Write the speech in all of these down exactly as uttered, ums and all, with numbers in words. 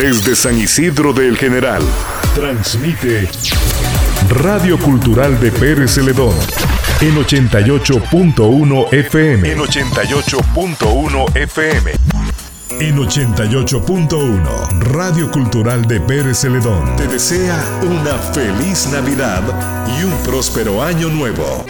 Desde San Isidro de El General, transmite Radio Cultural de Pérez Celedón en ochenta y ocho punto uno F M. En ochenta y ocho punto uno F M. En ochenta y ocho punto uno, Radio Cultural de Pérez Celedón te desea una feliz Navidad y un próspero año nuevo.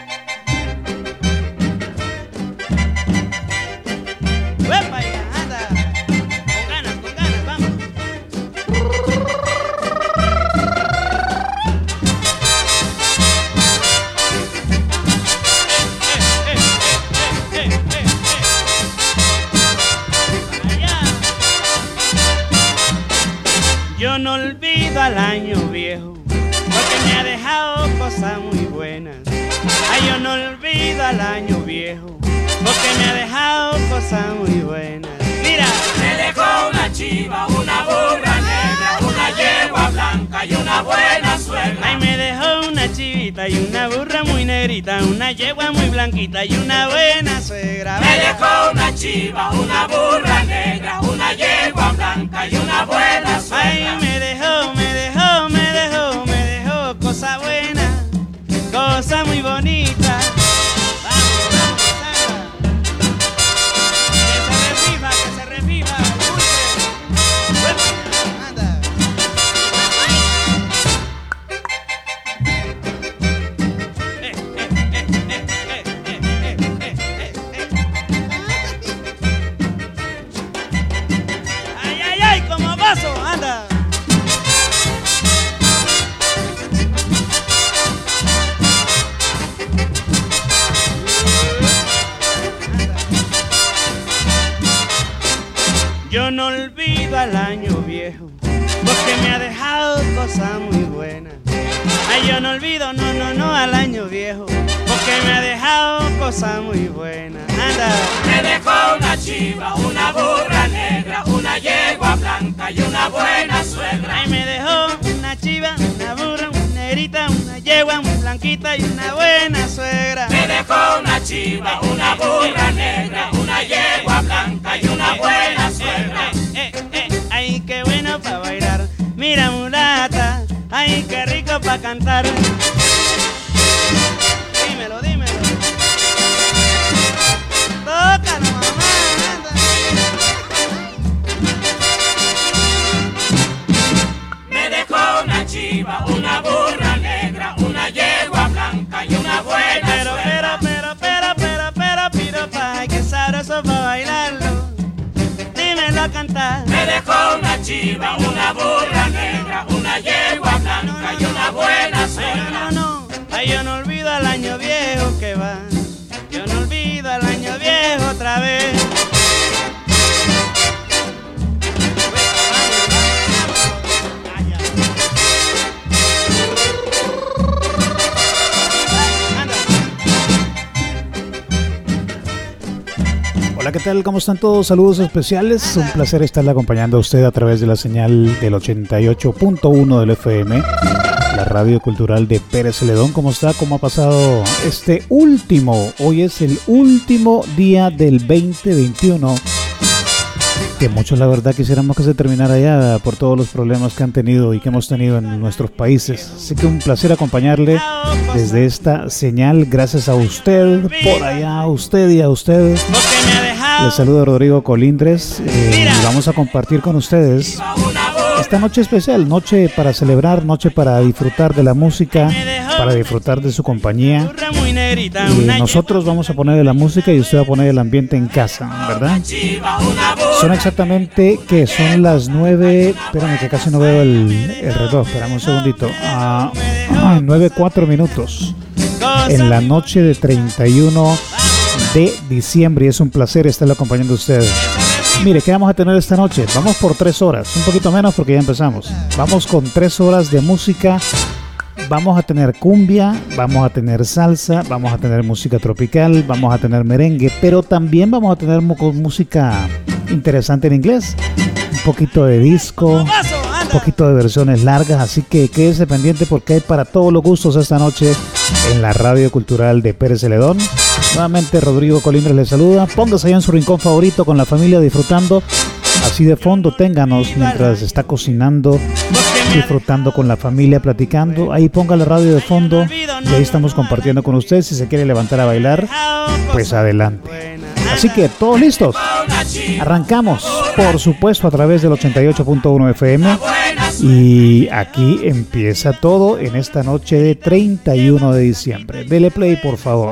Yo no olvido al año viejo, porque me ha dejado cosas muy buenas. Ay, yo no olvido al año viejo, porque me ha dejado cosas muy buenas. Mira, me dejó una chiva, una burra negra, una yegua blanca y una buena suegra. Ay, me dejó una chivita y una burra muy negrita, una yegua muy blanquita y una buena suegra. Me dejó una chiva, una burra negra, una yegua blanca y una buena suegra. Ay, me dejó, me dejó, me dejó, me dejó cosa buena, cosa muy bonita. Vamos, vamos, Sandra. Que se reviva, que se reviva, dulce. Bueno, anda. Eh, eh, eh, eh, eh, eh, eh, eh, eh, eh. Ay, ay, ay, como vaso, anda. Yo no olvido al año viejo, porque me ha dejado cosas muy buenas. Ay, yo no olvido, no, no, no, al año viejo, porque me ha dejado cosas muy buenas. Anda. Me dejó una chiva, una burra negra, una yegua blanca y una buena suegra. Ay, me dejó una chiva, una burra, una negrita, una yegua muy blanquita y una buena suegra. Me dejó una chiva, una burra negra, una yegua blanca y una buena suegra. Eh, eh, eh, ay, qué bueno pa' bailar. Mira, mulata, ay, qué rico pa' cantar. Dímelo, dímelo. Tócalo, mamá, anda. Me dejó una chiva, una burra negra, una yegua blanca y una buena pero, suegra. Pero, pero, pero, pero, pero, pero, pa' ay, qué sabroso pa' bailarlo. Dímelo a cantar. Me dejó una chiva, una burra negra, una yegua blanca no, no, y una buena suegra. No, no, no, ay, yo no olvido al año viejo que va. Yo no olvido al año viejo otra vez. Hola, ¿qué tal? ¿Cómo están todos? Saludos especiales. Un placer estarle acompañando a usted a través de la señal del ochenta y ocho punto uno del F M, la Radio Cultural de Pérez Celedón. ¿Cómo está? ¿Cómo ha pasado este último? Hoy es el último día del veinte veintiuno. Que muchos, la verdad, quisiéramos que se terminara ya por todos los problemas que han tenido y que hemos tenido en nuestros países. Así que un placer acompañarle desde esta señal. Gracias a usted, por allá, a usted y a usted. Les saluda Rodrigo Colindres eh, y vamos a compartir con ustedes esta noche especial, noche para celebrar, noche para disfrutar de la música, para disfrutar de su compañía. Y nosotros vamos a poner la música y usted va a poner el ambiente en casa, ¿verdad? Son exactamente que son las nueve. Espérame que casi no veo el, el reloj. Espérame un segundito. Ah, ah, nueve cuatro minutos en la noche de treinta y uno de diciembre. Y es un placer estarle acompañando a ustedes. Mire, ¿qué vamos a tener esta noche? Vamos por tres horas, un poquito menos porque ya empezamos. Vamos con tres horas de música. Vamos a tener cumbia, vamos a tener salsa, vamos a tener música tropical, vamos a tener merengue, pero también vamos a tener música interesante en inglés, un poquito de disco, un poquito de versiones largas, así que quédese pendiente porque hay para todos los gustos esta noche en la Radio Cultural de Pérez Celedón. Nuevamente Rodrigo Colindres les saluda, póngase allá en su rincón favorito con la familia disfrutando. así de fondo ténganos mientras está cocinando, disfrutando con la familia, platicando. Ahí ponga la radio de fondo y ahí estamos compartiendo con usted. Si se quiere levantar a bailar, pues adelante. Así que todos listos, arrancamos, por supuesto, a través del ochenta y ocho punto uno F M, y aquí empieza todo en esta noche de treinta y uno de diciembre. Dele play, por favor.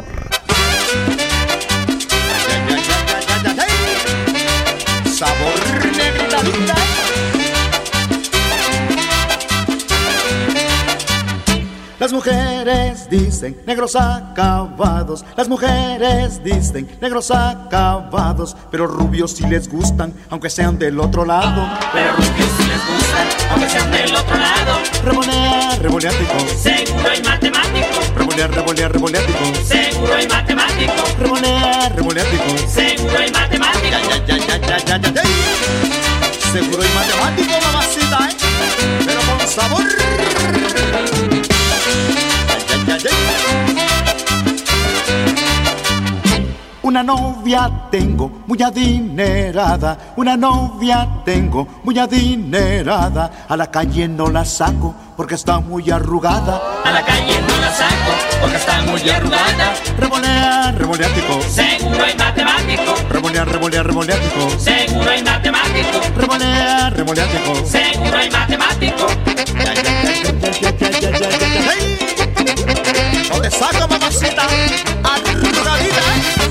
Las mujeres dicen negros acabados, las mujeres dicen negros acabados, pero rubios si les gustan, aunque sean del otro lado. Pero rubios si les gustan, aunque sean del otro lado. Revolear, revoleático, seguro y matemático. Revolear, revolear, revoleático, seguro y matemático. Revolear, revoleático, seguro y matemático. Ya, ya, ya, ya, ya, ya, ya. Seguro y matemático, mamacita, ¿eh? Pero con sabor. Una novia tengo muy adinerada, una novia tengo muy adinerada. A la calle no la saco porque está muy arrugada. A la calle no la saco porque está muy arrugada. Revolear, revoleático, seguro y matemático. Revolear, revolear, revoleático, seguro y matemático. Revolear, revoleático, seguro y matemático. Ya, ya, ya, ya, ya, ya, ya, ya, ya, ya. ¡Hey! No te saco, mamacita, arrugadita, ¿eh?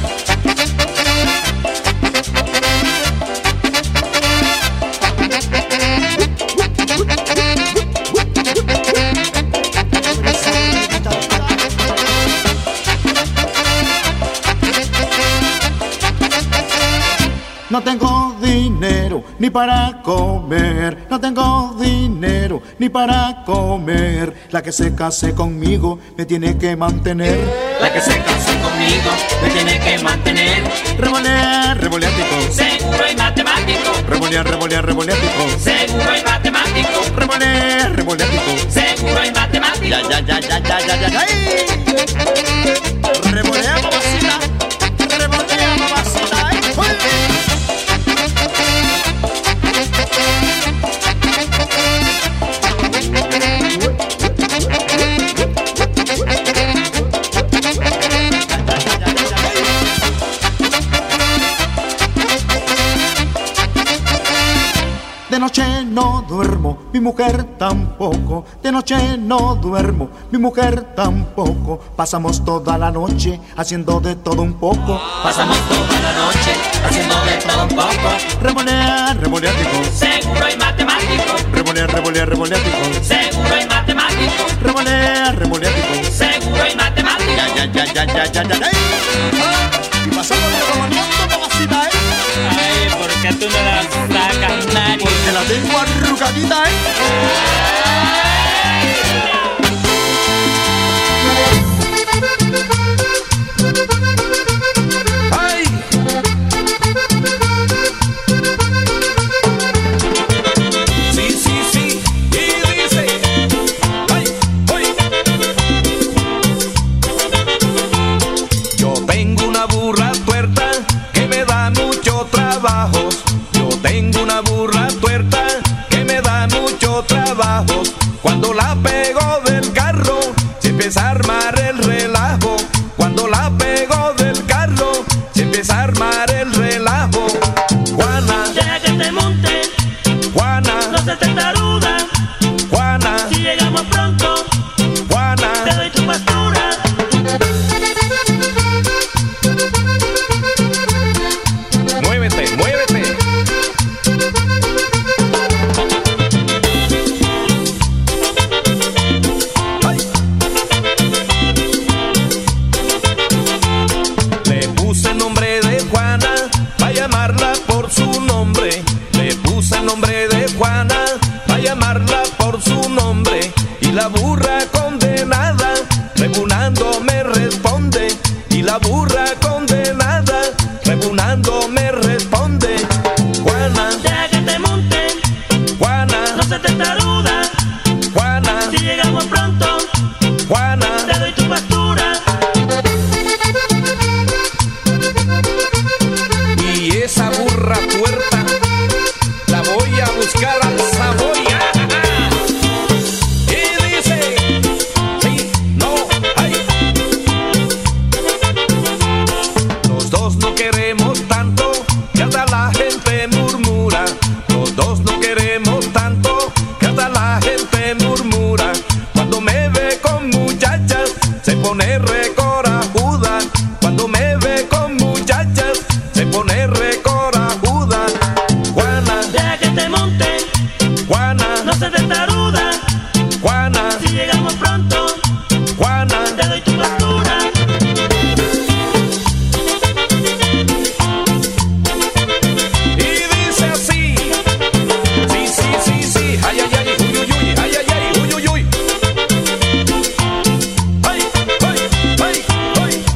No tengo dinero ni para comer, no tengo dinero ni para comer. La que se case conmigo me tiene que mantener. La que se case conmigo me tiene que mantener. Revolear, revoleático, seguro y matemático. Revolear, revolear, revoleático, seguro y matemático. Revolear, revoleático, seguro y matemático. Ya, ya, ya, ya, ya, ya, ya, ya. Revolea, mamacita, revolea, mamacita, ¿eh? De noche no duermo, mi mujer tampoco. De noche no duermo, mi mujer tampoco. Pasamos toda la noche haciendo de todo un poco. Pasamos toda la noche haciendo de todo un poco. Revolear, revoleático, seguro y matemático. Revolear, revolear, revoleático, seguro y matemático. Revolear, revoleático, seguro y matemático. Ya, ya, ya, ya, ya, ya, ya. Y pasamos revoleando, mamacita, ¿eh? Ay, ¿por qué tú no la sacas, Nari? Porque la tengo arrugadita, ¿eh? ¡Ay! Sí, sí, sí, y dice ¡ay, ay! Yo tengo una burra tuerta que me da mucho trabajo. Yo tengo una burra tuerta que me da mucho trabajo. Cuando la pego del carro se empieza a armar el relajo. Cuando la pego del carro se empieza a armar el relajo. Juana, Deja que te monte, Juana, no se te taruda. Juana, Si llegamos pronto, te Juana. doy tu pastura. Muévete, muévete. Ay. Le puse el nombre de Juana para llamarla por su nombre. Le puse el nombre de Juana para llamarla por su nombre. Y la burra condenada rebunando me responde. Y la burra condenada rebunando me responde. Juana, Deja que te monte, Juana, no se te taruda. Juana, Si llegamos pronto, Juana. te doy tu pastura. Y esa burra tuerta Juana, no seas testaruda. Juana, Si llegamos pronto, Juana, te doy tu factura. y dice así. Sí, sí, sí, sí. Ay, ay, ay, uy, uy, uy. Ay, ay, ay, uy, uy, uy. Ay, ay, ay, ay.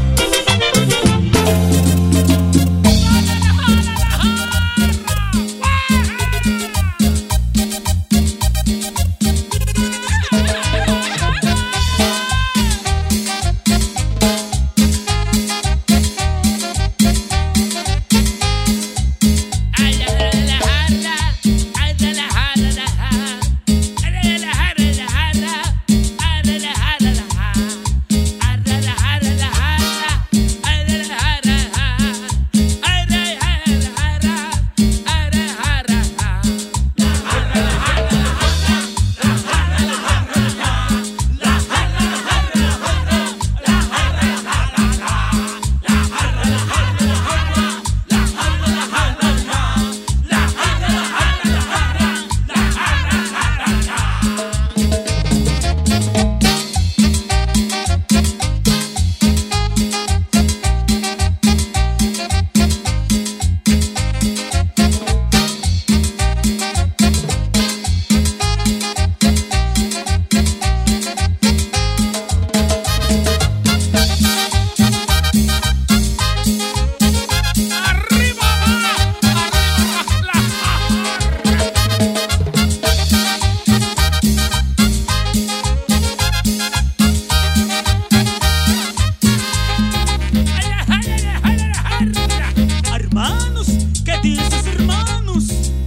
Hermanos, ¿qué dices, hermanos?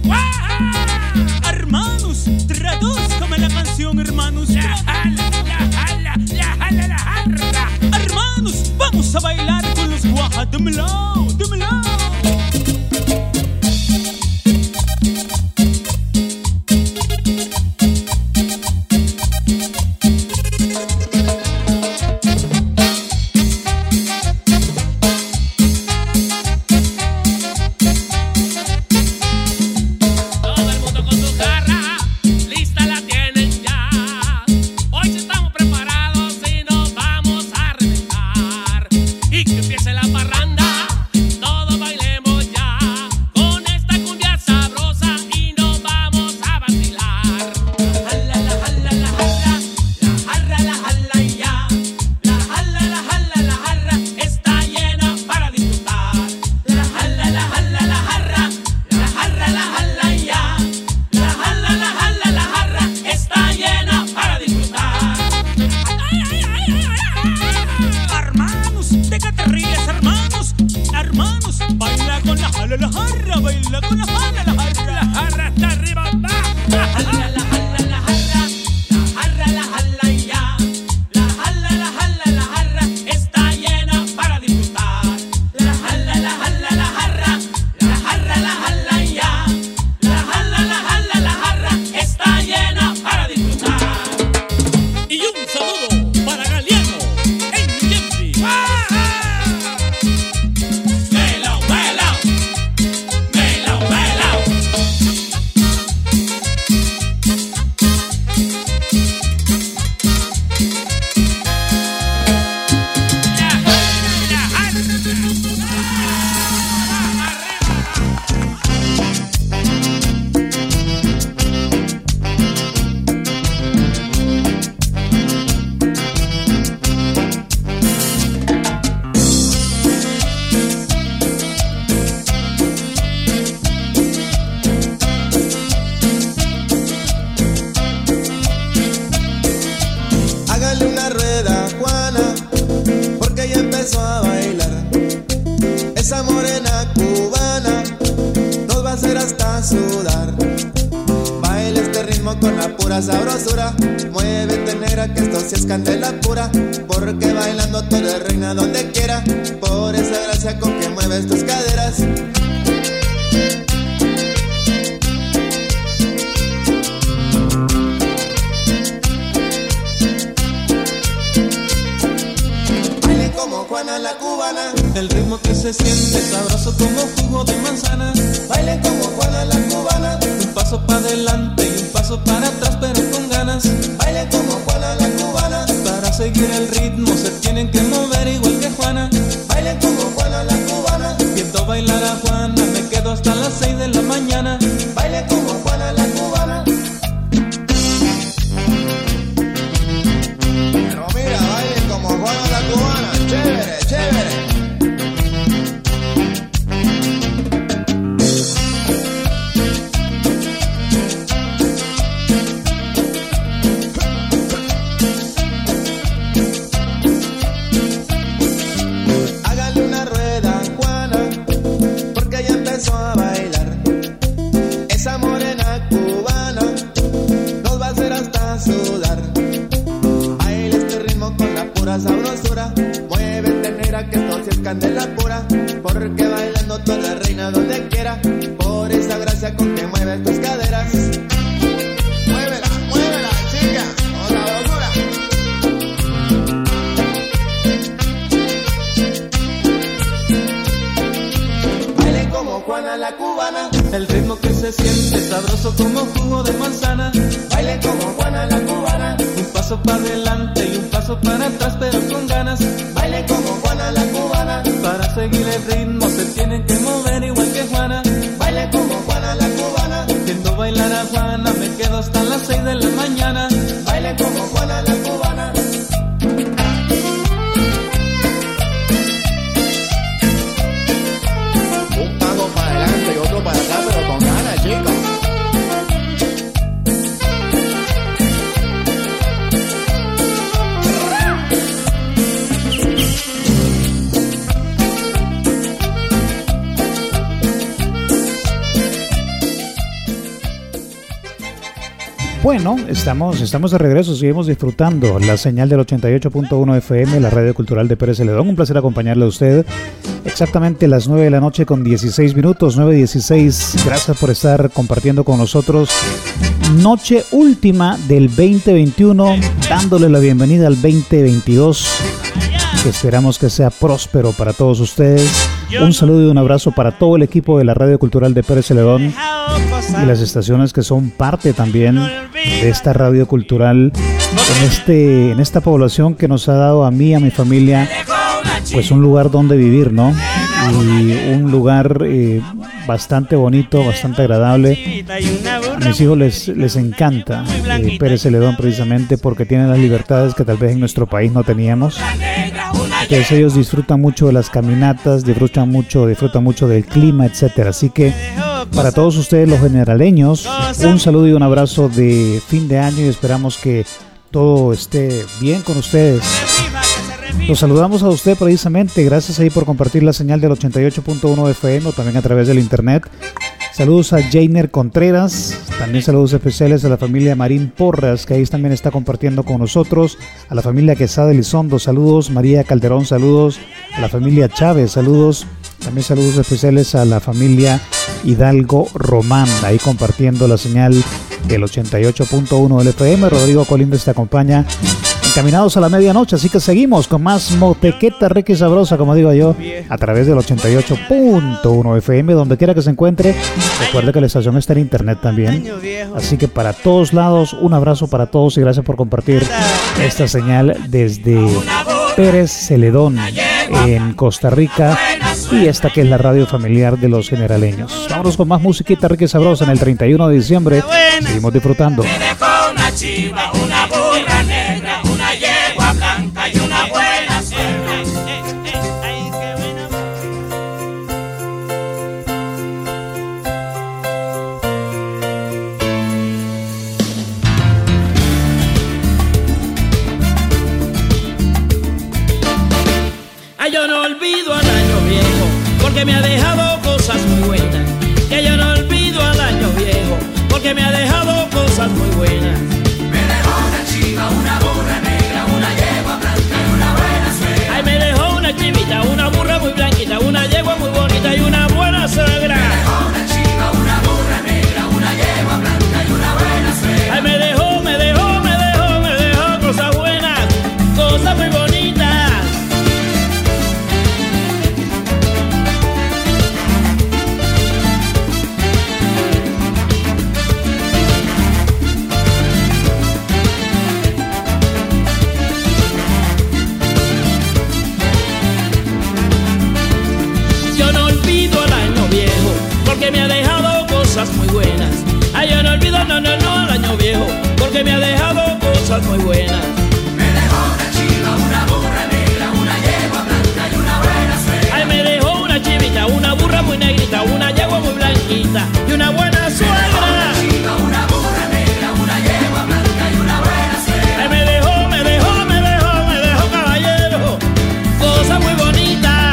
Hermanos, tradúzcame la canción, hermanos. Hermanos, vamos a bailar con los guajas. Dímelo, dímelo. Todo el mundo con su jarra, lista la tienen ya. Hoy sí estamos preparados y nos vamos a reventar. Y que empiece la parranda, todos bailemos ya. Con esta cumbia sabrosa y nos vamos a vacilar. La jala, la jala, la jala, la jarra, la jala y ya. La jala, la jala, la jarra está llena para disfrutar. La jala, la jala, la jarra, la jarra, la jala y ya. La jala, la jala, la jarra está llena para disfrutar. Hermanos, ¿de qué te ríes, hermanos? Hermanos, baila con la jala, la jarra, baila con la jala, la jarra. La jarra está arriba, va. La jala, la jala, la jarra, la jarra, la jala y ya. La jala, la jala, la jarra está llena para disfrutar. La jala, la jala, la jarra, la jarra, la jala y ya. La jala, la jala, la jarra está llena para disfrutar. Y un saludo para Galeano en New Jersey. Melao, melao, melao, melao. Hágale una rueda, Juana, porque ya empezó a bailar. Esa morena cubana nos va a hacer hasta sudar. Baila este ritmo con la pura sabrosura. Muévete, negra, que esto sí es candela pura. Porque bailando tú eres reina donde quiera. Por esa gracia con que mueves tus caderas. Juana la cubana, el ritmo que se siente sabroso como jugo de manzana. Bailen como Juana la cubana, un paso para adelante y un paso candela pura, porque bailando tú eres la reina donde quiera, por esa gracia con que mueves tus caderas. Muévela, muévela, chica, con la locura. Baile como Juana la cubana, El ritmo que se siente sabroso como jugo de manzana. baile como Juana la cubana, Un paso para adelante y un paso para atrás, pero con ganas. baile como Juana la cubana, Para seguir el ritmo se tienen que mover igual que Juana. baile como Juana la cubana, Viendo bailar a Juana me quedo hasta las seis de la mañana. baile como Juana la cubana. Un paso para adelante y otro para atrás, pero con ganas, chicos. Bueno, estamos, estamos de regreso, seguimos disfrutando la señal del ochenta y ocho punto uno F M, la radio cultural de Pérez Celedón. Un placer acompañarle a usted exactamente a las nueve de la noche con dieciséis minutos, nueve dieciséis. Gracias por estar compartiendo con nosotros. Noche última del veinte veintiuno, dándole la bienvenida al veinte veintidós, que esperamos que sea próspero para todos ustedes. Un saludo y un abrazo para todo el equipo de la radio cultural de Pérez Celedón y las estaciones que son parte también de esta radio cultural en, este, en esta población que nos ha dado a mí y a mi familia pues un lugar donde vivir, ¿no? Y un lugar eh, bastante bonito, bastante agradable. A mis hijos les, les encanta eh, Pérez Celedón precisamente porque tienen las libertades que tal vez en nuestro país no teníamos. Entonces ellos disfrutan mucho de las caminatas, disfrutan mucho, disfrutan mucho del clima, etcétera. Así que para todos ustedes los generaleños, un saludo y un abrazo de fin de año y esperamos que todo esté bien con ustedes. Los saludamos a usted precisamente, gracias ahí por compartir la señal del ochenta y ocho punto uno F M o también a través del internet. Saludos a Jainer Contreras, también saludos especiales a la familia Marín Porras, que ahí también está compartiendo con nosotros, a la familia Quesada Elizondo, saludos, María Calderón, saludos, a la familia Chávez, saludos, también saludos especiales a la familia Hidalgo Román, ahí compartiendo la señal del ochenta y ocho punto uno del F M. Rodrigo Colíndez te acompaña. Encaminados a la medianoche, así que seguimos con más motequeta rica y sabrosa, como digo yo, a través del ochenta y ocho punto uno F M, donde quiera que se encuentre. Recuerde que la estación está en internet también, así que para todos lados, un abrazo para todos y gracias por compartir esta señal desde Pérez Celedón, en Costa Rica, y esta que es la radio familiar de los generaleños. Vámonos con más musiquita rica y sabrosa en el treinta y uno de diciembre. Seguimos disfrutando. Una chiva, una burra negra, una yegua blanca y una buena suerte. Ay, qué buena Ay, yo no olvido al año viejo, porque me ha dejado cosas muy buenas. Que yo no olvido al año viejo, porque me ha dejado cosas muy buenas. Me dejó una chiva, una burra negra, una yegua blanca y una buena suegra. Ay, me dejó una chivita, una burra muy blanquita, una yegua muy bonita y una buena suegra. Me dejó una chiva, una burra negra, una yegua blanca y una buena suegra. Ay, me dejó, me dejó, me dejó, me dejó cosas buenas, cosas muy bonitas. Porque me ha dejado cosas muy buenas. Ay, yo no olvido, no, no, no, al año viejo, porque me ha dejado cosas muy buenas. Me dejó una chiva, una burra negra, una yegua blanca y una buena suegra. Ay, me dejó una chivita, una burra muy negrita, una yegua muy blanquita y una buena suegra. Una chiva, una burra negra, una yegua blanca y una buena suegra. Ay, me dejó, me dejó, me dejó, me dejó, caballero, cosas muy bonitas.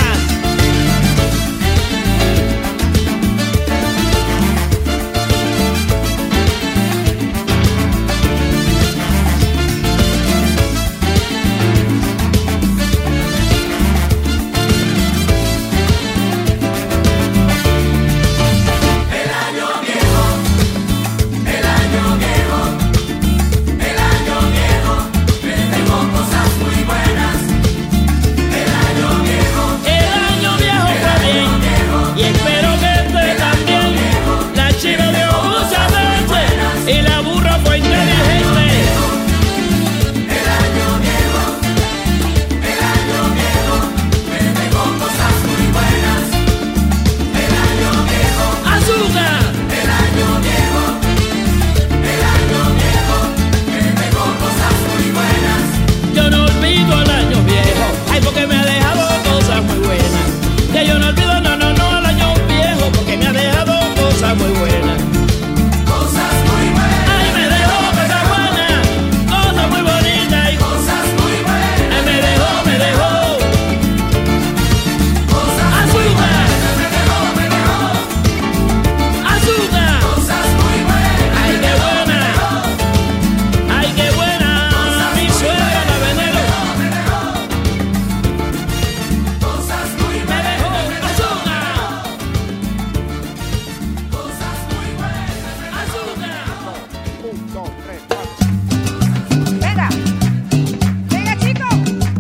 dos, tres, cuatro. Venga. Venga, chicos.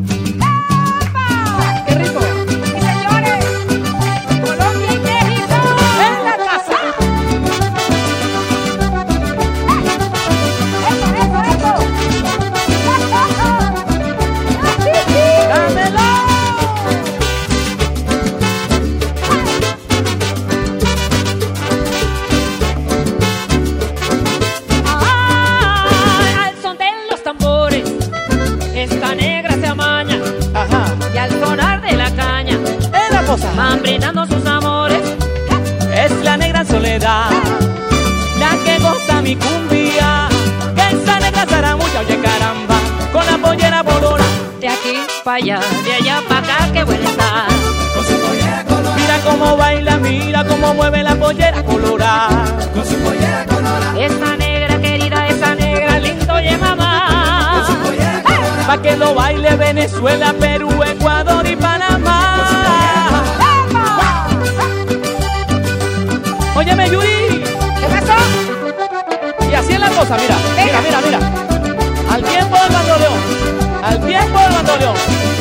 ¡Epa! ¡Qué rico! Y señores, Colombia y México en la casa. ¡Eso, eso, eso! ¡Dámelo! Van brindando sus amores. Es la negra soledad, la que goza mi cumbia. Que esa negra zaramulla, oye caramba, con la pollera bolora. De aquí pa' allá, de allá pa' acá, qué buena está. Con su pollera colorada. Mira cómo baila, mira cómo mueve la pollera colorada. Con su pollera colorada. Esa negra querida, esa negra lindo, oye mamá. Con su pollera colorada. Pa' que lo baile Venezuela, Perú, Ecuador y Panamá. Óyeme, Yuri. ¿Qué pasó? Y así es la cosa, mira. Venga. Mira, mira, mira. Al tiempo del bandoleón. Al tiempo del bandoleón.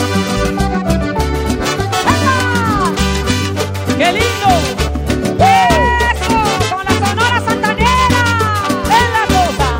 ¡Qué lindo! ¡Eso! ¡Con la Sonora Santanera! ¡Es la cosa!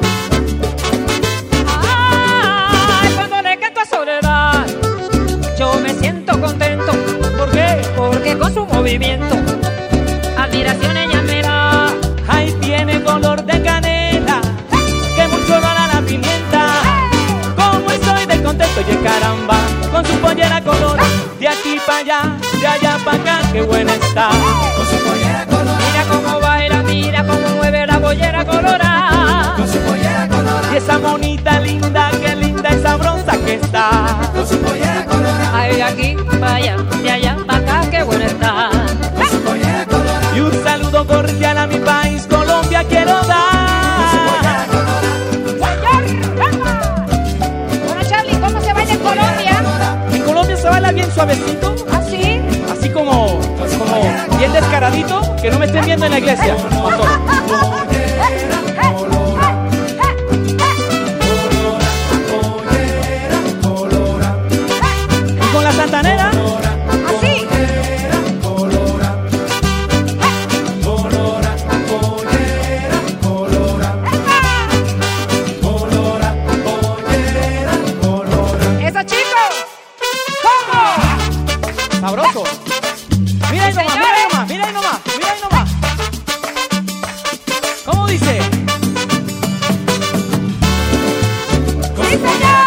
¡Ay! Cuando le canto a Soledad, yo me siento contento. ¿Por qué? Porque con su movimiento admiración ella me da. Ahí tiene color de canela, que mucho gana la pimienta. Como estoy de contento, oye caramba, con su pollera color. De aquí para allá, de allá para acá, qué buena está. Con su pollera color. Mira cómo baila, mira cómo mueve la pollera colorada. Con su pollera color. Y esa monita linda, qué linda y sabrosa que está. Con su pollera color. Ay, de aquí para allá, de allá para acá, qué buena está. Con su pollera color. Y un saludo cordial a mi país, Colombia, quiero dar. ¡Señor! Bueno, Charlie, ¿cómo se baila en Colombia? En Colombia se baila bien suavecito. ¿Ah, sí? Así como, como bien descaradito, que no me estén viendo en la iglesia. Y con la santanera. ¿Así? ¡Eso, chicos! ¿Cómo? Sabroso. Mira ahí nomás, mira ahí nomás, mira ahí nomás, mira ahí nomás. ¿Cómo dice? ¡Sí, señor!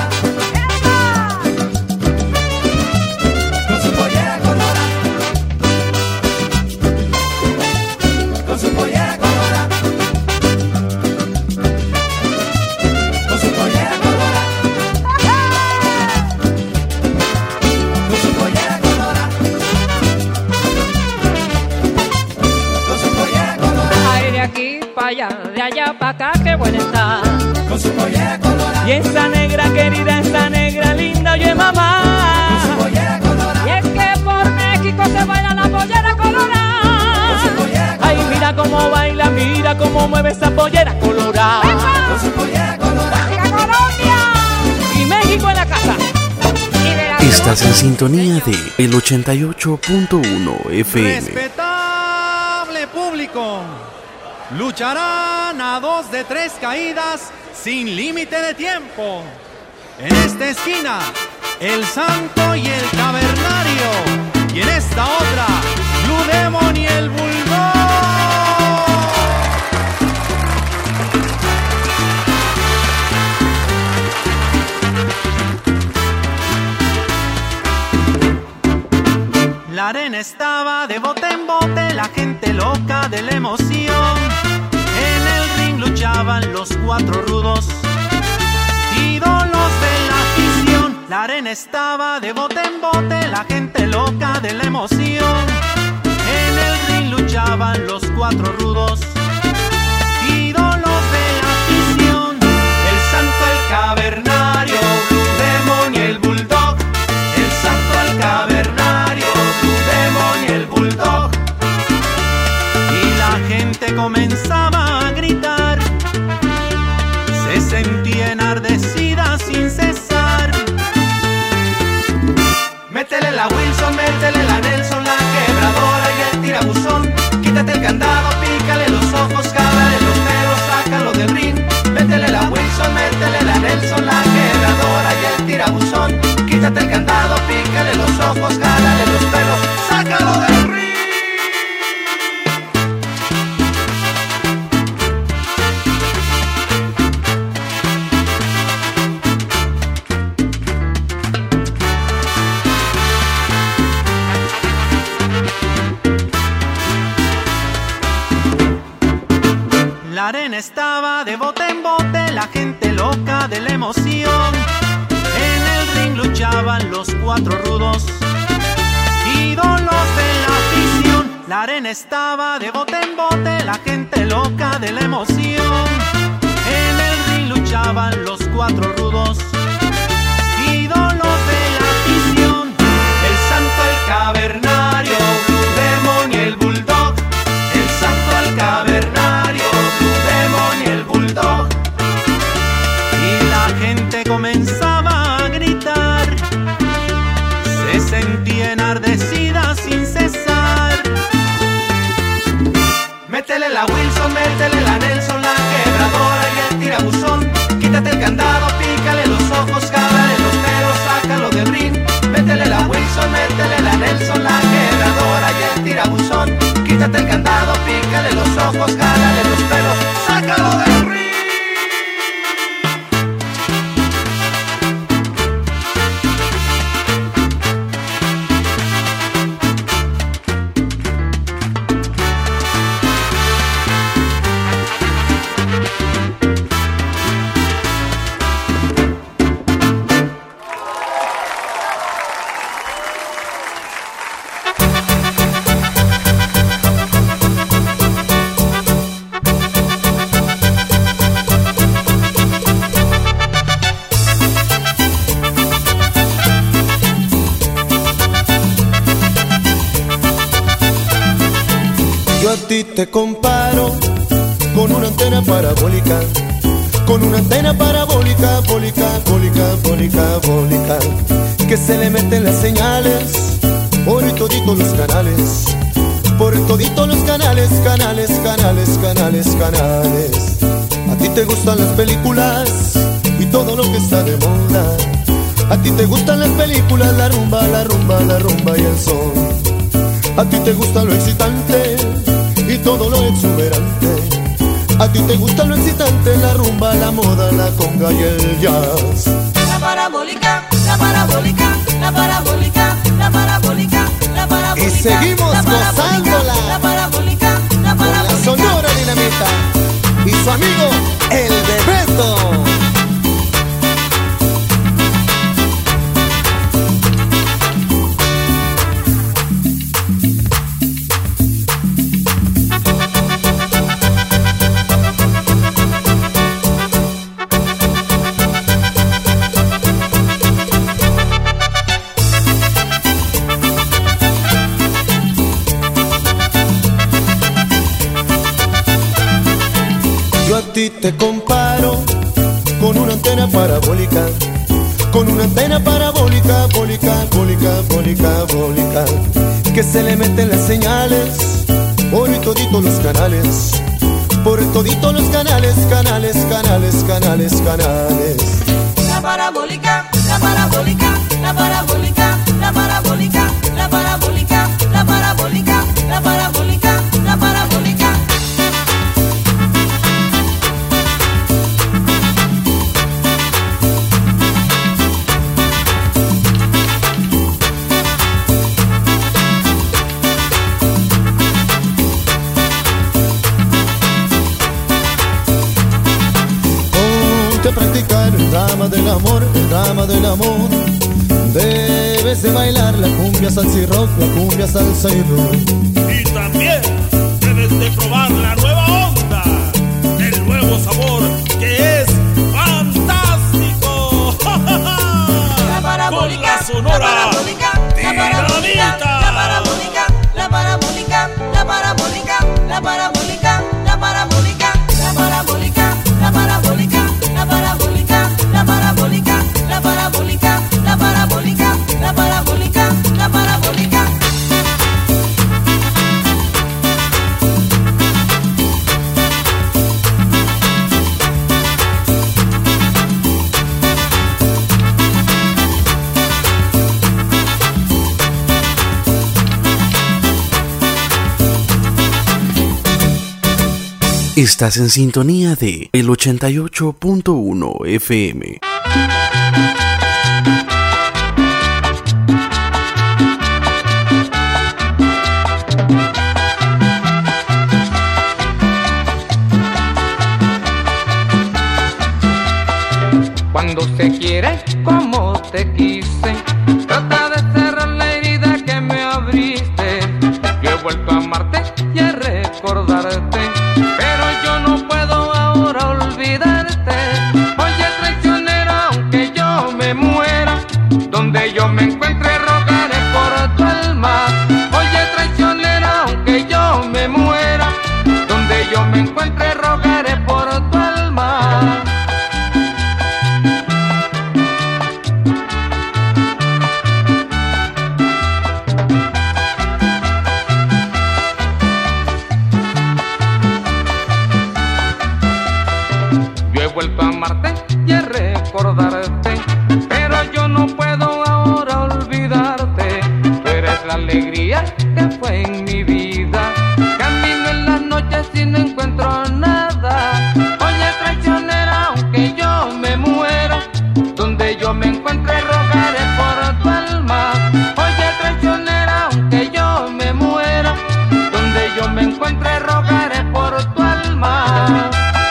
Con su pollera colorada. Con su pollera colorada. Con su pollera colorada. Con su pollera colorada. Con su pollera colorada. Ay, de aquí para allá, de allá para acá, qué buena está. Con su pollera colorada. Y esa negra querida, esa negra linda, oye mamá. Con su pollera colorada. Y es que por México se baila la pollera colorada. Con su pollera colorada. Ay, mira cómo baila, mira cómo mueve esa pollera colorada. Con su pollera colorada. ¡Viva Colombia! Y México en la casa. Estás en sintonía de el ochenta y ocho punto uno F M. Respetable público, lucharán a dos de tres caídas sin límite de tiempo. En esta esquina, el Santo y el Cavernario. Y en esta otra, Blue Demon y el Bulldog. La arena estaba de bote en bote, la gente loca de la emoción. En el ring luchaban los cuatro rudos, ídolos de la afición. La arena estaba de bote en bote, la gente loca de la emoción. En el ring luchaban los cuatro rudos, ídolos de la afición. El Santo, el Cavernario, Blue Demon y el Bulldog. El Santo, el Cavernario, Blue Demon y el Bulldog. Y la gente comenzaba a gritar sentía enardecida sin cesar. Métele la Wilson, métele la Nelson, la quebradora y el tirabuzón. Quítate el candado, pícale los ojos, jálale los pelos, sácalo del ring. Métele la Wilson, métele la Nelson, la quebradora y el tirabuzón. Quítate el candado, pícale los ojos, jálale los pelos, sácalo del ring. La arena estaba de bote en bote, la gente loca de la emoción. En el ring luchaban los cuatro rudos, ídolos de la afición. La arena estaba de bote en bote, la gente loca de la emoción. En el ring luchaban los cuatro rudos, ídolos de la afición. El santo, el cavernario, Blue Demon y el Bulldog. El santo, el cavernario, Blue Demon y el Bulldog. Y la gente comenzaba a gritar, se sentía enardecida sin cesar. Métele la Wilson, métele la Nelson, la quebradora y el tirabuzón. Quítate el candado, pícale los ojos, jálale los pelos, sácalo del ring. Métele la Wilson, métele la Nelson, la quebradora y el tirabuzón. Quítate el candado, pícale los ojos, jálale los pelos, sácalo del ring. A ti te comparo con una antena parabólica, con una antena parabólica, bólica, bólica, bólica, bólica, que se le meten las señales por toditos los canales, por toditos los canales, canales, canales, canales, canales. A ti te gustan las películas y todo lo que está de moda. A ti te gustan las películas, la rumba, la rumba, la rumba y el son. A ti te gusta lo excitante y todo lo exuberante. A ti te gusta lo excitante, la rumba, la moda, la conga y el jazz. La parabólica, la parabólica, la parabólica, la parabólica, la parabólica. Y seguimos la gozándola. La parabólica, la con parabólica. la Sonora Dinamita y su amigo el Bebeto. Yo a ti te comparo con una antena parabólica, con una antena parabólica, bólica, bólica, bólica, bólica, que se le meten las señales por toditos los canales, por toditos los canales, canales, canales, canales, canales. La parabólica, la parabólica, la parabólica, la parabólica, la parabólica, la parabólica, la parabólica, la parabólica. Ponte a practicar el drama del amor, el drama del amor. Debes de bailar la cumbia, salsa y rock, la cumbia, salsa y rock. Y también debes de probar la nueva onda, el nuevo sabor que es fantástico. La parabólica, con la Sonora la parabólica, la parabólica, la parabólica, la parabólica, la parabólica, la parabólica, la parabólica, la parabólica, la parabólica, la parabólica. Estás en sintonía de el ochenta y ocho punto uno F M. Cuando se quiere como te quise, trata de cerrar la herida que me abriste. Yo he vuelto a amarte y a recordarte, pero yo no puedo ahora olvidarte. Oye, traicionera, aunque yo me muera, donde yo me encuentre rogaré por tu alma. Oye, traicionera, aunque yo me muera, donde yo me encuentre rogaré por tu alma. Vuelto a amarte y a recordarte, pero yo no puedo ahora olvidarte. Tú eres la alegría que fue en mi vida. Camino en las noches y no encuentro nada. Oye, traicionera, aunque yo me muera, donde yo me encuentre rogaré por tu alma. Oye, traicionera, aunque yo me muera, donde yo me encuentre rogaré por tu alma.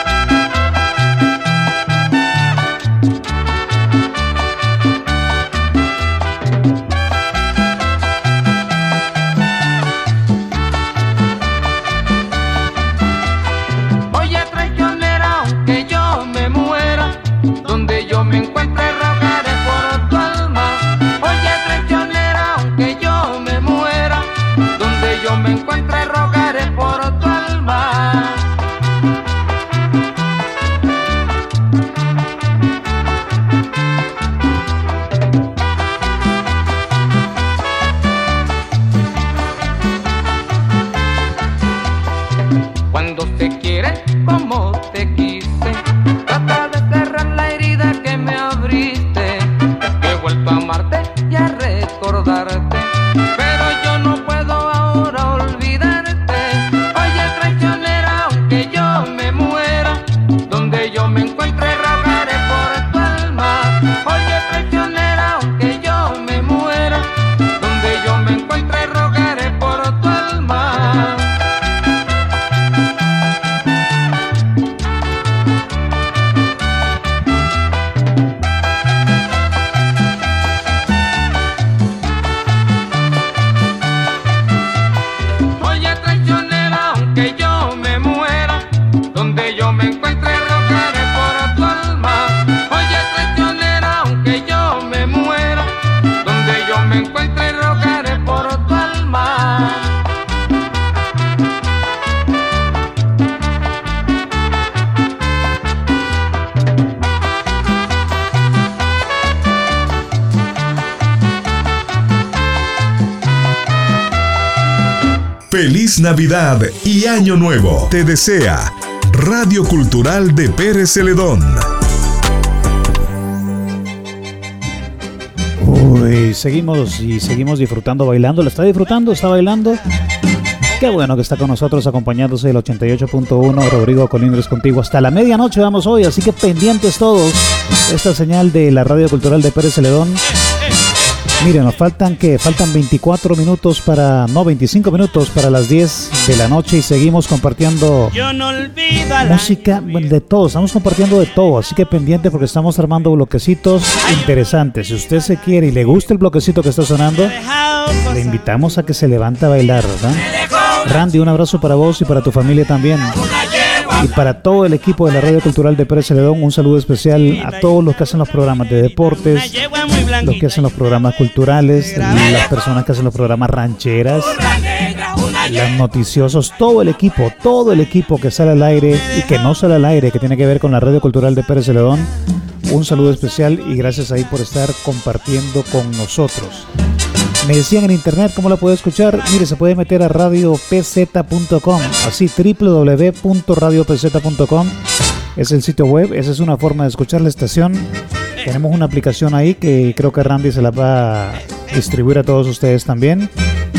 Donde yo me encuentre rogaré por tu alma. Oye, traicionera, aunque yo me muera, donde yo me encuentre rogaré por tu alma. Cuando se quiere como te quise, trata de cerrar la herida que me abriste. Yo he vuelto a amarte y a recordarte, pero yo no puedo ahora olvidarte. Oye, traicionera, aunque yo me muera, donde yo me encuentre rogaré por tu alma. Oye, traicionera, aunque yo me muera, donde yo me encuentre rogaré por tu alma. Que yo me muera, donde yo me encuentre rogaré por tu alma. Oye, traicionera, aunque yo me muera, donde yo me encuentre rogaré por tu alma. Feliz Navidad y Año Nuevo. Te desea Radio Cultural de Pérez Celedón. Uy, seguimos y seguimos disfrutando, bailando. ¿La está disfrutando? ¿Está bailando? Qué bueno que está con nosotros acompañándose del ochenta y ocho punto uno. Rodrigo Colindres contigo hasta la medianoche vamos hoy, así que pendientes todos. Esta señal de la Radio Cultural de Pérez Celedón. Miren, nos faltan que faltan veinticuatro minutos para, no, veinticinco minutos para las diez de la noche y seguimos compartiendo Yo no olvido a la música de todo, estamos compartiendo de todo, así que pendiente porque estamos armando bloquecitos interesantes. Si usted se quiere y le gusta el bloquecito que está sonando, le invitamos a que se levante a bailar, ¿verdad? Randy, un abrazo para vos y para tu familia también. Y para todo el equipo de la Radio Cultural de Pérez Celedón, un saludo especial a todos los que hacen los programas de deportes, los que hacen los programas culturales, las personas que hacen los programas rancheras, los noticiosos, todo el equipo, todo el equipo que sale al aire y que no sale al aire, que tiene que ver con la Radio Cultural de Pérez Celedón. Un saludo especial y gracias ahí por estar compartiendo con nosotros. Me decían en internet, ¿cómo la puedo escuchar? Mire, se puede meter a radio p z punto com, así doble u doble u doble u punto radio p z punto com es el sitio web, esa es una forma de escuchar la estación. Tenemos una aplicación ahí que creo que Randy se la va a distribuir a todos ustedes también.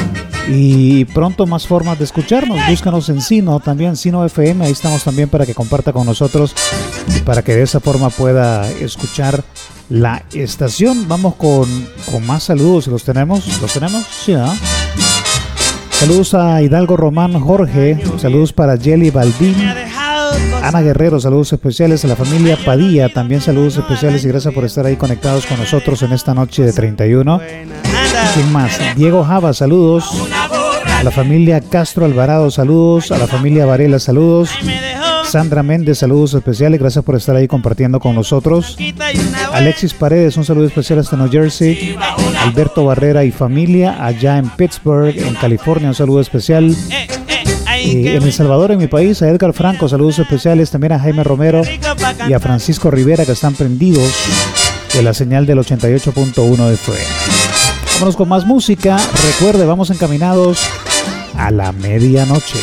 Y pronto más formas de escucharnos. Búscanos en Sino, también Sino F M. Ahí estamos también para que comparta con nosotros y para que de esa forma pueda escuchar la estación. Vamos con, con más saludos. ¿Los tenemos? ¿Los tenemos? Sí, ¿no? Saludos a Hidalgo Román Jorge. Saludos para Jelly Baldín. Ana Guerrero, saludos especiales a la familia Padilla. También saludos especiales y gracias por estar ahí conectados con nosotros en esta noche de treinta y uno. ¿Quién más? Diego Java, saludos. A la familia Castro Alvarado, saludos. A la familia Varela, saludos. Sandra Méndez, saludos especiales. Gracias por estar ahí compartiendo con nosotros. Alexis Paredes, un saludo especial hasta New Jersey. Alberto Barrera y familia allá en Pittsburgh, en California, un saludo especial. Eh, en El Salvador, en mi país, a Edgar Franco, saludos especiales. También a Jaime Romero y a Francisco Rivera, que están prendidos de la señal del ochenta y ocho punto uno F M. Vámonos con más música. Recuerde, vamos encaminados a la medianoche.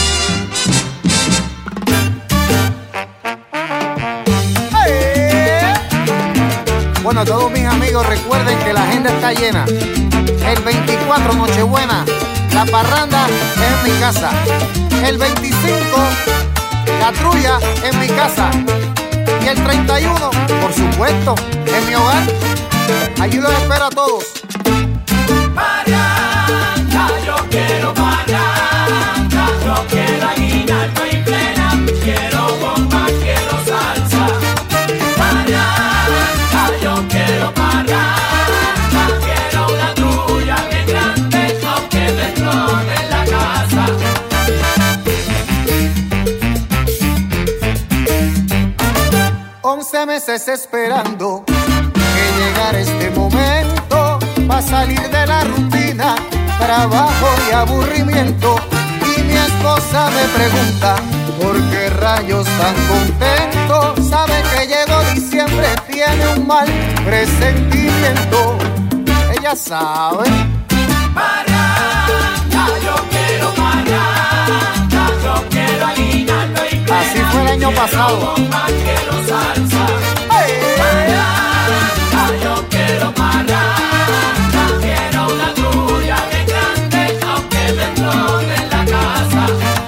Bueno, a todos mis amigos, recuerden que la agenda está llena. El veinticuatro, Nochebuena, la parranda es en mi casa. El veinticinco, la trulla en mi casa. Y el treinta y uno, por supuesto, en mi hogar. Allí los espero a todos. Parranda, yo quiero parranda, yo quiero aguinaldo y plena, quiero bomba, quiero salsa. Parranda, yo quiero parranda, quiero una trulla bien grande, aunque me explote en la casa. Once meses esperando que llegara este momento, para salir de la rutina, trabajo y aburrimiento. Y mi esposa me pregunta, ¿por qué rayos tan contento? Sabe que llegó diciembre, tiene un mal presentimiento. Ella sabe. Parranda, yo quiero parranda, yo quiero aguinaldo y plena. Así fue el año pasado. Quiero bomba, quiero salsa. ¡Hey! Parranda, yo quiero parranda. En la casa.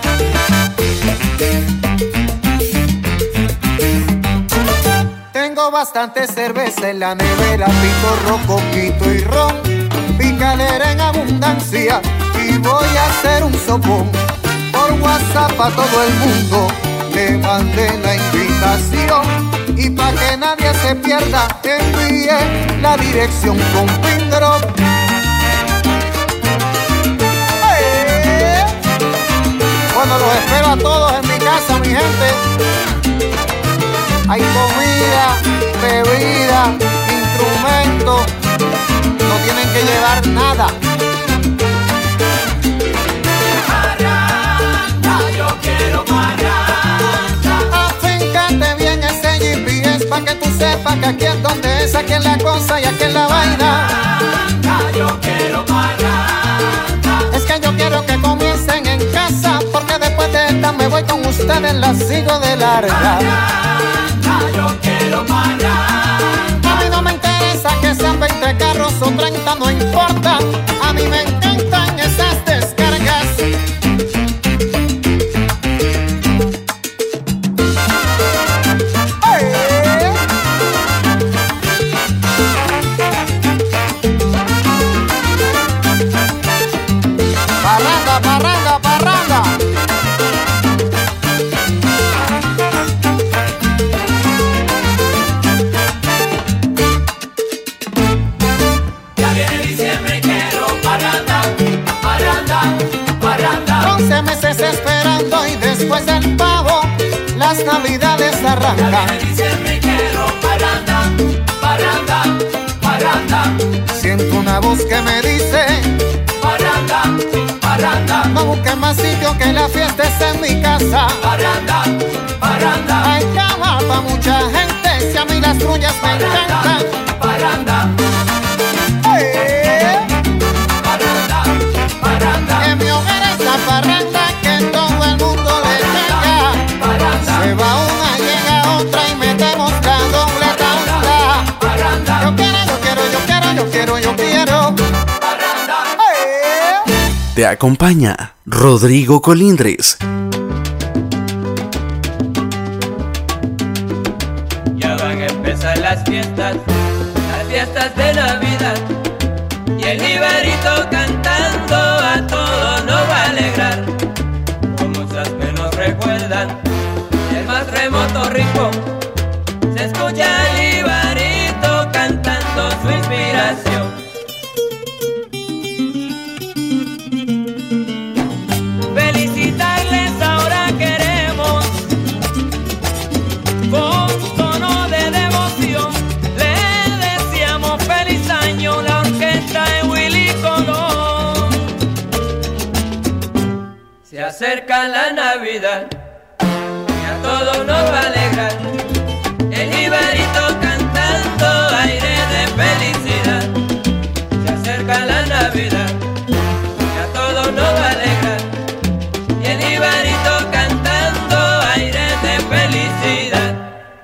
Tengo bastante cerveza en la nevera, pico, coquito y ron, picadera en abundancia y voy a hacer un sopón. Por WhatsApp a todo el mundo le mandé la invitación y pa' que nadie se pierda envié la dirección con pin drop. Bueno, los espero a todos en mi casa, mi gente. Hay comida, bebida, instrumentos. No tienen que llevar nada. Parranda, yo quiero parranda. Afíncate bien ese G P S pa' que tú sepas que aquí es donde es, aquí es la cosa y aquí es la vaina. Parranda, yo quiero parranda. Es que yo quiero que comiencen en casa, porque después de esta me voy con ustedes, la sigo de larga. Parranda, yo quiero parranda. A mí no me interesa que sean veinte carros o treinta, no importa. A mí me encantan esas descargas. Parranda, parranda, parranda. Ya viene diciembre, quiero parranda, parranda, parranda. Once meses esperando y después del pavo, las navidades arrancan. Ya viene diciembre, quiero parranda, parranda, parranda. Siento una voz que me dice: parranda, parranda. No busques más sitio, que la fiesta está en mi casa. Parranda, parranda. Hay cama pa' mucha gente, si a mí las trullas me encantan. Parranda, ¡Eh! parranda, parranda. En mi hogar es la parranda que todo el mundo le llega. Parranda, se va una, llega otra y metemos la doble tanda. parranda. Yo quiero, yo quiero, yo quiero, yo quiero, yo quiero. Parranda. ¡Eh! Te Te acompaña Rodrigo Colindres. Ya van a empezar las fiestas, las fiestas de Navidad, y el Ibarito cantando a todos nos va a alegrar. Con muchas que nos recuerdan el más remoto rincón, se escucha el Ibarito cantando su inspiración. Felicitarles ahora queremos, con tono de devoción, le deseamos feliz año la orquesta de Willy Colón. Se acerca la Navidad y a todos nos va a alegrar. El Ibarito cantando aire de felicidad. Se acerca la Navidad y a todos nos va a alegrar. Y el Ibarito cantando aire de felicidad.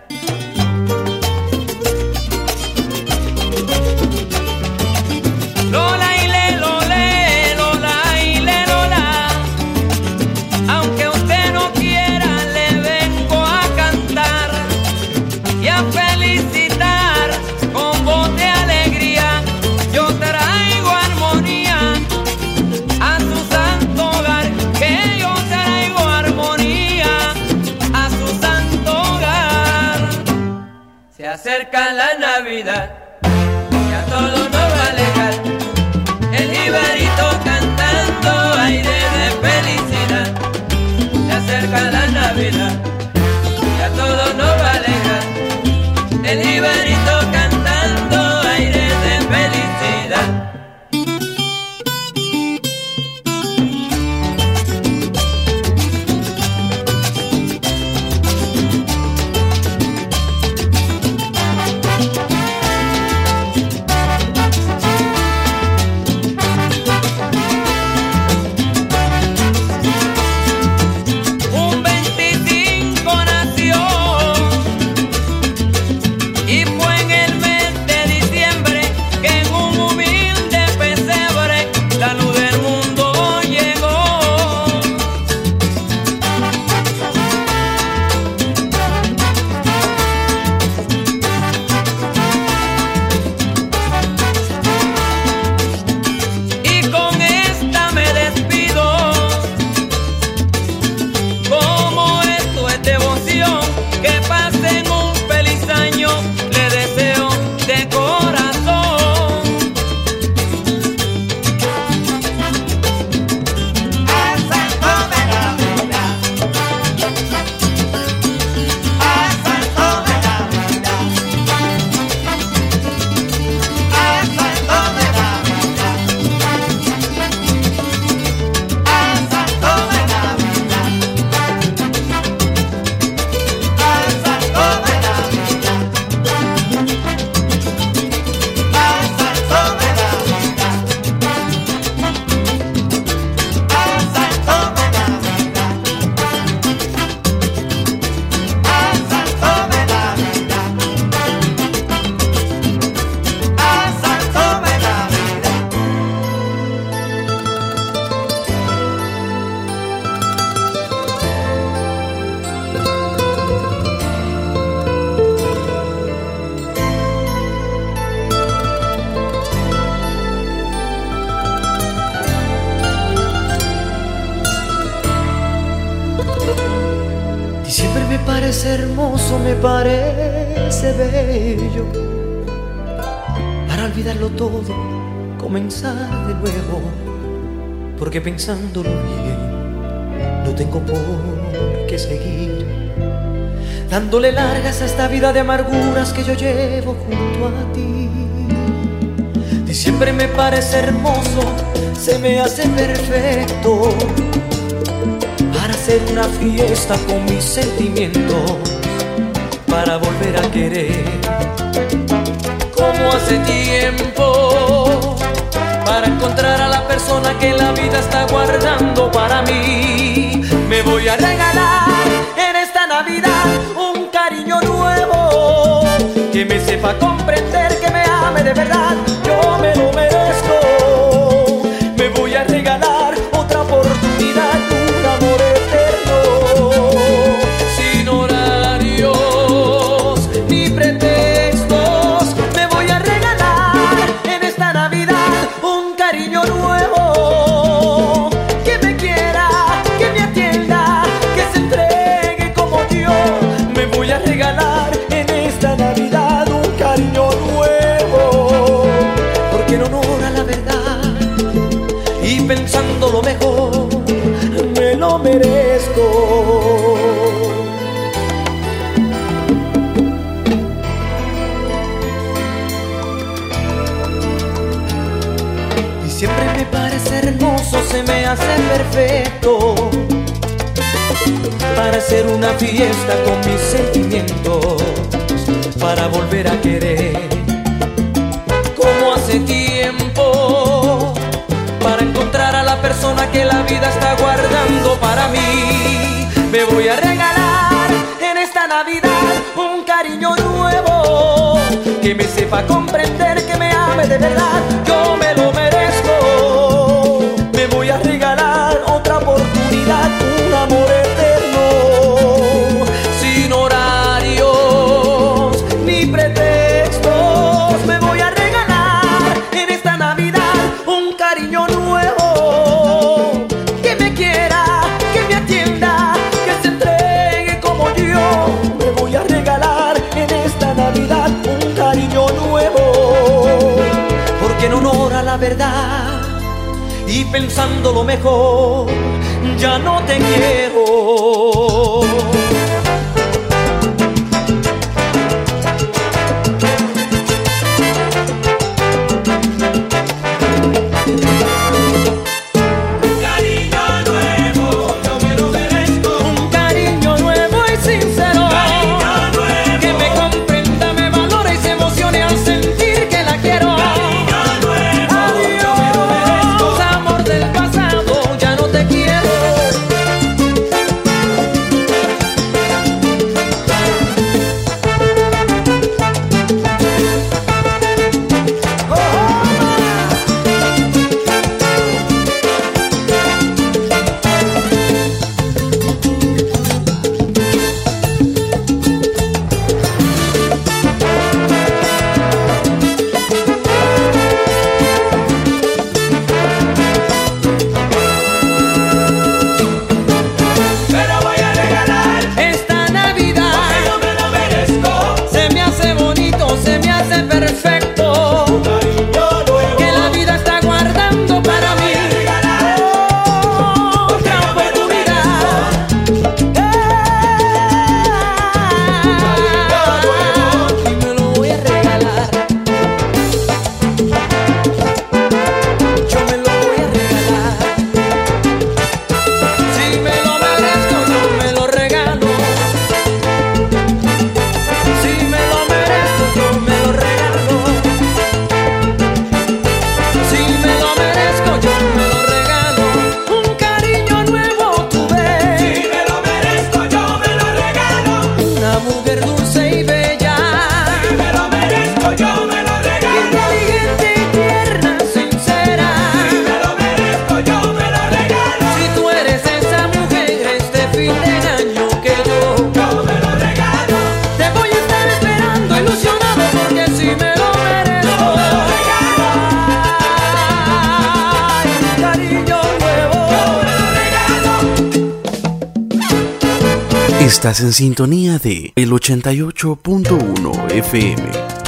Lola y le, lole, Lola y le, Lola. Aunque usted no quiera, le vengo a cantar y a felicitar con voz de alegría. Yo traigo armonía a su santo hogar, que yo traigo armonía a su santo hogar. Se acerca la Navidad y a todos nos va a alegrar. El Ibarito cantando aire de felicidad. Se acerca la Navidad y a todos nos va a alegrar. El Ibarito cantando aire de felicidad. Un veinticinco nació y fue en el mes de diciembre que en un humilde pesebre la luz del mundo llegó. Y con esta me despido. Como esto es devoción, que pasen un feliz año, le deseo de corazón. A Santo de Navidad, a Santo de Navidad, a Santo de Navidad, a Santo de Navidad, a Santo de Navidad, a Santo de Navidad, a Santo de Navidad, a Santo de Navidad, a Santo de Navidad. Diciembre me parece hermoso, me parece bello, para olvidarlo todo, comenzar de nuevo, porque pensándolo bien, no tengo por qué seguir dándole largas a esta vida de amarguras que yo llevo junto a ti. Diciembre me parece hermoso, se me hace perfecto para hacer una fiesta con mis sentimientos, para volver a querer como hace tiempo, para encontrar a la persona que la vida está guardando para mí. Me voy a regalar en esta Navidad un cariño nuevo, que me sepa comprender, que me ame de verdad, yo me lo merezco. Me voy a regalar se me hace perfecto para hacer una fiesta con mis sentimientos, para volver a querer como hace tiempo, para encontrar a la persona que la vida está guardando para mí. Me voy a regalar en esta Navidad un cariño nuevo, que me sepa comprender, que me ame de verdad, yo me lo merezco. Me voy a regalar otra oportunidad, un amor eterno, sin horarios ni pretextos. Me voy a regalar en esta Navidad un cariño nuevo, que me quiera, que me atienda, que se entregue como yo. Me voy a regalar en esta Navidad un cariño nuevo, porque en honor a la verdad y pensando lo mejor, ya no te quiero. Estás en sintonía de el ochenta y ocho punto uno F M.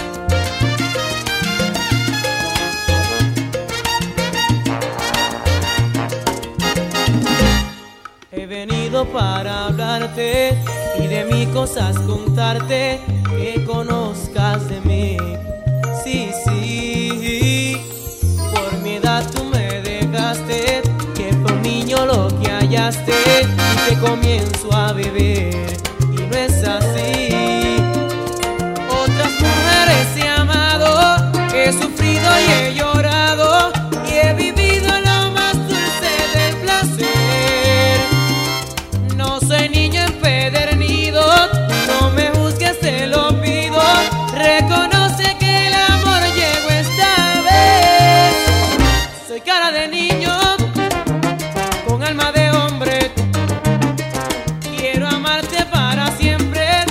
He venido para hablarte y de mis cosas contarte, que conozcas de mí. Sí, sí, por mi edad tú me dejaste, que fue un niño lo que hallaste y que comienzo a beber, y no es así. Otras mujeres he amado, he sufrido y he llorado, y he vivido lo más dulce del placer. No soy niño empedernido, no me juzgues, te lo pido. Reconoce que el amor llegó esta vez. Soy cara de niño, con alma de hombre. Quiero amarte para siempre.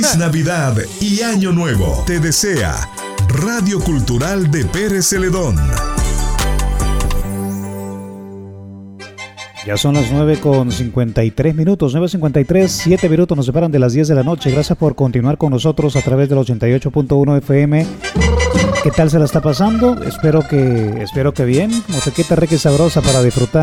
Feliz Navidad y Año Nuevo. Te desea Radio Cultural de Pérez Celedón. Ya son las nueve con cincuenta y tres minutos, nueve cincuenta y tres, siete minutos nos separan de las diez de la noche. Gracias por continuar con nosotros a través del ochenta y ocho punto uno F M. ¿Qué tal se la está pasando? Espero que, espero que bien. Musiquita rica y sabrosa para disfrutar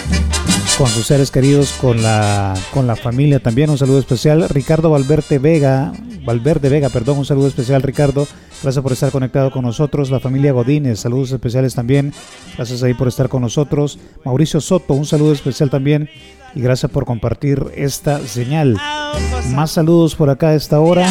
con sus seres queridos, con la, con la familia también. Un saludo especial, Ricardo Valverde Vega, Valverde Vega, perdón, un saludo especial, Ricardo. Gracias por estar conectado con nosotros. La familia Godínez, saludos especiales también. Gracias ahí por estar con nosotros. Mauricio Soto, un saludo especial también. Y gracias por compartir esta señal. Más saludos por acá a esta hora.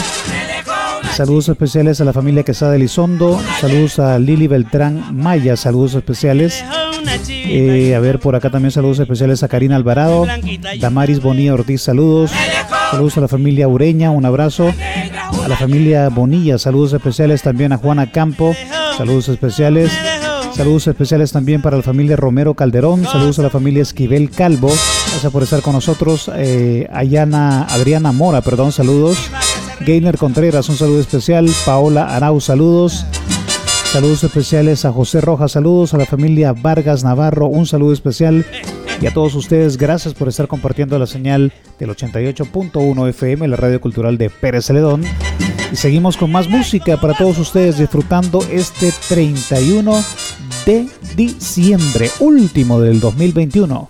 Saludos especiales a la familia Quesada Elizondo. Saludos a Lili Beltrán Maya, saludos especiales. Eh, a ver, por acá también saludos especiales a Karina Alvarado, Damaris Bonilla Ortiz, saludos. Saludos a la familia Ureña, un abrazo. A la familia Bonilla, saludos especiales también a Juana Campo, saludos especiales. Saludos especiales también para la familia Romero Calderón, saludos a la familia Esquivel Calvo, gracias por estar con nosotros. eh, Ayana, Adriana Mora, perdón, saludos. Gainer Contreras, un saludo especial. Paola Arau, saludos. Saludos especiales a José Rojas, saludos a la familia Vargas Navarro, un saludo especial. Y a todos ustedes, gracias por estar compartiendo la señal del ochenta y ocho punto uno F M, la radio cultural de Pérez Celedón. Y seguimos con más música para todos ustedes, disfrutando este treinta y uno de diciembre, último del dos mil veintiuno.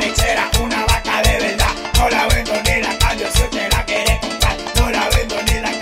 No la vendo ni la cambio si usted la quiere comprar. No la vendo ni la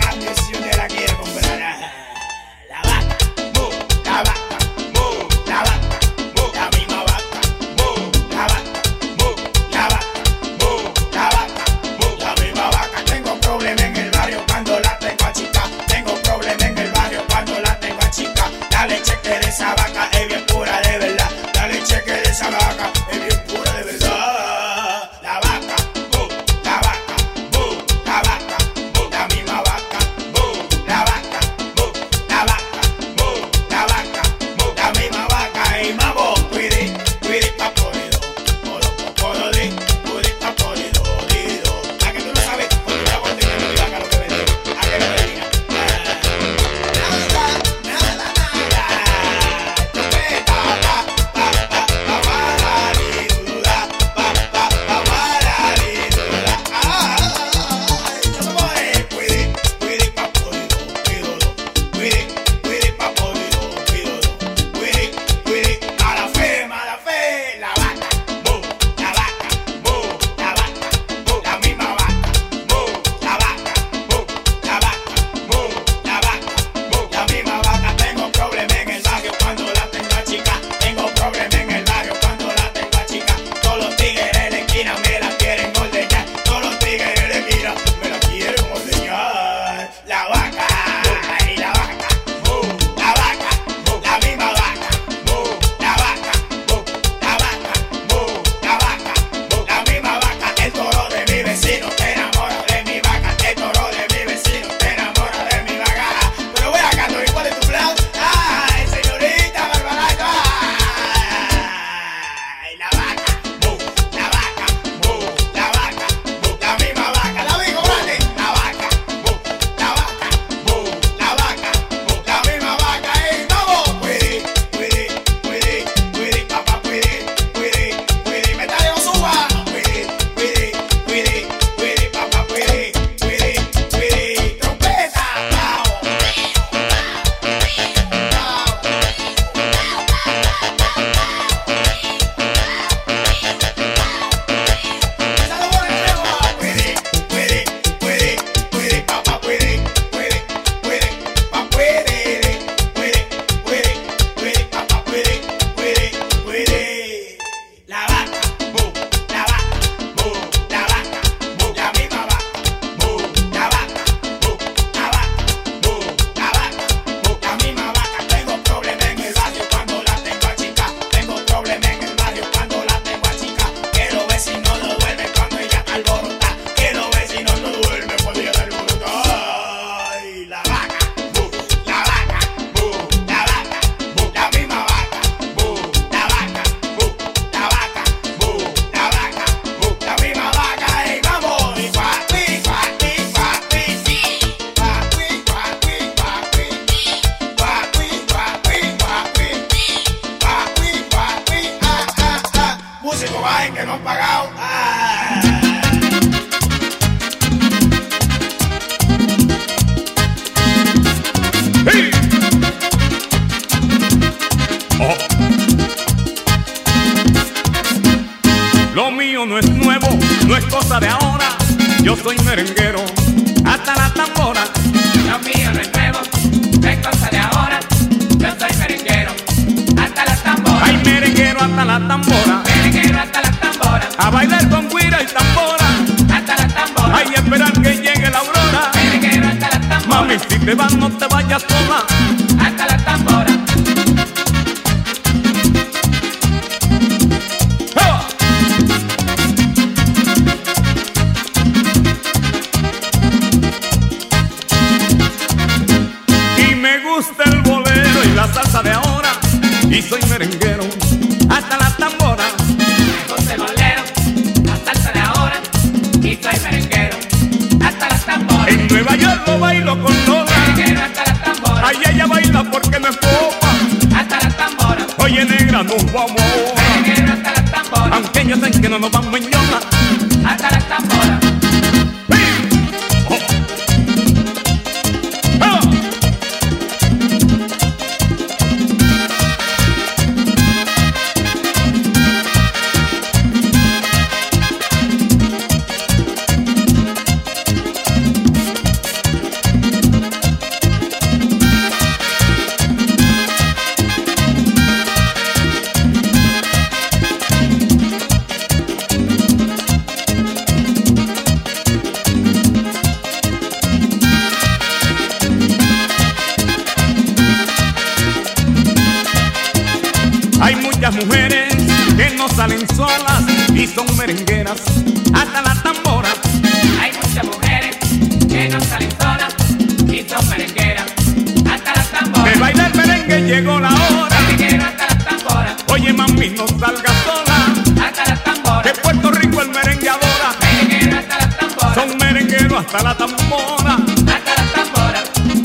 salsa de ahora, yo soy merenguero hasta la tambora. Lo mío no es nuevo, es cosa de ahora. Yo soy merenguero hasta la tambora. Ay, merenguero hasta la tambora. Merenguero hasta la tambora. A bailar con guira y tambora. Hasta la tambora. Ay, esperar que llegue la aurora. Merenguero hasta la tambora. Mami, si te vas no te vayas sola. Hasta la tambora. El bolero y la salsa de ahora, y soy merenguero hasta la tambora. Me gusta el bolero, la salsa de ahora, y soy merenguero hasta la tambora. En Nueva York lo bailo con Lola, merenguero hasta la tambora. Ay, ella baila porque no es popa, hasta la tambora. Oye, negra, nos vamos ahora, merenguero hasta la tambora. aunque ellos saben que no nos vamos en yola, hasta la tambora. Mujeres que no salen solas y son merengueras hasta la tambora. Hay muchas mujeres que no salen solas y son merengueras hasta la tambora. De bailar merengue llegó la hora. Merenguero hasta la tambora. Oye, mami, no salgas sola. Hasta la tambora. De Puerto Rico el merengue adora. Merenguero hasta la tambora. Son merengueros hasta la tambora. Hasta la tambora.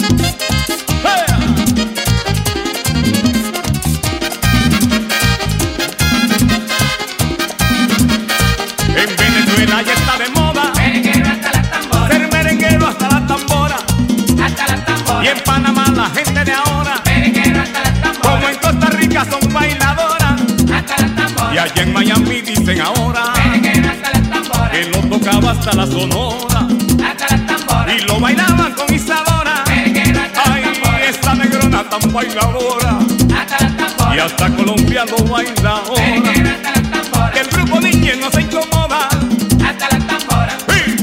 En Venezuela ya está de moda merenguero hasta la tambora. Ser merenguero hasta la tambora. Hasta la tambora. Y en Panamá la gente de ahora, merenguero hasta la tambora. como en Costa Rica son bailadoras. Hasta la tambora. Y allá en Miami dicen ahora merenguero hasta la tambora. que lo tocaba hasta la sonora. Hasta la tambora. Y lo bailaban con Isadora. Merenguero hasta Ay, la tambora. esta negrona tan bailadora. Hasta la tambora. Y hasta Colombia lo baila ahora. Merenguero hasta la tambora. Que el grupo niño no se incomoda. Hasta la tambora. ¡Sí!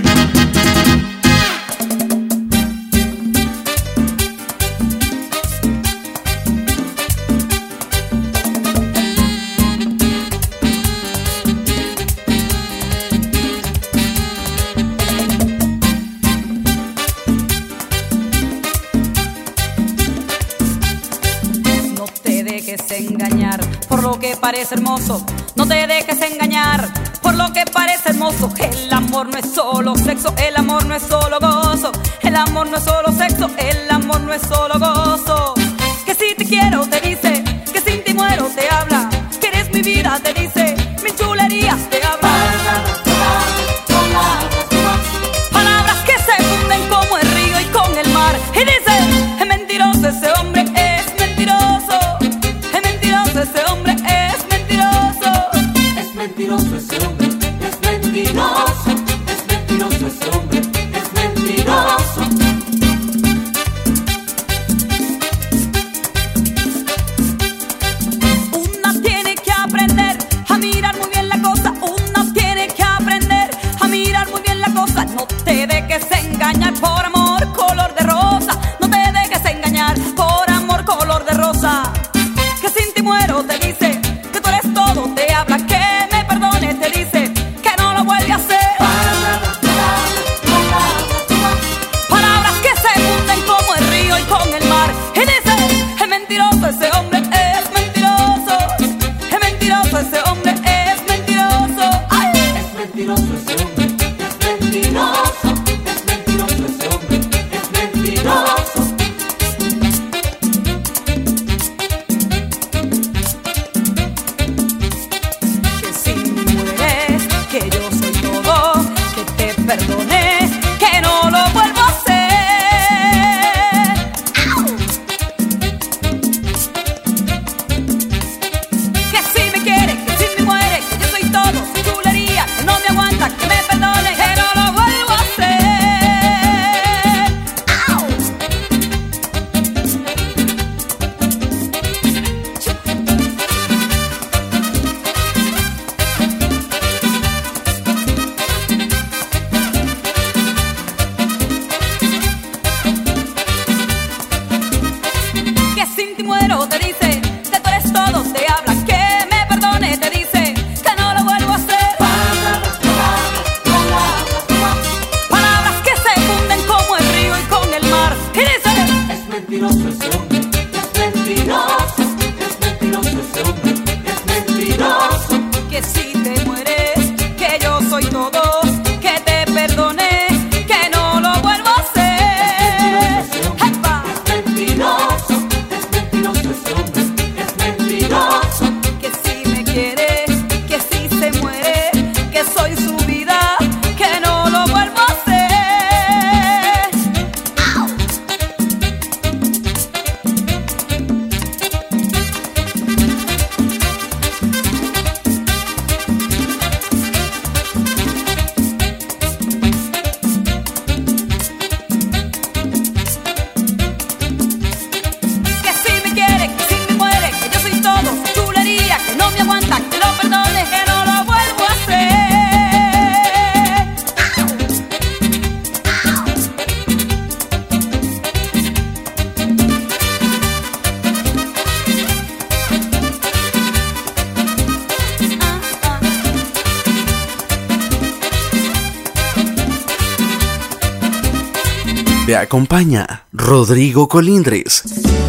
No te dejes engañar por lo que parece hermoso. No te dejes engañar por lo que parece hermoso. El amor no es solo sexo, el amor no es solo gozo. El amor no es solo sexo, el amor no es solo gozo. Que si te quiero te dice, que sin ti muero te habla. Que eres mi vida te dice, mil chulerías te habla. Palabras que se funden como el río y con el mar. Y dice, es mentiroso ese hombre, es mentiroso. Es mentiroso ese hombre, es mentiroso. Es mentiroso ese hombre, es mentiroso. Es mentiroso ese hombre, es mentiroso. Una tiene que aprender a mirar muy bien la cosa. Una tiene que aprender a mirar muy bien la cosa. No te dejes engañar por amor color de rosa. No te dejes engañar por amor color de rosa. Que sin ti muero te dice, que tú eres todo. Te habla que me perdone, te dice, que no lo vuelve a hacer. Palabras que se funden como el río y con el mar. Y dice, es mentiroso ese hombre, es mentiroso. Es mentiroso ese hombre, es mentiroso. ¡Ay! Es mentiroso ese hombre, es mentiroso. Es mentiroso ese hombre, es mentiroso. Que si mueres, que yo soy todo, que te perdone, que no lo vuelvo a hacer. ¡Au! Que si me quiere, que si me muere, que yo soy todo, su chulería, que no me aguanta, que me perdone. Te acompaña Rodrigo Colindres.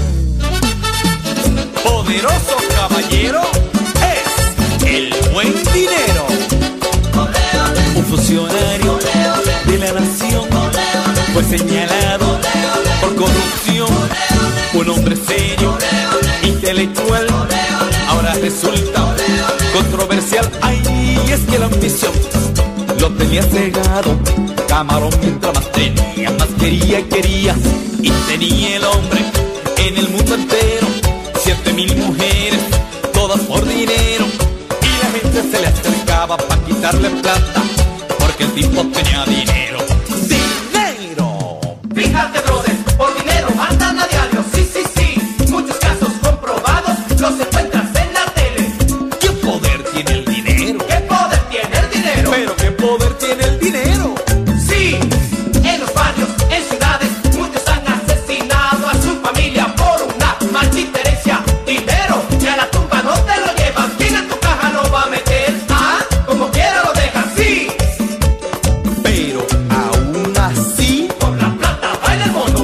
Poderoso caballero es el buen dinero. Un funcionario de la nación fue señalado por corrupción. Un hombre serio, intelectual, ahora resulta controversial. Ay, es que la ambición lo tenía cegado. Camarón mientras más tenía, más quería y quería. Y tenía el hombre en el mundo entero siete mil mujeres, todas por dinero. Y la gente se le acercaba para quitarle plata, porque el tipo tenía dinero. ¡Dinero! Fíjate, brother, por dinero andan a diario. Sí, sí, sí, muchos casos comprobados los encuentras en la tele. ¿Qué poder tiene el dinero? ¿Qué poder tiene el dinero? ¿Pero qué poder tiene el dinero? Sí, en los barrios, en ciudades, muchos han asesinado a su familia por una maldita herencia. Dinero, y a la tumba no te lo llevas. ¿Quién en tu caja lo va a meter? Ah, como quiera lo dejas, sí. Pero aún así, por la plata baila el mono.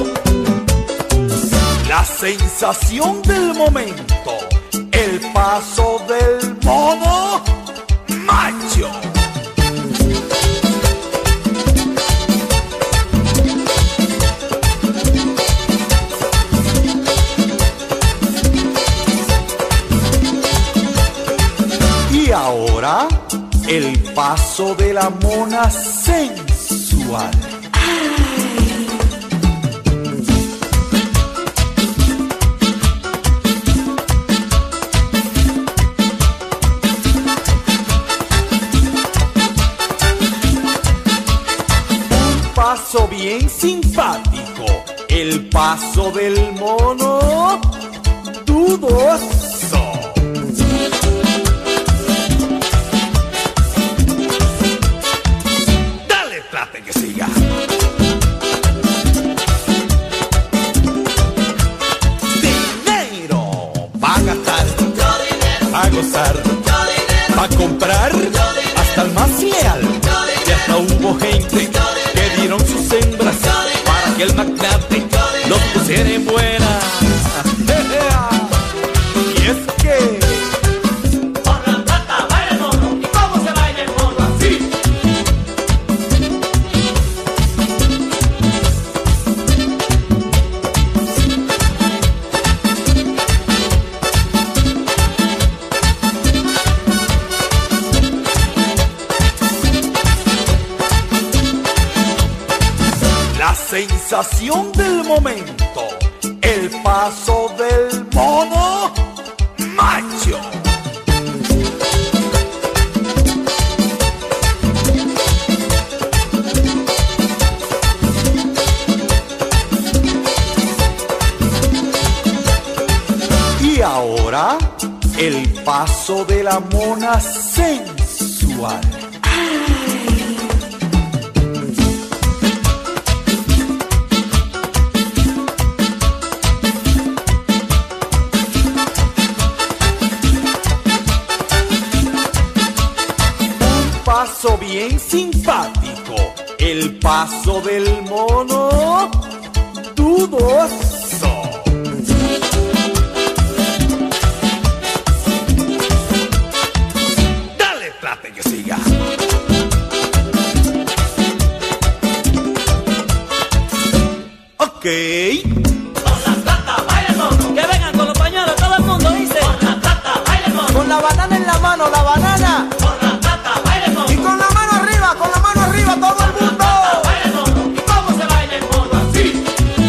La sensación del momento, el paso del mono macho. Y ahora, el paso de la mona sensual. Un paso bien simpático, el paso del mono dudoso. Dale, trate que siga. Dinero va a gastar, va a gozar, va a comprar hasta el más leal. Y hasta hubo gente que dieron sus hembras para que el magnate los pusiera en buena. Y es que Por la plata baila el mono. ¿Y cómo se baila el mono? Así. la sensación del momento, el paso del mono macho. Y ahora, el paso de la mona sensual. Un paso bien simpático, el paso del mono dudoso. Dale, trate que siga. Ok. Con la plata baila el mono. Que vengan con los pañuelos, todo el mundo dice. Con la plata baila el mono. Con la banana en la mano, la banana. Con la plata baila el mono. Y con la mano arriba, con la mano arriba, todo el mundo. Baila el mono. ¿Y cómo se baila el mono? Así.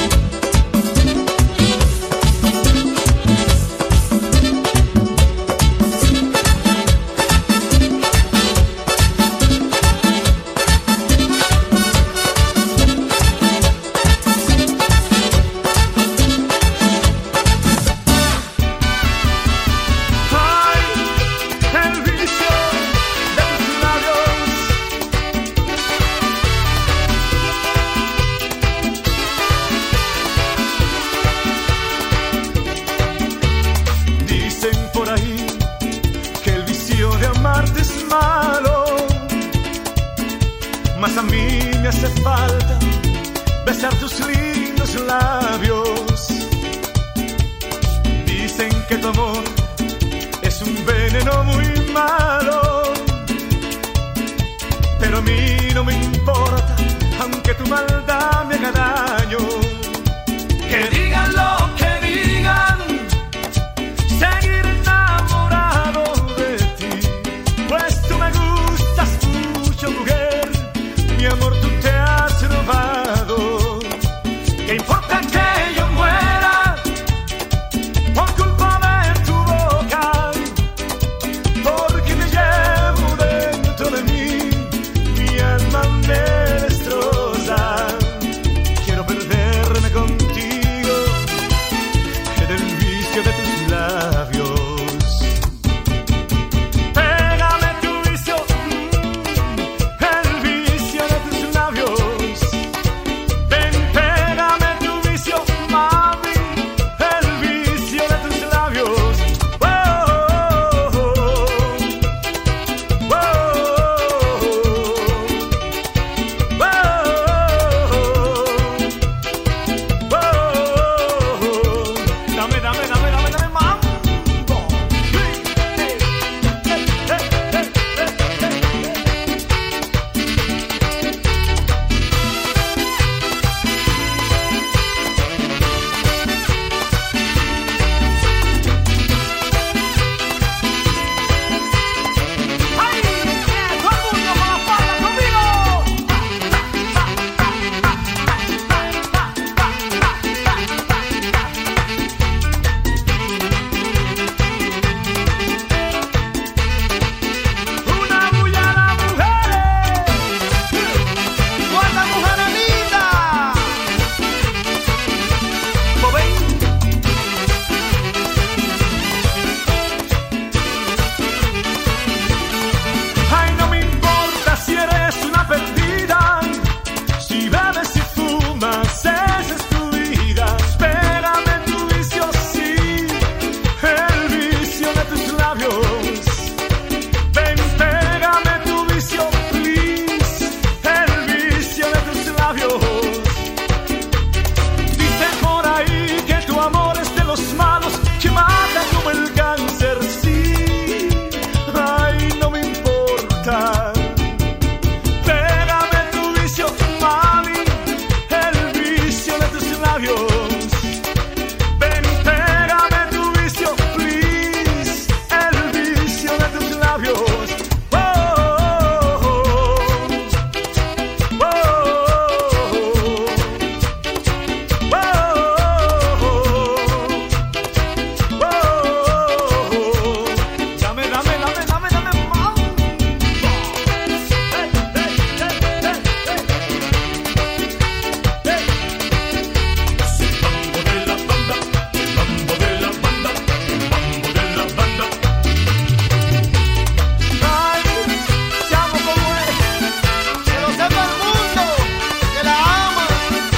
El vicio de tus labios, dicen por ahí que el vicio de amarte es malo, mas a mí me hace falta besar tus lindos labios. Dicen que tu amor es un veneno muy malo, pero a mí no me importa, aunque tu maldad me haga daño. Que digan lo que digan, seguir enamorado de ti, pues tú me gustas mucho, mujer, mi amor tú te has robado. ¿Qué importa que yo muera por culpa de tu boca? Porque me llevo dentro de mí, mi alma me destroza. Quiero perderme contigo en el vicio de tus labios. Pégame tu vicio, mm, el vicio de tus labios. Ven, pégame tu vicio, mami, el vicio de tus labios. Oh, oh, oh, oh, oh. Dame, dame, dame, dame, dame, mambo. ¡Ay! ¡Todo el mundo con las palmas conmigo! Una bulla a las mujeres. ¡Guarda, mujer linda! ¿Lo ven? Ay, no me importa si eres una perdida, si bebes y fumas, esa es tu vida. Pégame tu vicio, sí, el vicio de tus labios. Ven, pégame tu vicio, please, el vicio de tus labios. Dicen por ahí que tu amor es de los malos, que mata como el cáncer, sí. Ay, no me importa. Pégame tu vicio, mami, el vicio de tus labios. Ven, pégame tu vicio, please, el vicio de tus labios. Oh, oh, oh, oh, oh, oh. Dame, dame, dame, dame, dame, mambo. Hey, hey, hey, hey, hey. Hey. Es el mambo de la banda, el mambo de la banda, el mambo de la banda. Ay, llamo como es, que lo sepa el mundo, que la ama.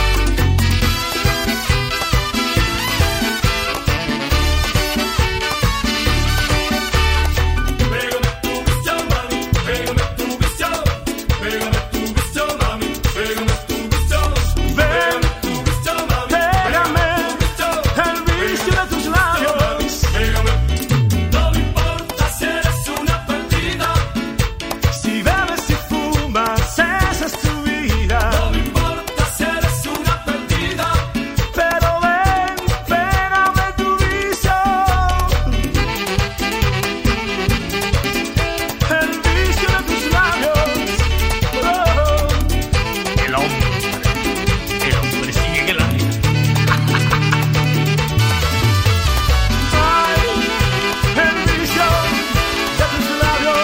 Pégame tu vicio, mami, pégame tu vicio, pégame tu vicio, mami, pégame tu vicio, pégame tu vicio, mami, pégame el vicio de tus labios. Pégame, no me importa si eres una perdida, si bebes y fumas, esa es tu vida. No me importa si eres una perdida, pero ven, pégame tu vicio. El vicio de tus labios. Oh. El hombre, el hombre sigue en el aire. Ay, el vicio de tus labios.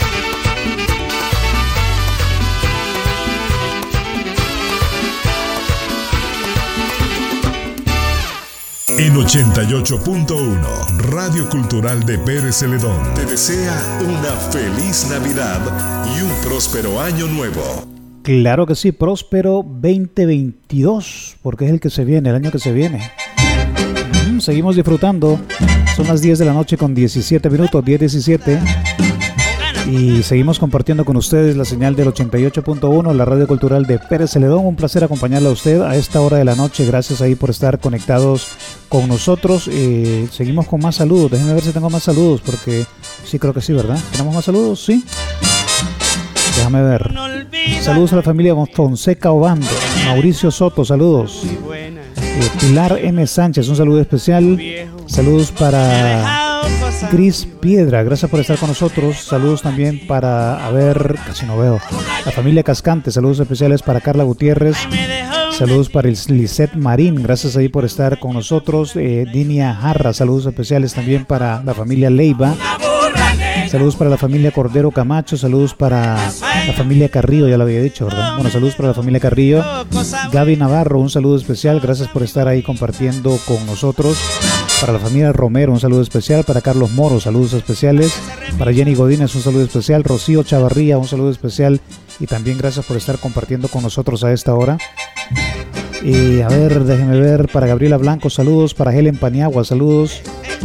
En ochenta y ocho punto uno, Radio Cultural de Pérez Celedón te desea una feliz Navidad y un próspero año nuevo. Claro que sí, próspero veinte veintidós, porque es el que se viene, el año que se viene. Mm, seguimos disfrutando. Son las diez de la noche con diecisiete minutos, diez diecisiete. Y seguimos compartiendo con ustedes la señal del ochenta y ocho punto uno, la radio cultural de Pérez Celedón. Un placer acompañarle a usted a esta hora de la noche. Gracias ahí por estar conectados con nosotros. Eh, seguimos con más saludos. Déjenme ver si tengo más saludos, porque sí, creo que sí, ¿verdad? ¿Tenemos más saludos? Sí. Déjame ver. Saludos a la familia Fonseca Obando. Mauricio Soto, saludos. Eh, Pilar M. Sánchez, un saludo especial. Saludos para Cris Piedra, gracias por estar con nosotros. Saludos también para, a ver, casi no veo, la familia Cascante. Saludos especiales para Carla Gutiérrez. Saludos para Lisette Marín, gracias ahí por estar con nosotros. eh, Dinia Jarra, saludos especiales también para la familia Leiva. Saludos para la familia Cordero Camacho. Saludos para la familia Carrillo, ya lo había dicho, ¿verdad? Bueno, saludos para la familia Carrillo. Gaby Navarro, un saludo especial, gracias por estar ahí compartiendo con nosotros. Para la familia Romero, un saludo especial. Para Carlos Moro, saludos especiales. Para Jenny Godínez, un saludo especial. Rocío Chavarría, un saludo especial. Y también gracias por estar compartiendo con nosotros a esta hora. Y a ver, déjenme ver. Para Gabriela Blanco, saludos. Para Helen Paniagua, saludos.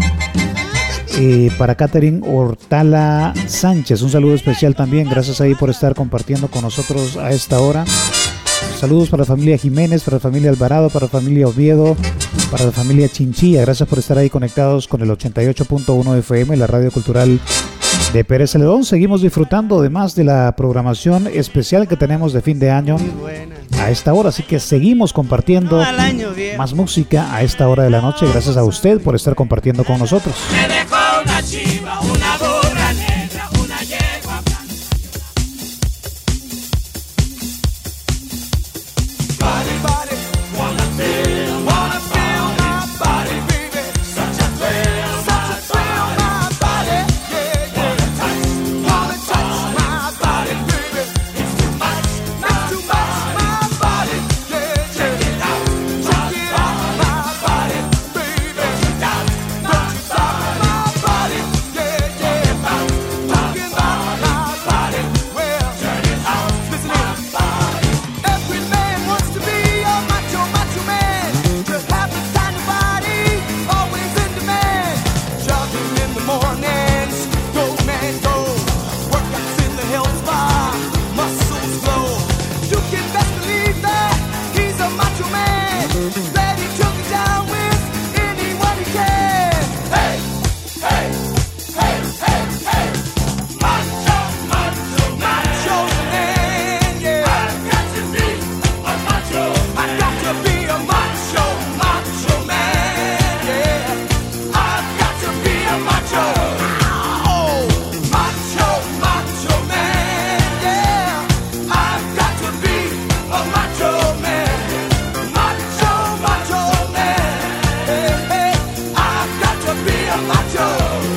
Y para Catherine Hortala Sánchez, un saludo especial también. Gracias ahí por estar compartiendo con nosotros a esta hora. Saludos para la familia Jiménez, para la familia Alvarado, para la familia Oviedo, para la familia Chinchilla. Gracias por estar ahí conectados con el ochenta y ocho punto uno F M, la radio cultural de Pérez Celedón. Seguimos disfrutando además de la programación especial que tenemos de fin de año a esta hora. Así que seguimos compartiendo más música a esta hora de la noche. Gracias a usted por estar compartiendo con nosotros. Me dejó una chiva, una burra negra, una yegua blanca. Body, body, wanna feel, wanna feel my body, baby. Such a thrill, such a thrill, my body, yeah, yeah. Wanna touch, wanna touch my body, baby. It's too much, not too much, my body, yeah, yeah. Check it out, check it out, my body, baby. Don't you doubt, don't you doubt my body, yeah, yeah. Talking about my body, well, turn it out, listen in. Every man wants to be a macho, macho man. Just have to find your body, always in demand. Jogging in the mornings, go man go. Workouts in the health spa, muscles glow. You can best believe that he's a macho man. Ready to get down with anyone he can. Hey, hey, hey, hey, hey. Macho, macho, macho man, yeah. I've got to be a macho. I've got to be a macho, macho man, yeah. I've got to be a macho. Oh, macho, macho man, yeah. I've got to be a macho man. Macho, macho man, hey, hey. I've got to be a macho.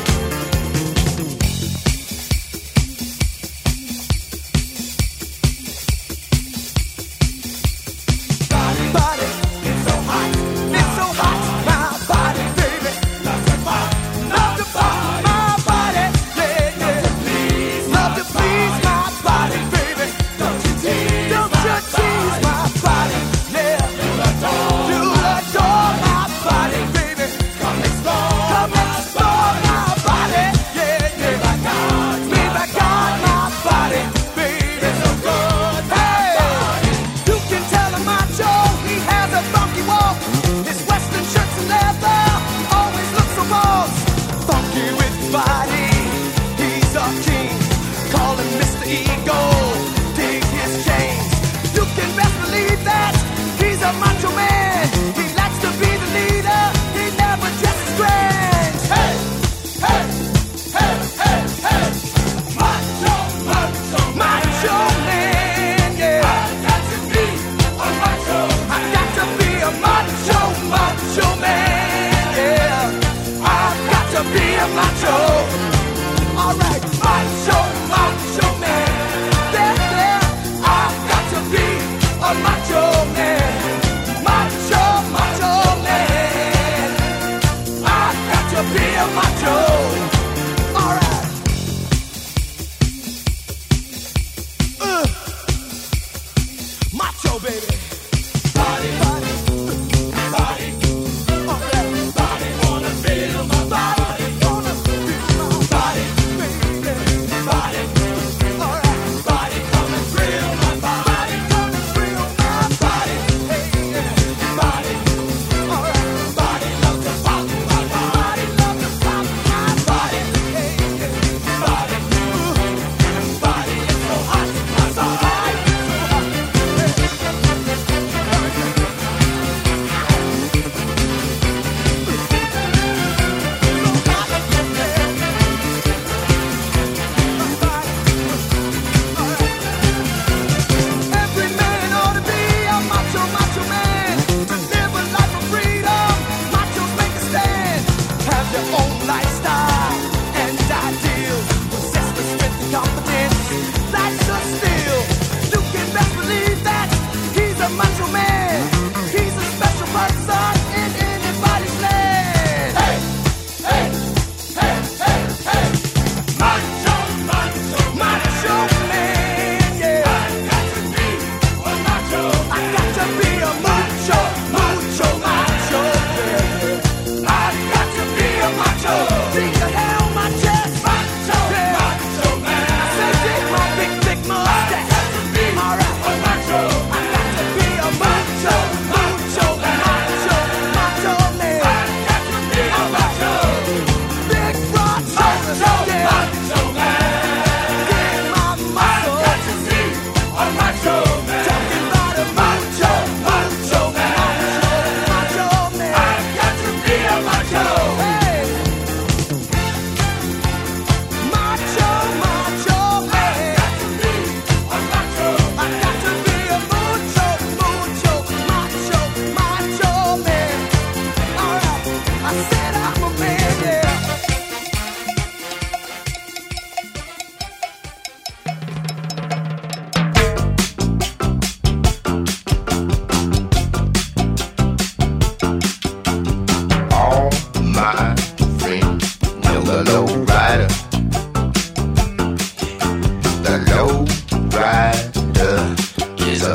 Body, body, it's so hot, it's so hot, my body, baby. Love to pop, love to pop, my body, yeah, yeah. Love to please my body, baby. Don't you tease, don't you tease my body, yeah. You adore, you adore my body, baby. Come explore, come explore my body, yeah, yeah. Me back on, me back on my body, baby. It's so good, hey. You can tell a macho he has a funky walk. His western shirts and leather always look so boss. Funky with his body, he's a king. Call him Mister Ego, dig his chains. You can best believe that he's a macho man. He likes to be the leader, he never dresses grand. Hey, hey, hey, hey, hey. Macho, macho, macho man, yeah. I've got to be a macho. I've got to be a macho, macho man, yeah. I've got to be a macho. All right, macho, macho man, yeah, yeah. I've got to be a macho man. Macho, macho man. I've got to be a macho. All right. Uh, macho, baby. Body, body, body. All right. Body wanna feel my body. Wanna feel my body, baby. Body.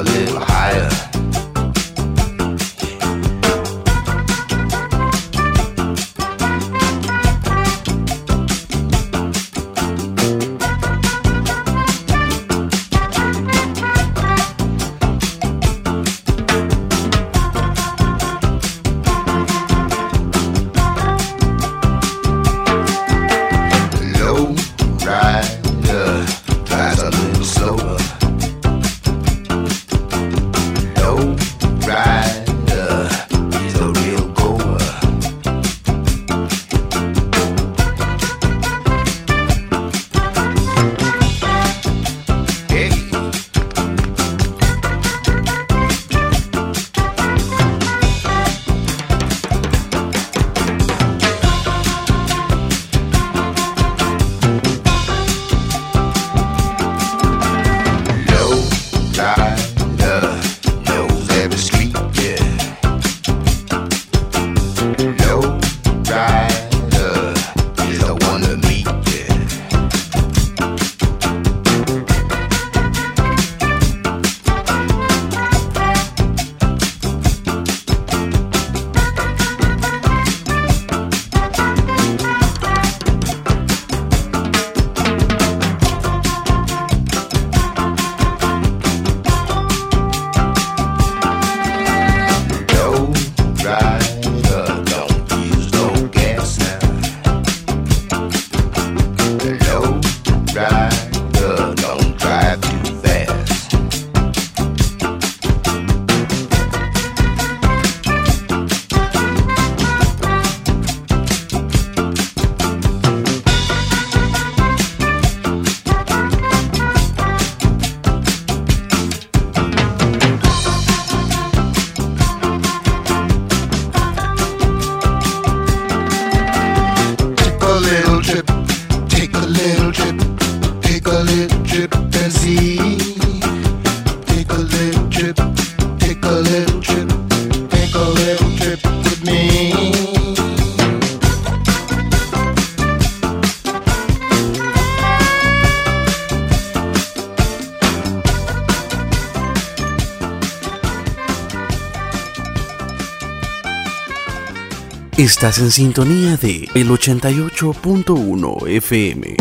little higher. Estás en sintonía de el ochenta y ocho punto uno F M.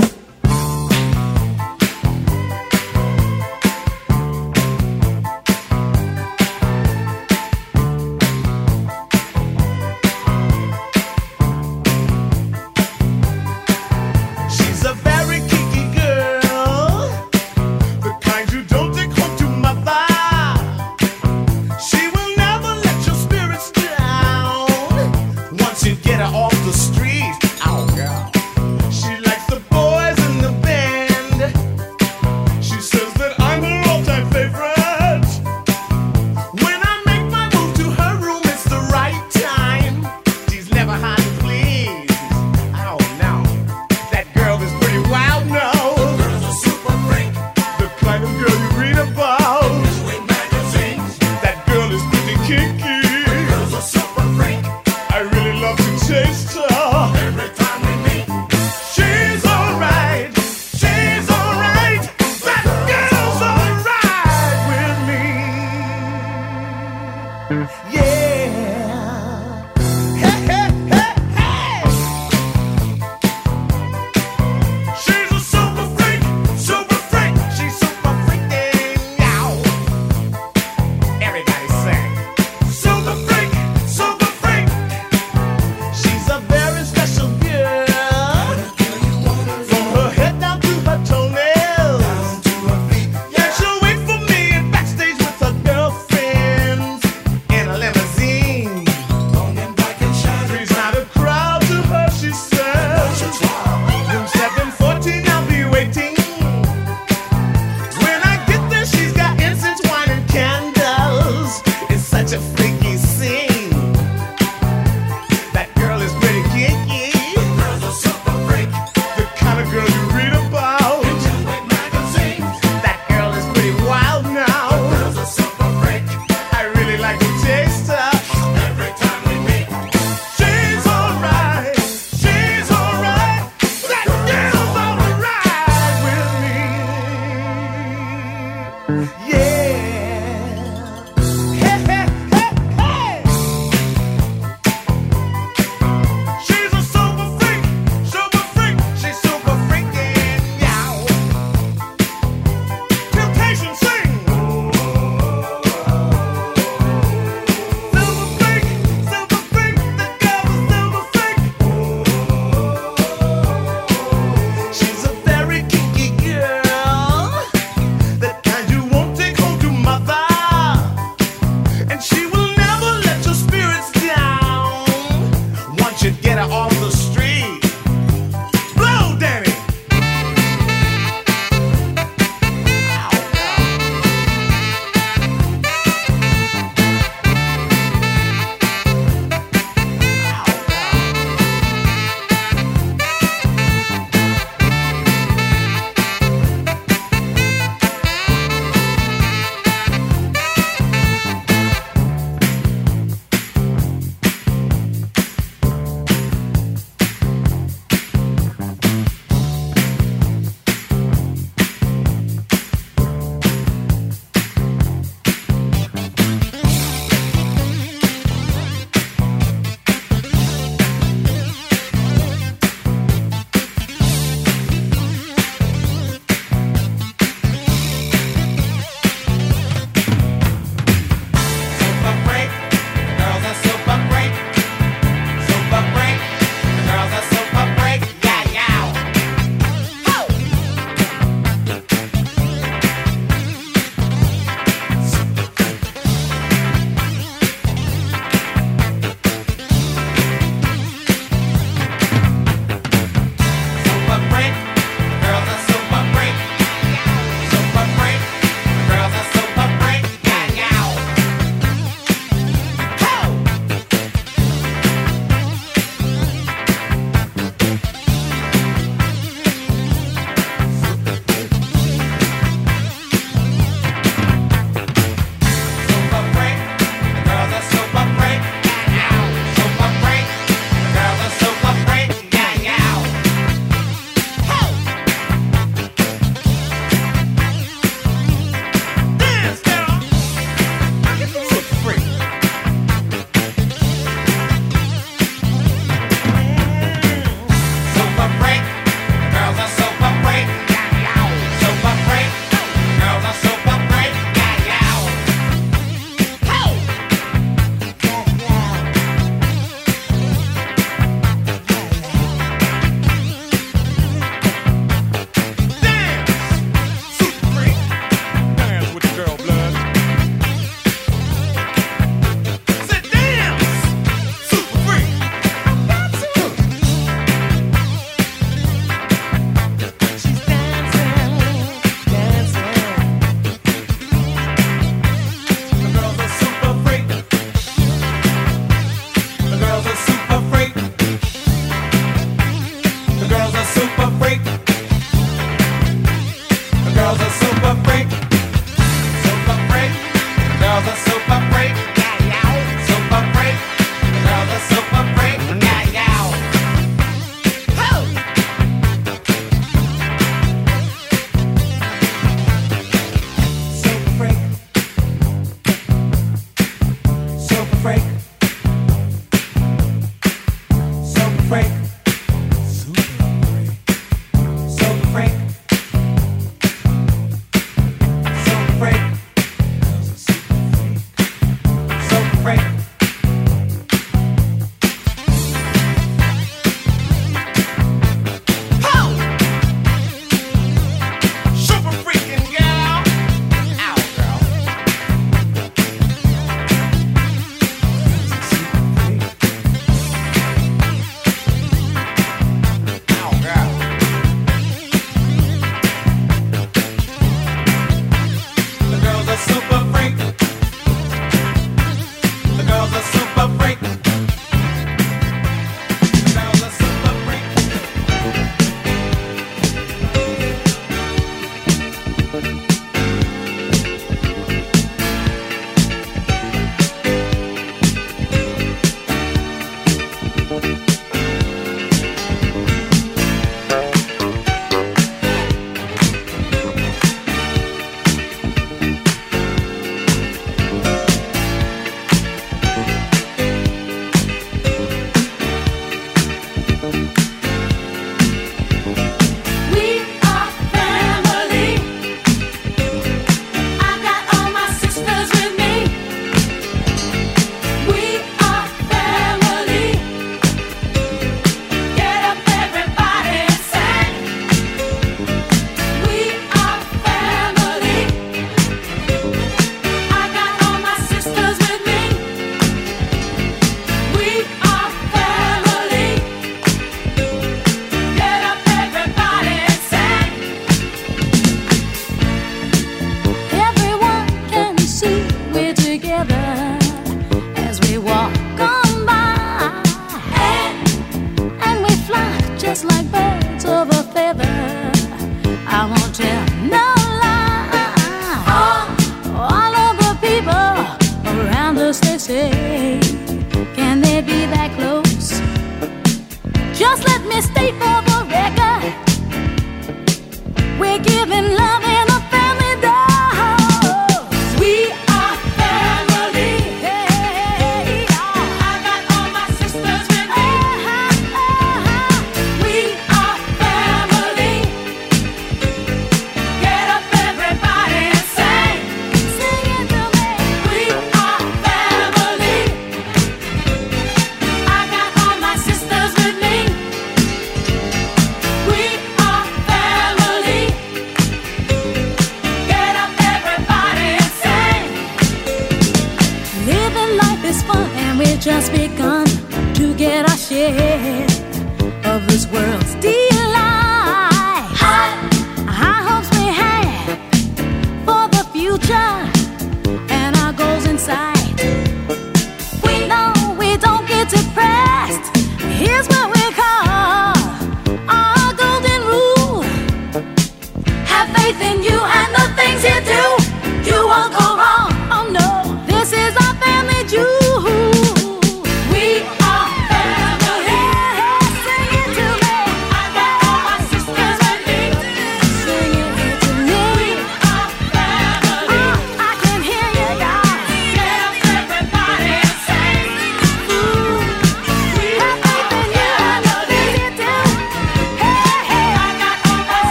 I got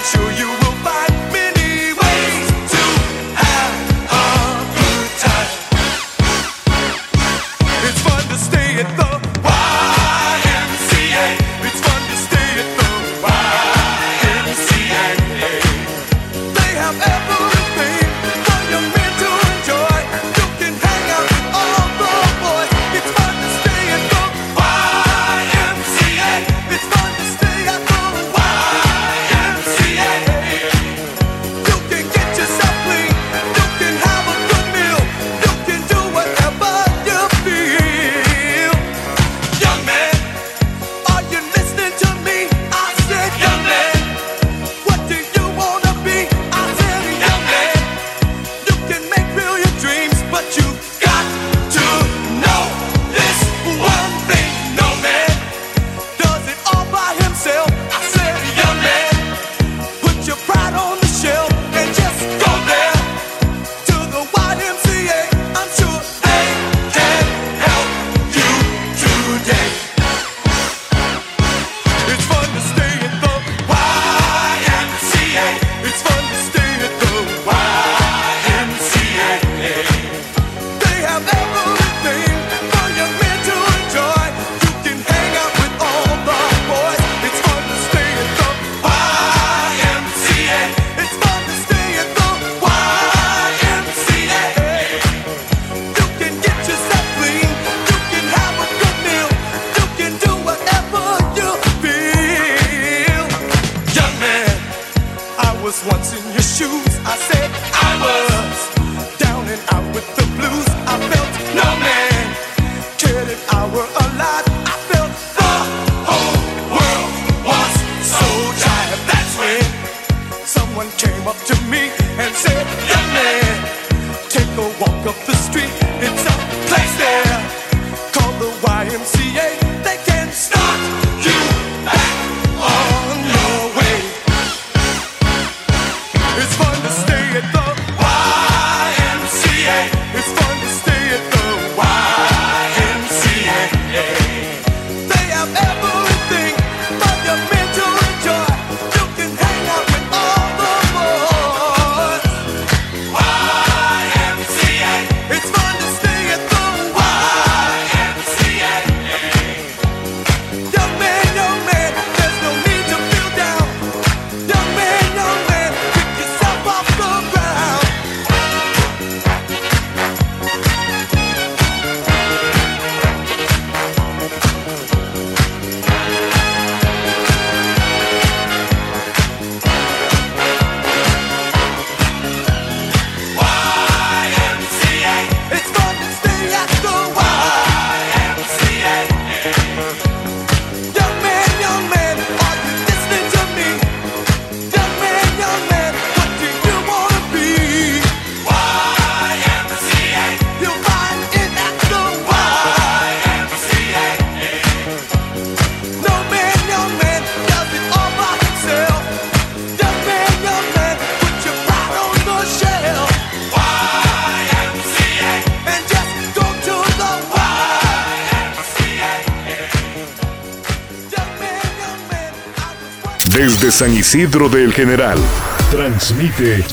Desde San Isidro del General, transmite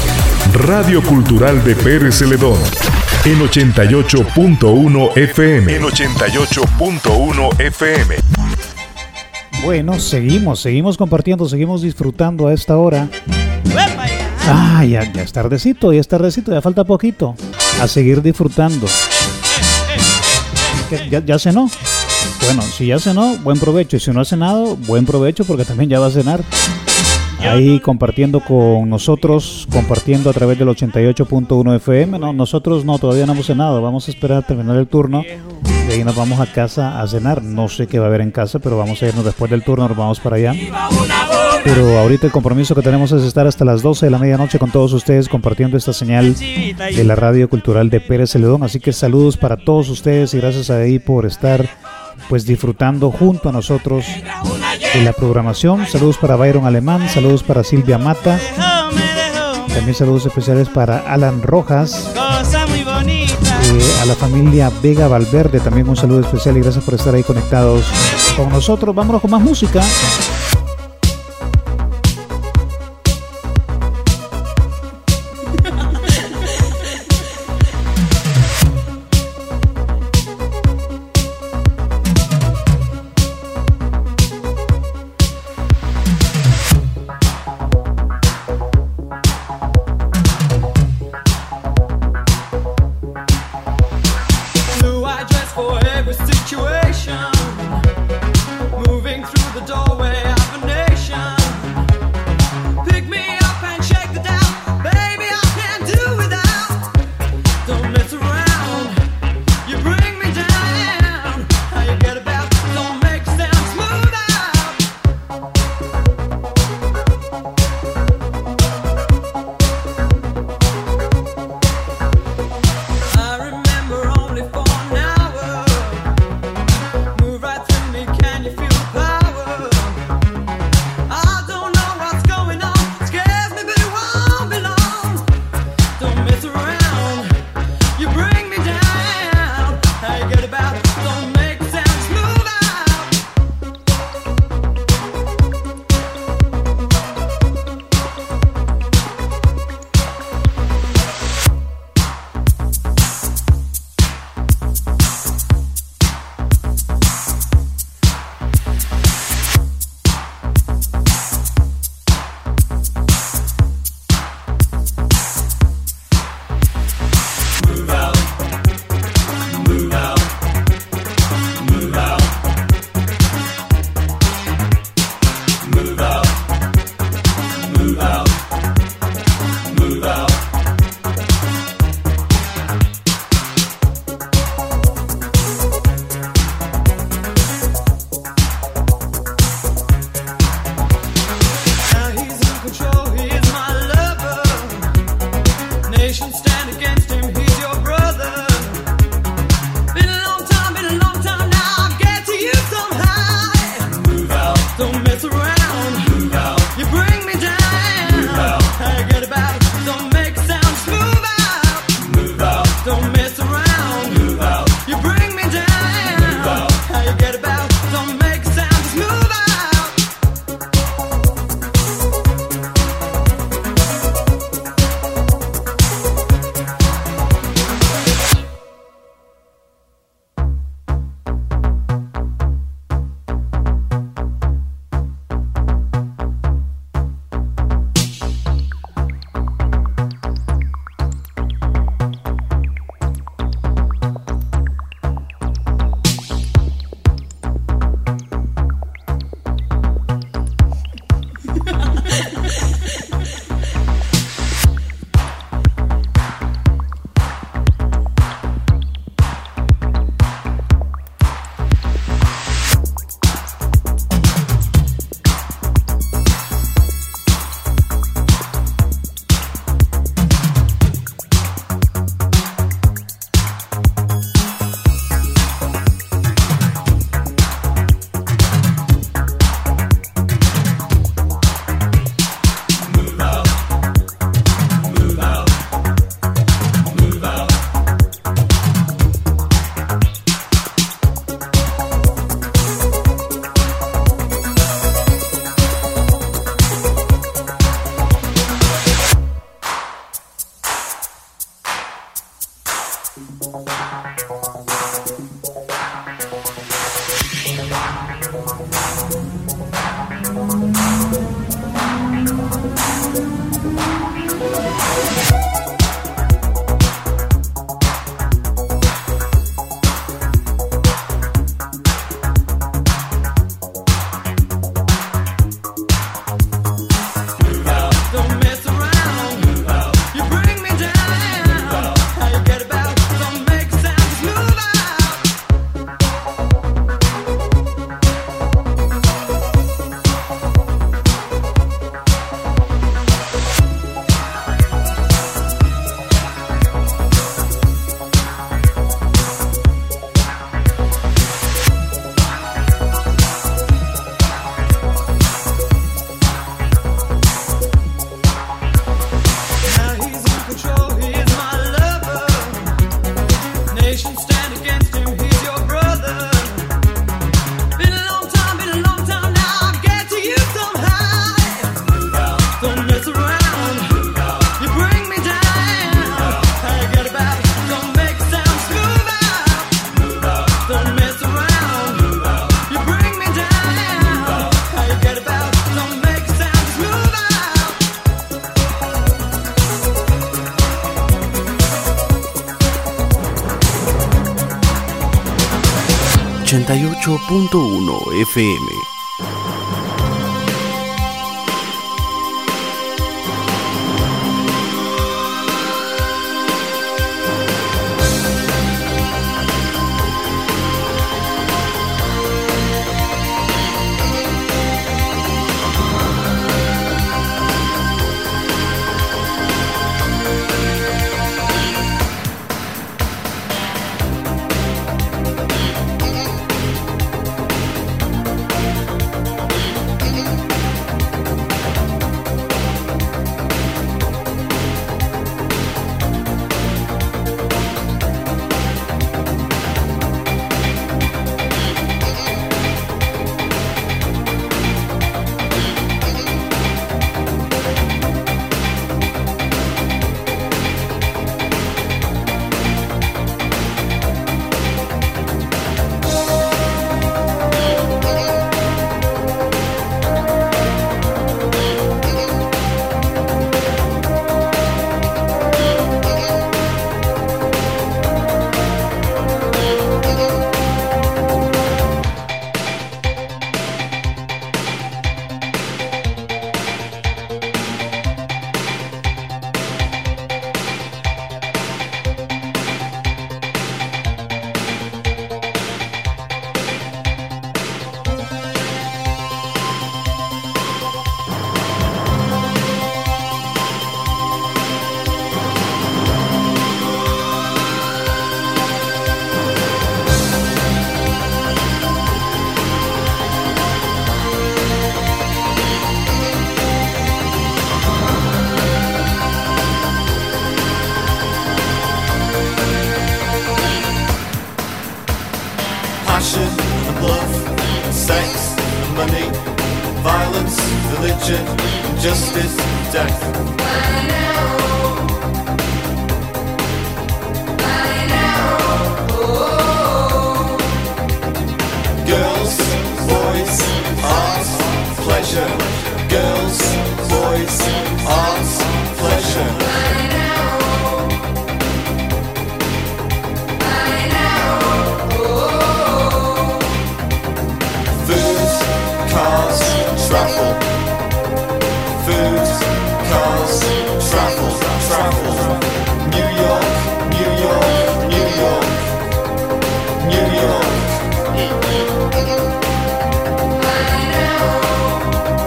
Radio Cultural de Pérez Celedón en ochenta y ocho punto uno F M. En ochenta y ocho punto uno F M. Bueno, seguimos, seguimos compartiendo, seguimos disfrutando a esta hora. Ah, ya, ya es tardecito, ya es tardecito, ya falta poquito. A seguir disfrutando. ¿Ya, ya cenó? Bueno, si ya cenó, buen provecho. Y si no ha cenado, buen provecho porque también ya va a cenar. Ahí compartiendo con nosotros, compartiendo a través del ochenta y ocho punto uno F M. No, nosotros no, todavía no hemos cenado. Vamos a esperar a terminar el turno. De ahí nos vamos a casa a cenar. No sé qué va a haber en casa, pero vamos a irnos después del turno, nos vamos para allá. Pero ahorita el compromiso que tenemos es estar hasta las doce de la medianoche con todos ustedes compartiendo esta señal de la Radio Cultural de Pérez Celedón. Así que saludos para todos ustedes y gracias ahí por estar pues disfrutando junto a nosotros de la programación. Saludos para Byron Alemán, saludos para Silvia Mata, también saludos especiales para Alan Rojas, eh, a la familia Vega Valverde, también un saludo especial y gracias por estar ahí conectados con nosotros. Vámonos con más música. ochenta y ocho punto uno F M. Justice, death. I know. I know. Oh. Girls, boys, art, pleasure. Girls, boys, art, pleasure. I know. I know. Oh. Food, cars, travel. Food, cars, travel, travel. New York, New York, New York, New York. I know,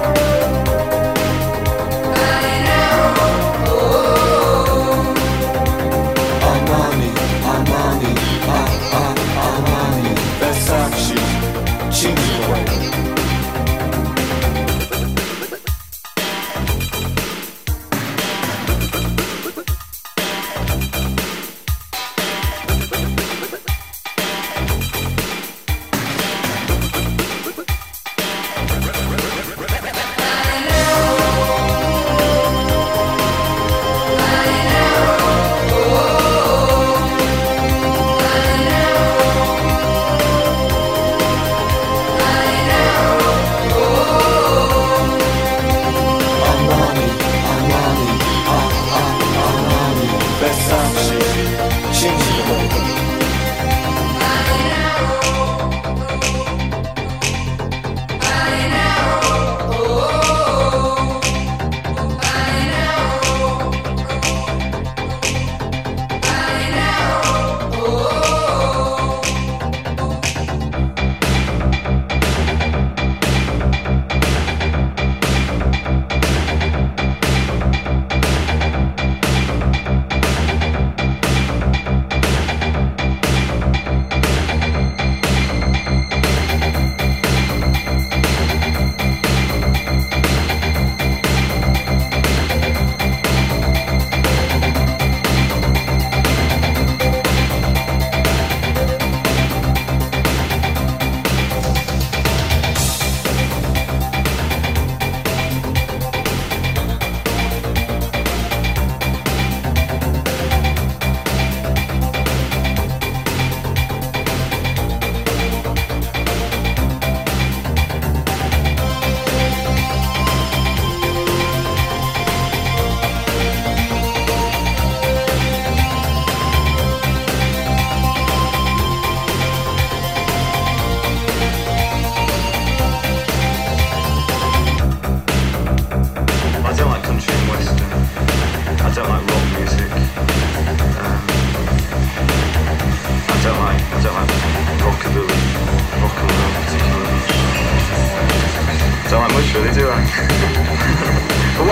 I know. Oh. Armani, Armani, ah ah Armani, Versace, Chingway.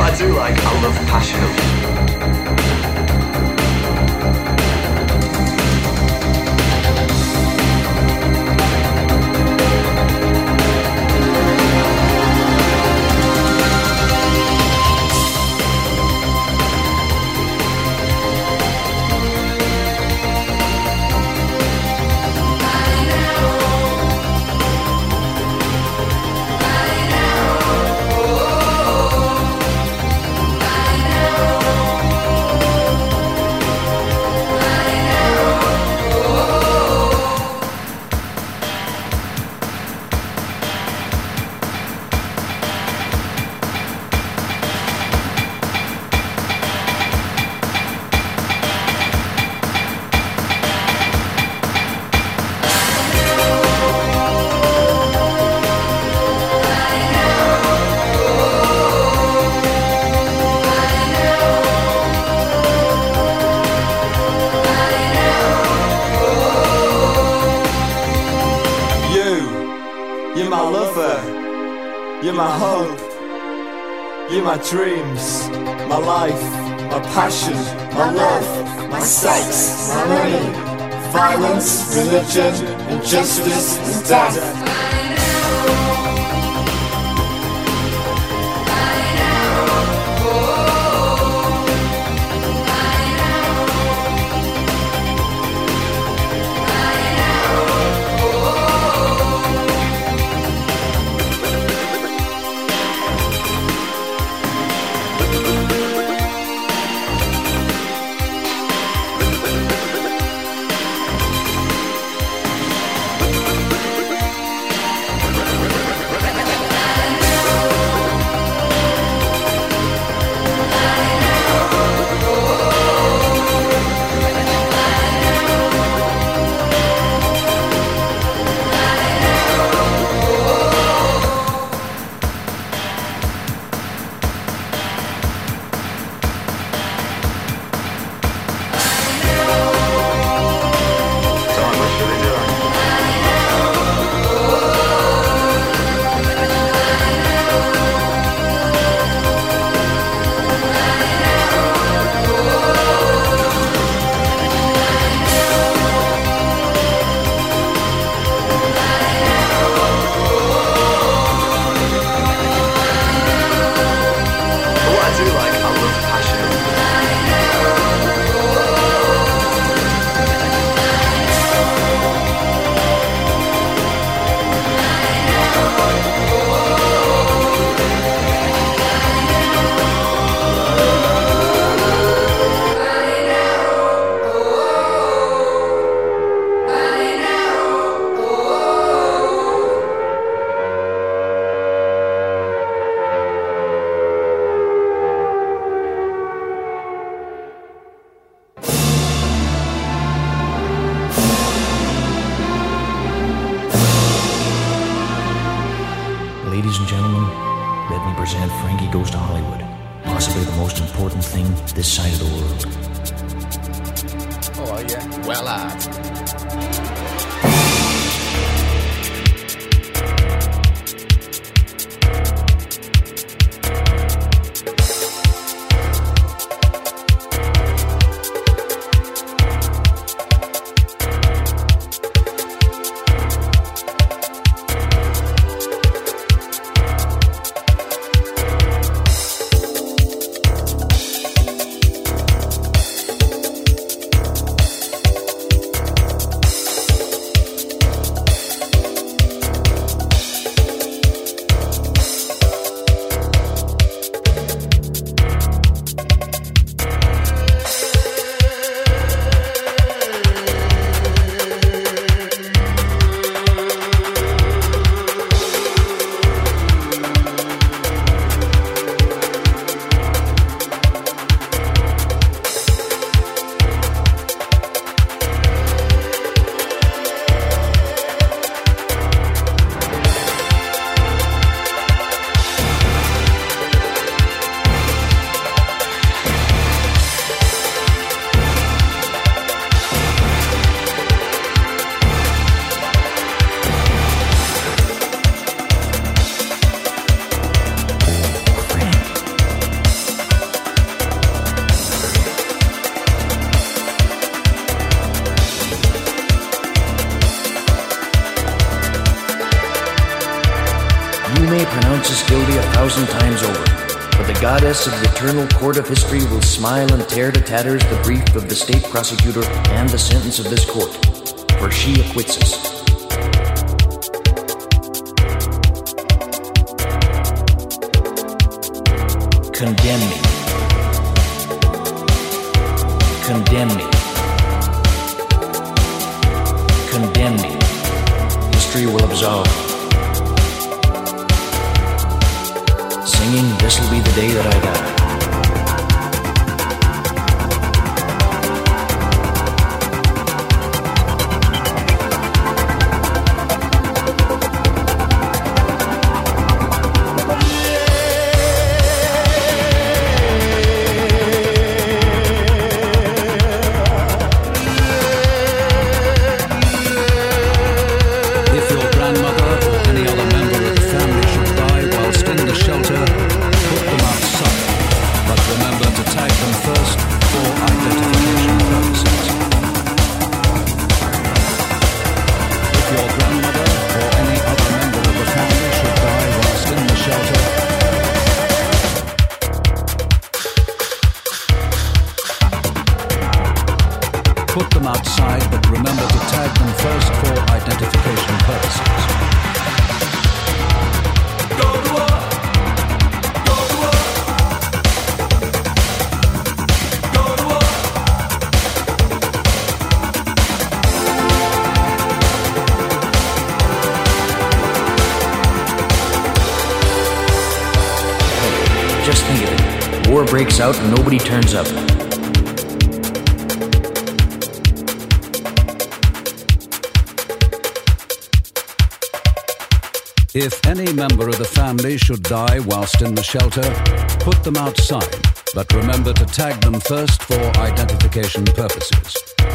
What I do like, I love passion. You're my hope, you're my dreams, my life, my passion, my love, my sex, my money, violence, religion, injustice, and death. Ladies and gentlemen, let me present Frankie Goes to Hollywood, possibly the most important thing this side of the world. Oh, yeah. Well, uh... thousand times over. But the goddess of the eternal court of history will smile and tear to tatters the brief of the state prosecutor and the sentence of this court, for she acquits us. Condemn me. Condemn me. Condemn me. History will absolve. Singing, this'll be the day that I die. Just think of it. War breaks out and nobody turns up. If any member of the family should die whilst in the shelter, put them outside, but remember to tag them first for identification purposes.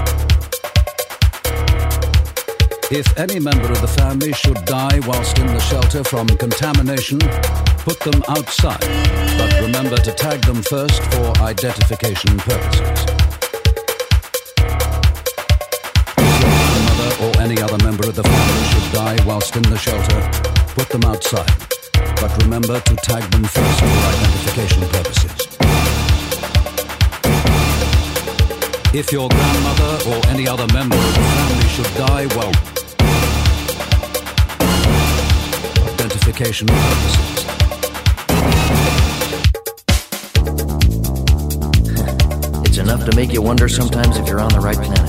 If any member of the family should die whilst in the shelter from contamination, put them outside, but remember to tag them first for identification purposes. If your grandmother or any other member of the family should die whilst in the shelter, put them outside, but remember to tag them first for identification purposes. If your grandmother or any other member of the family should die, well, identification purposes. It's enough to make you wonder sometimes if you're on the right planet.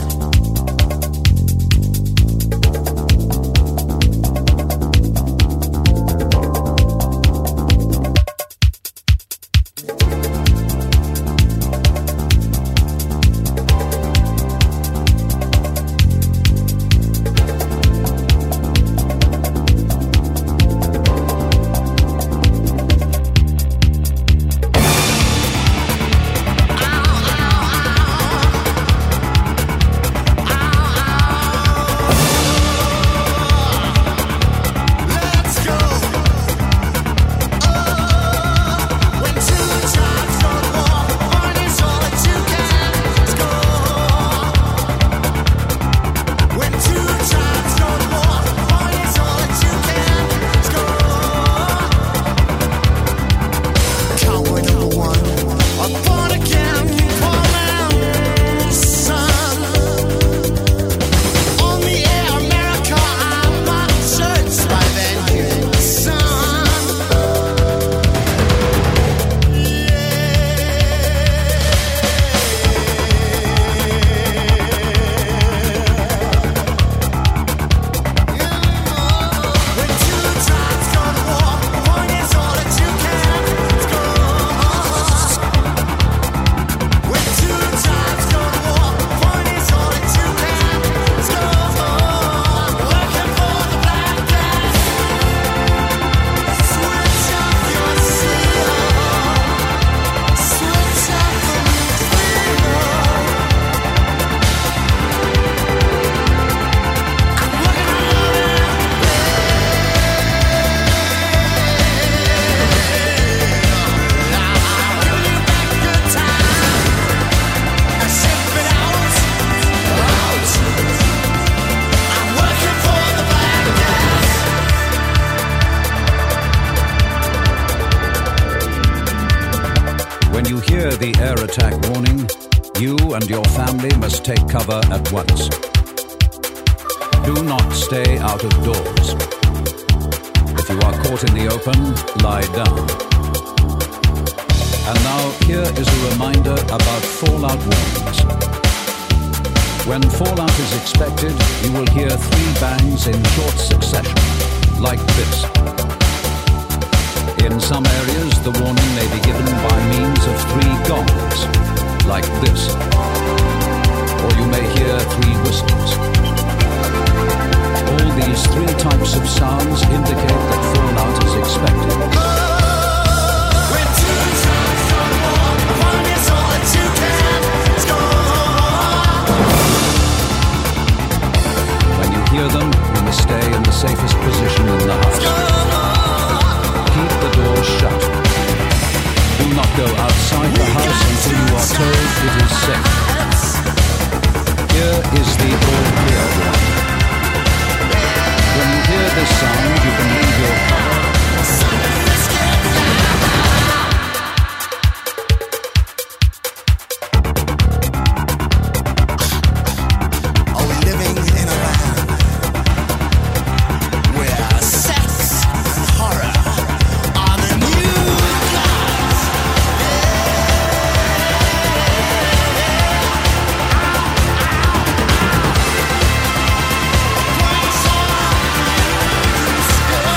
you hear the air attack warning, you and your family must take cover at once. Do not stay out of doors. If you are caught in the open, lie down. And now here is a reminder about fallout warnings. When fallout is expected, you will hear three bangs in short succession, like this. In some areas, the warning may be given by means of three gongs, like this. Or you may hear three whistles. All these three types of sounds indicate that fallout is expected. When you hear them, you must stay in the safest position in the house. Keep the doors shut. Do not go outside the house until you are told it is safe. Here is the all clear one. When you hear this sound, you can leave your cover. Are we living in a land where sex and horror are the new gods? Yeah.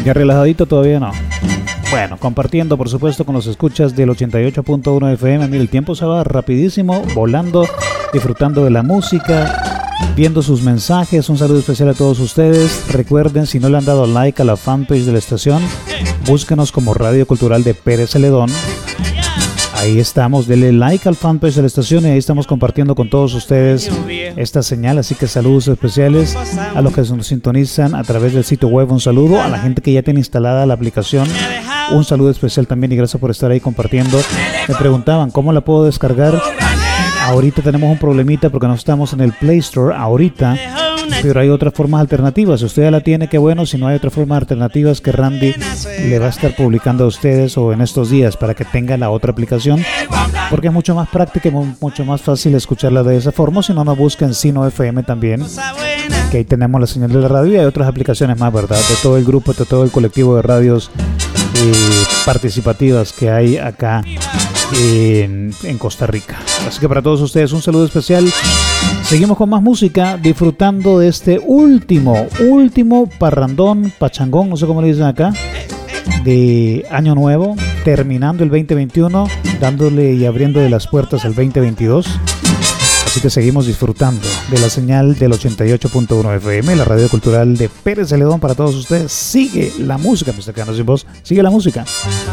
Ya relajadito todavía no. Bueno, compartiendo por supuesto con los escuchas del ochenta y ocho punto uno F M. Mira, el tiempo se va rapidísimo, volando, disfrutando de la música, viendo sus mensajes. Un saludo especial a todos ustedes. Recuerden, si no le han dado like a la fanpage de la estación, búsquenos como Radio Cultural de Pérez Celedón. Ahí estamos, denle like al fanpage de la estación y ahí estamos compartiendo con todos ustedes esta señal. Así que saludos especiales a los que nos sintonizan a través del sitio web. Un saludo a la gente que ya tiene instalada la aplicación. Un saludo especial también y gracias por estar ahí compartiendo. Me preguntaban cómo la puedo descargar. Ahorita tenemos un problemita porque no estamos en el Play Store ahorita, pero hay otras formas alternativas. Si usted ya la tiene, qué bueno. Si no, hay otras formas alternativas que Randy le va a estar publicando a ustedes o en estos días para que tenga la otra aplicación, porque es mucho más práctica y mucho más fácil escucharla de esa forma. Si no, nos busquen Sino F M también, que ahí tenemos la señal de la radio y hay otras aplicaciones más, ¿verdad? De todo el grupo, de todo el colectivo de radios eh, participativas que hay acá en, en Costa Rica. Así que para todos ustedes un saludo especial. Seguimos con más música, disfrutando de este último, último parrandón, pachangón, no sé cómo le dicen acá, de Año Nuevo, terminando el veinte veintiuno, dándole y abriendo las puertas al veinte veintidós. Así que seguimos disfrutando de la señal del ochenta y ocho punto uno F M, la radio cultural de Pérez Celedón para todos ustedes. Sigue la música, me está quedando sin voz, sigue la música.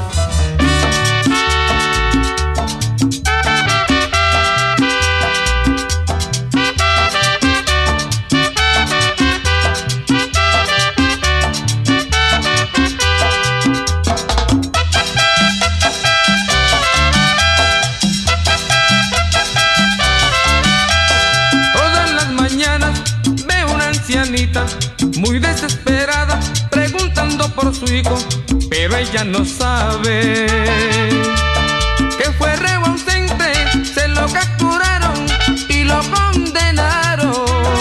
Muy desesperada, preguntando por su hijo, pero ella no sabe que fue reo ausente, se lo capturaron y lo condenaron.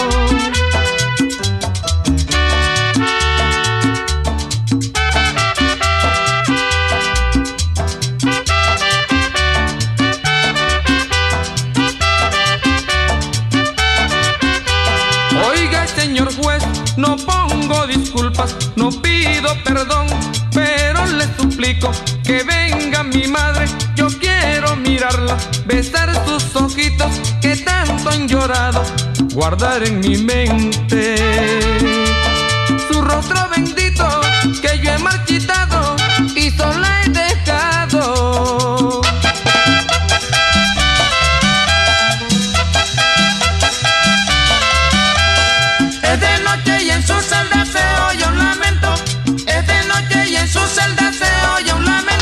Oiga, señor juez, no pongo disculpas, no pido perdón, pero le suplico que venga mi madre. Yo quiero mirarla, besar sus ojitos que tanto han llorado, guardar en mi mente su rostro bendito que yo he marchitado y sola he dejado. Es de noche y en su celda se oye un lamento. Es de noche y en su celda se oye un lamento.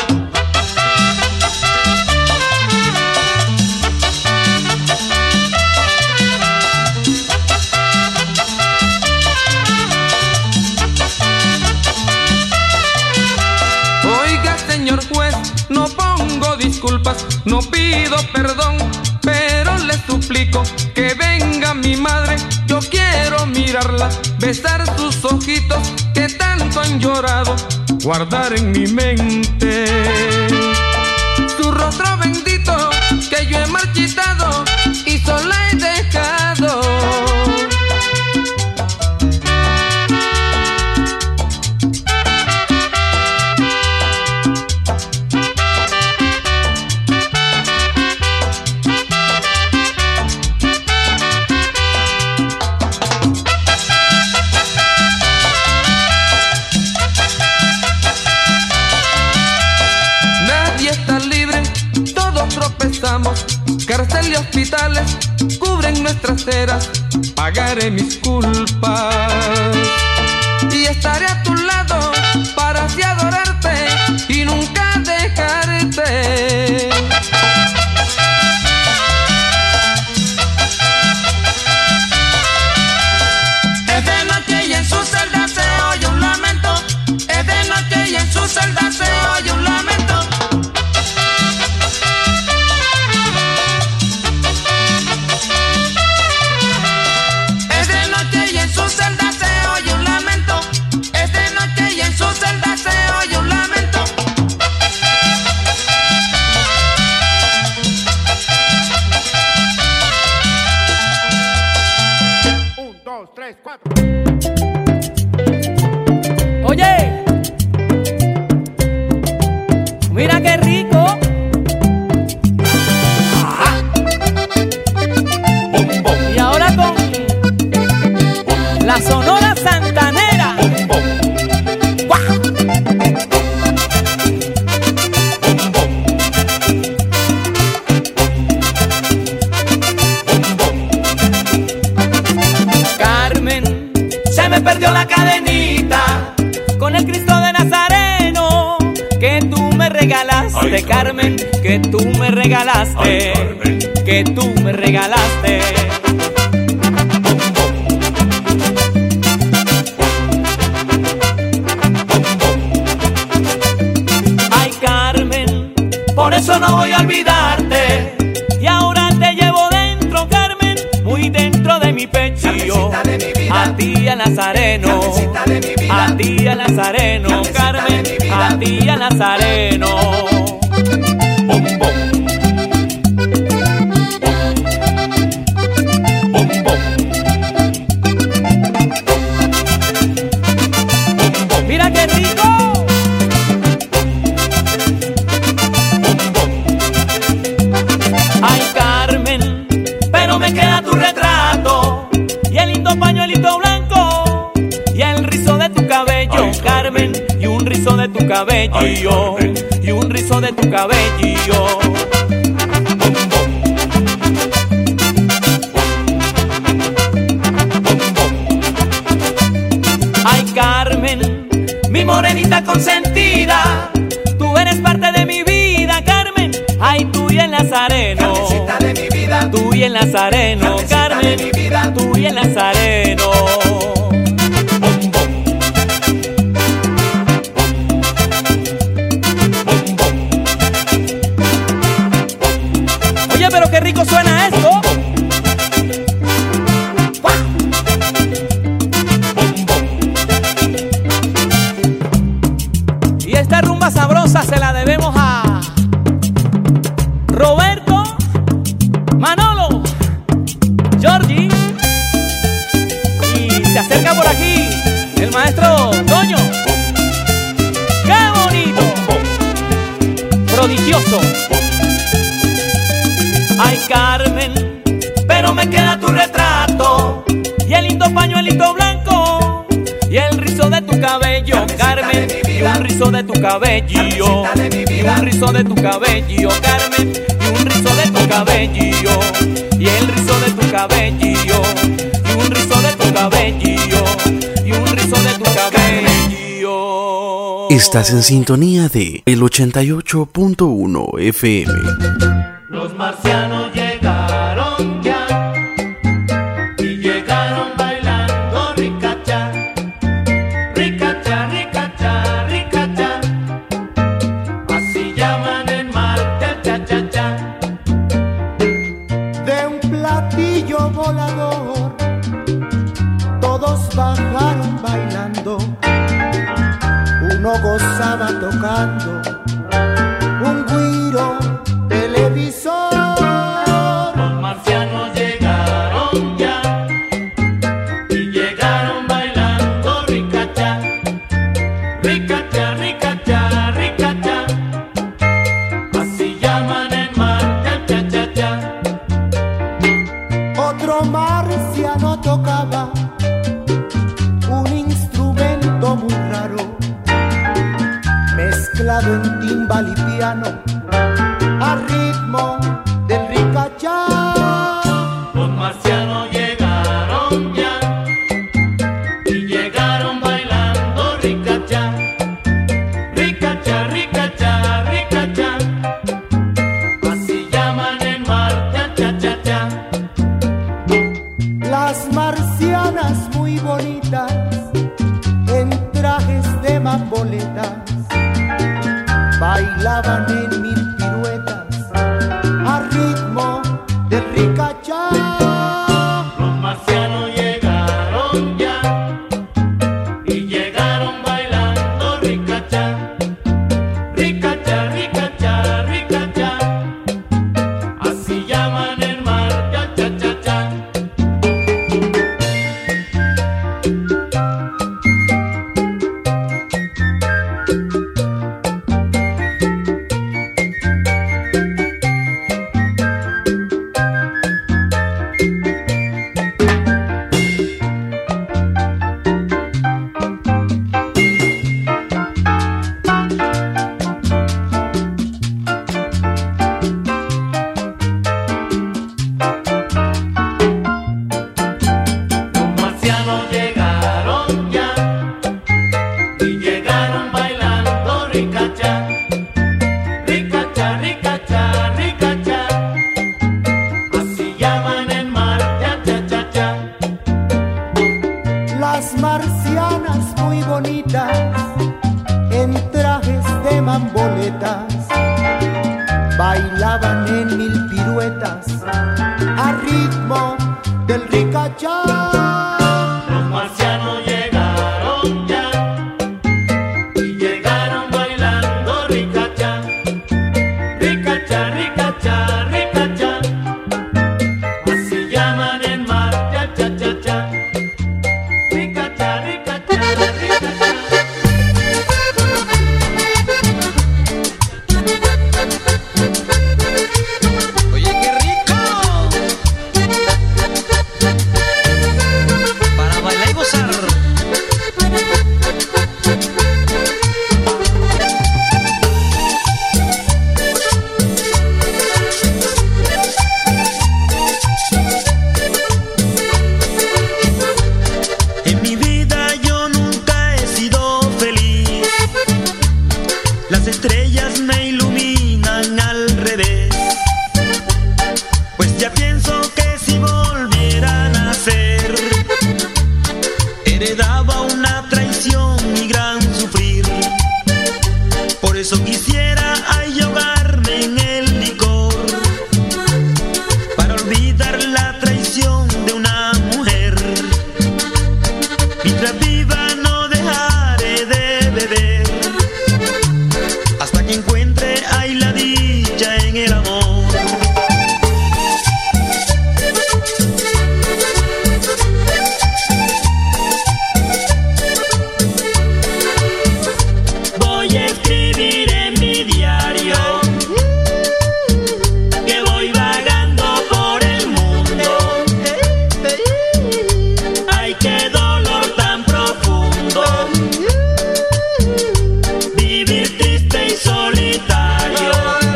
Oiga, señor juez, no pongo disculpas, no pido perdón, pero le suplico que venga mi madre. Yo quiero mirarla, besar sus ojitos que tanto han llorado, guardar en mi mente su rostro bendito que yo he marchitado y sola he dejado. Cárcel y hospitales cubren nuestras eras, pagaré mis culpas y estaré a tu lado para así adorarte y nunca dejarte. Es de noche y en su celda se oye un lamento. Es de noche y en su celda se oye un lamento. Oye, perdió la cadenita con el Cristo de Nazareno que tú me regalaste, ay, Carmen, que tú me regalaste, ay, Carmen, que tú me regalaste. Ay, Carmen, por eso no voy a olvidarte. Y ahora te llevo dentro, Carmen, muy dentro de mi pecho. De mi vida, a ti a Nazareno, de mi vida, a ti a Nazareno, Carmen, a ti a Nazareno. Bom, bom. Bom, bom. Bom, bom. Mira qué rico. Bom, bom. Ay, Carmen, pero me queda tu retrato y el lindo pañuelito blanco y el rizo de tu cabello, ay, Carmen, y un rizo de tu cabello, ay, y un rizo de tu cabello. Bom, bom. Bom, bom. Ay, Carmen, mi morenita consentida, tú eres parte de mi vida, Carmen. Ay, tú y el Nazareno, de mi vida, tú y el Nazareno, Carmen, de mi vida, tú y el Nazareno. Bom, bom. Bom, bom. Oye, pero qué rico suena esto. Bom, bom. Y esta rumba sabrosa se la debemos a Roberto, Manolo, Georgie, y se acerca por aquí el maestro Toño. ¡Qué bonito! Prodigioso. Ay, Carmen, pero me queda tu retrato y el lindo pañuelito blanco y el rizo de tu cabello, Carmen, y un rizo de tu cabello, y un rizo de tu cabello, Carmen, y un rizo de tu cabello, y el rizo de tu cabello, y un rizo de tu cabello, y un rizo de tu cabello. Estás en sintonía de el ochenta y ocho punto uno F M. Los marcianos llegaron ya y llegaron bailando ricacha, ricacha, ricacha, ricacha. Así llaman el mar, cha, cha, cha. De un platillo volador todos bajaron bailando. Uno gozaba tocando un güiro televisor. Los marcianos llegaron ya y llegaron bailando ricacha, ricacha, ricacha, ricacha. Así llaman el mar, cha, cha, cha, cha. Otro marciano tocaba un instrumento muy raro, mezclado en timbal y piano, a ritmo del ricachá. Los marcianos llegaron ya y llegaron bailando ricachá, ricachá, ricachá, ricachá. Así llaman el mar, cha, cha, cha, cha. Las marcianas muy bonitas en trajes de mamboletas bailaban en mil piruetas a ritmo del ricachá. Los marcianos llegaron ya y llegaron bailando ricachá, ricachá, ricachá, ricachá. Así llaman el mar, cha, cha, cha, cha. poetas bailaban en mil piruetas a ritmo del ricachá. Los marcianos llegaron ya y llegaron bailando ricachá, ricachá, ricachá, ricachá. Así llaman el mar, cha, cha, cha, cha. Ricachá, ricachá, ricachá. Oye, qué rico. Para bailar y gozar. En mi vida yo nunca he sido feliz. Las estrellas me iluminan al revés. Pues ya pienso que si volviera a nacer, heredaba una traición y gran sufrir. Por eso quisiera ahogarme en el licor, para olvidar la traición de una mujer. Mientras viva no dejaré de beber, hasta que encuentre ahí la dicha en el amor. Voy a escribir en mi diario que voy vagando por el mundo. Ay, qué dolor tan profundo, vivir triste y solitario.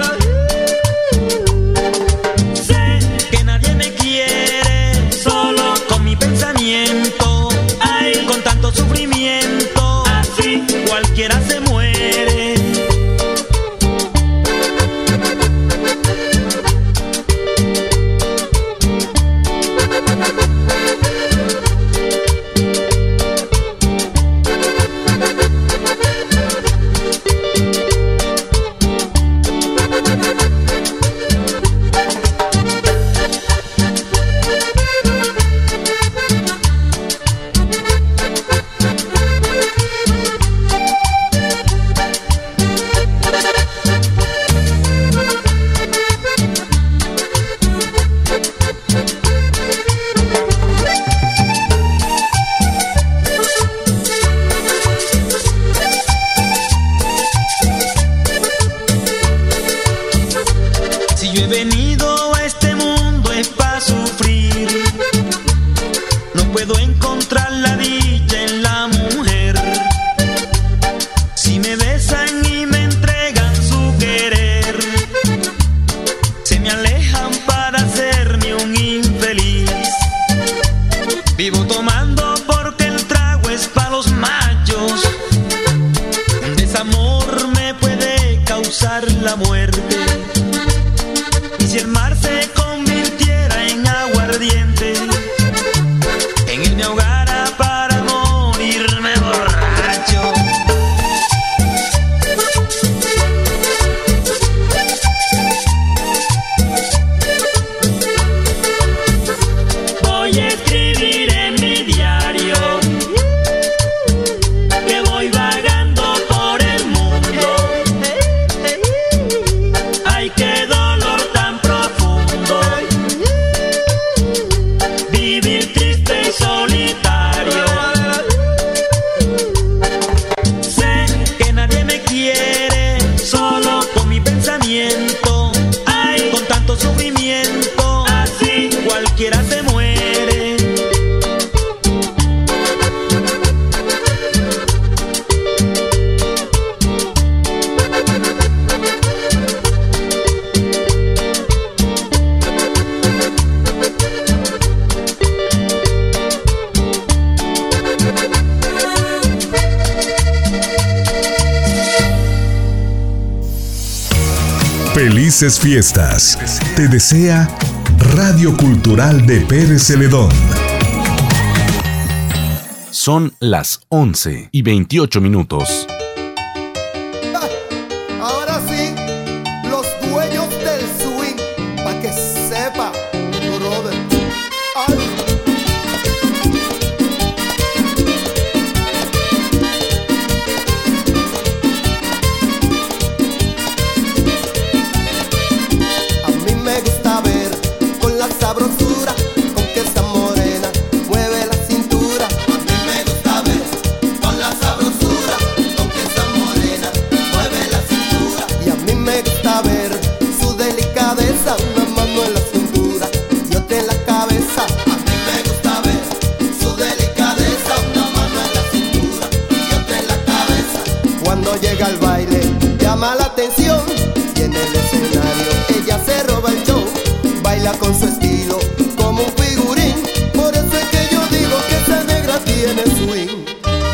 Sé que nadie me quiere, solo con mi pensamiento. Ay, con tanto sufrimiento, así cualquiera se muere. Si yo he venido a este mundo es para sufrir, no puedo encontrar la dicha en la mujer. Si me besan y me entregan su querer, se me alejan para hacerme un infeliz. Vivo tomando porque el trago es para los machos. Un desamor me puede causar la muerte. Y si el mar se convirtiera en aguardiente, en él me ahogara para morirme borracho. Voy a escribir en mi diario que voy vagando por el mundo. Ay, qué dolor tan profundo, vivir triste y solitario. Sé que nadie me quiere, solo con mi pensamiento. Ay, con tanto sufrimiento, así cualquiera se muere. Felices fiestas. Te desea Radio Cultural de Pérez Celedón. Son las once y veintiocho minutos. Ahora sí. llega al baile llama la atención y en el escenario ella se roba el show. Baila con su estilo como un figurín, por eso es que yo digo que esa negra tiene swing.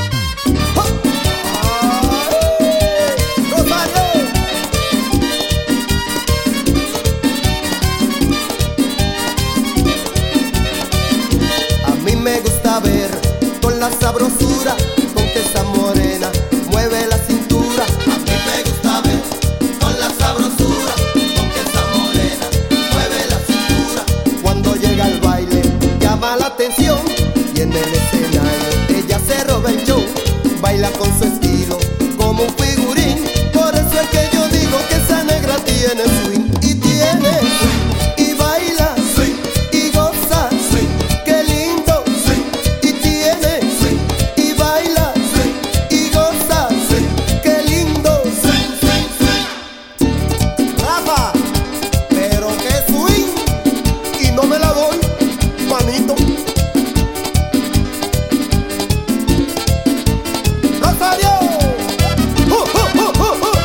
A mí me gusta ver con la sabrosura con que esa morena mueve la cintura. A mí me gusta ver con la sabrosura con que esa morena mueve la cintura. Cuando llega al baile llama la atención y en el escenario ella se roba el show. Baila con su estilo como un figurín, por eso es que yo digo que esa negra tiene swing. Y tiene swing, y baila swing, y goza swing, qué lindo swing. Y tiene swing, y baila swing, y goza swing, qué lindo swing, swing, swing. Rafa, pero qué swing, y no me la doy, manito. Rosario. Uh, uh, uh, uh, uh.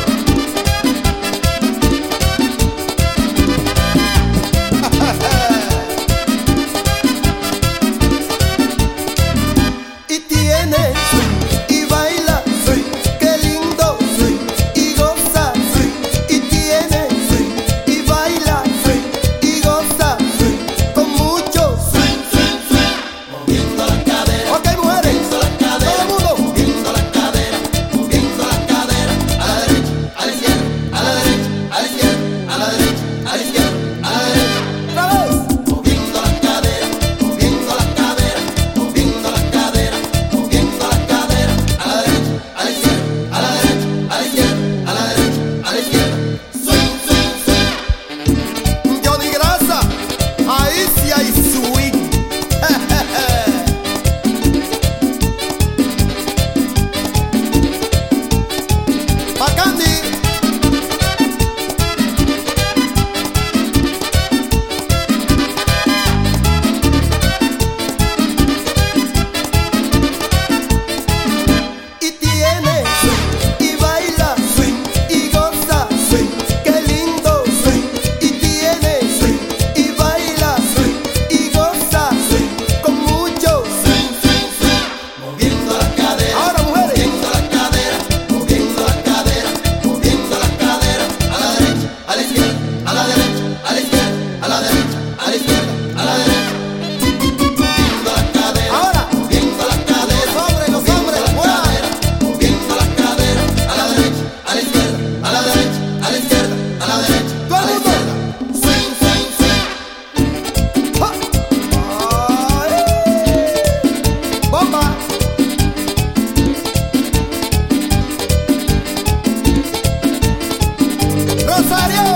Y tiene swing, y baila swing, qué lindo swing, y goza swing. Y tiene swing, y baila swing, y goza swing, con mucho swing, swing, swing. Moviendo las caderas. Ok, mujeres, moviendo las caderas. Todo el mundo moviendo las caderas, moviendo las caderas. A la derecha, a la izquierda, a la derecha, a la izquierda, a la derecha, a la izquierda, a la derecha. Otra vez. Moviendo las caderas, moviendo las caderas, moviendo las caderas, moviendo las caderas. A la derecha, a la izquierda, a la derecha, a la izquierda, a la derecha, a la izquierda. Swing, swing, swing. Johnny Grasa, ahí sí hay swing. Bacandi. Y tiene swing, y baila swing, y goza swing, qué lindo swing. Y tiene swing, y baila swing, y goza swing, con mucho swing, swing, swing. Moviendo las caderas. Ahora mujeres. Moviendo las caderas, moviendo las caderas, moviendo las caderas. A la derecha, a la izquierda, a la derecha, a la izquierda, a la derecha, a la izquierda, a la derecha. Moviendo las caderas. Ahora. Moviendo las caderas. Los hombres, los hombres, moviendo las caderas. A la derecha, a la izquierda, a la derecha, a la izquierda, a la derecha, a la izquierda. Swing, swing, swing. ¡Ja! ¡Ay! ¡Bomba! ¡Rosario!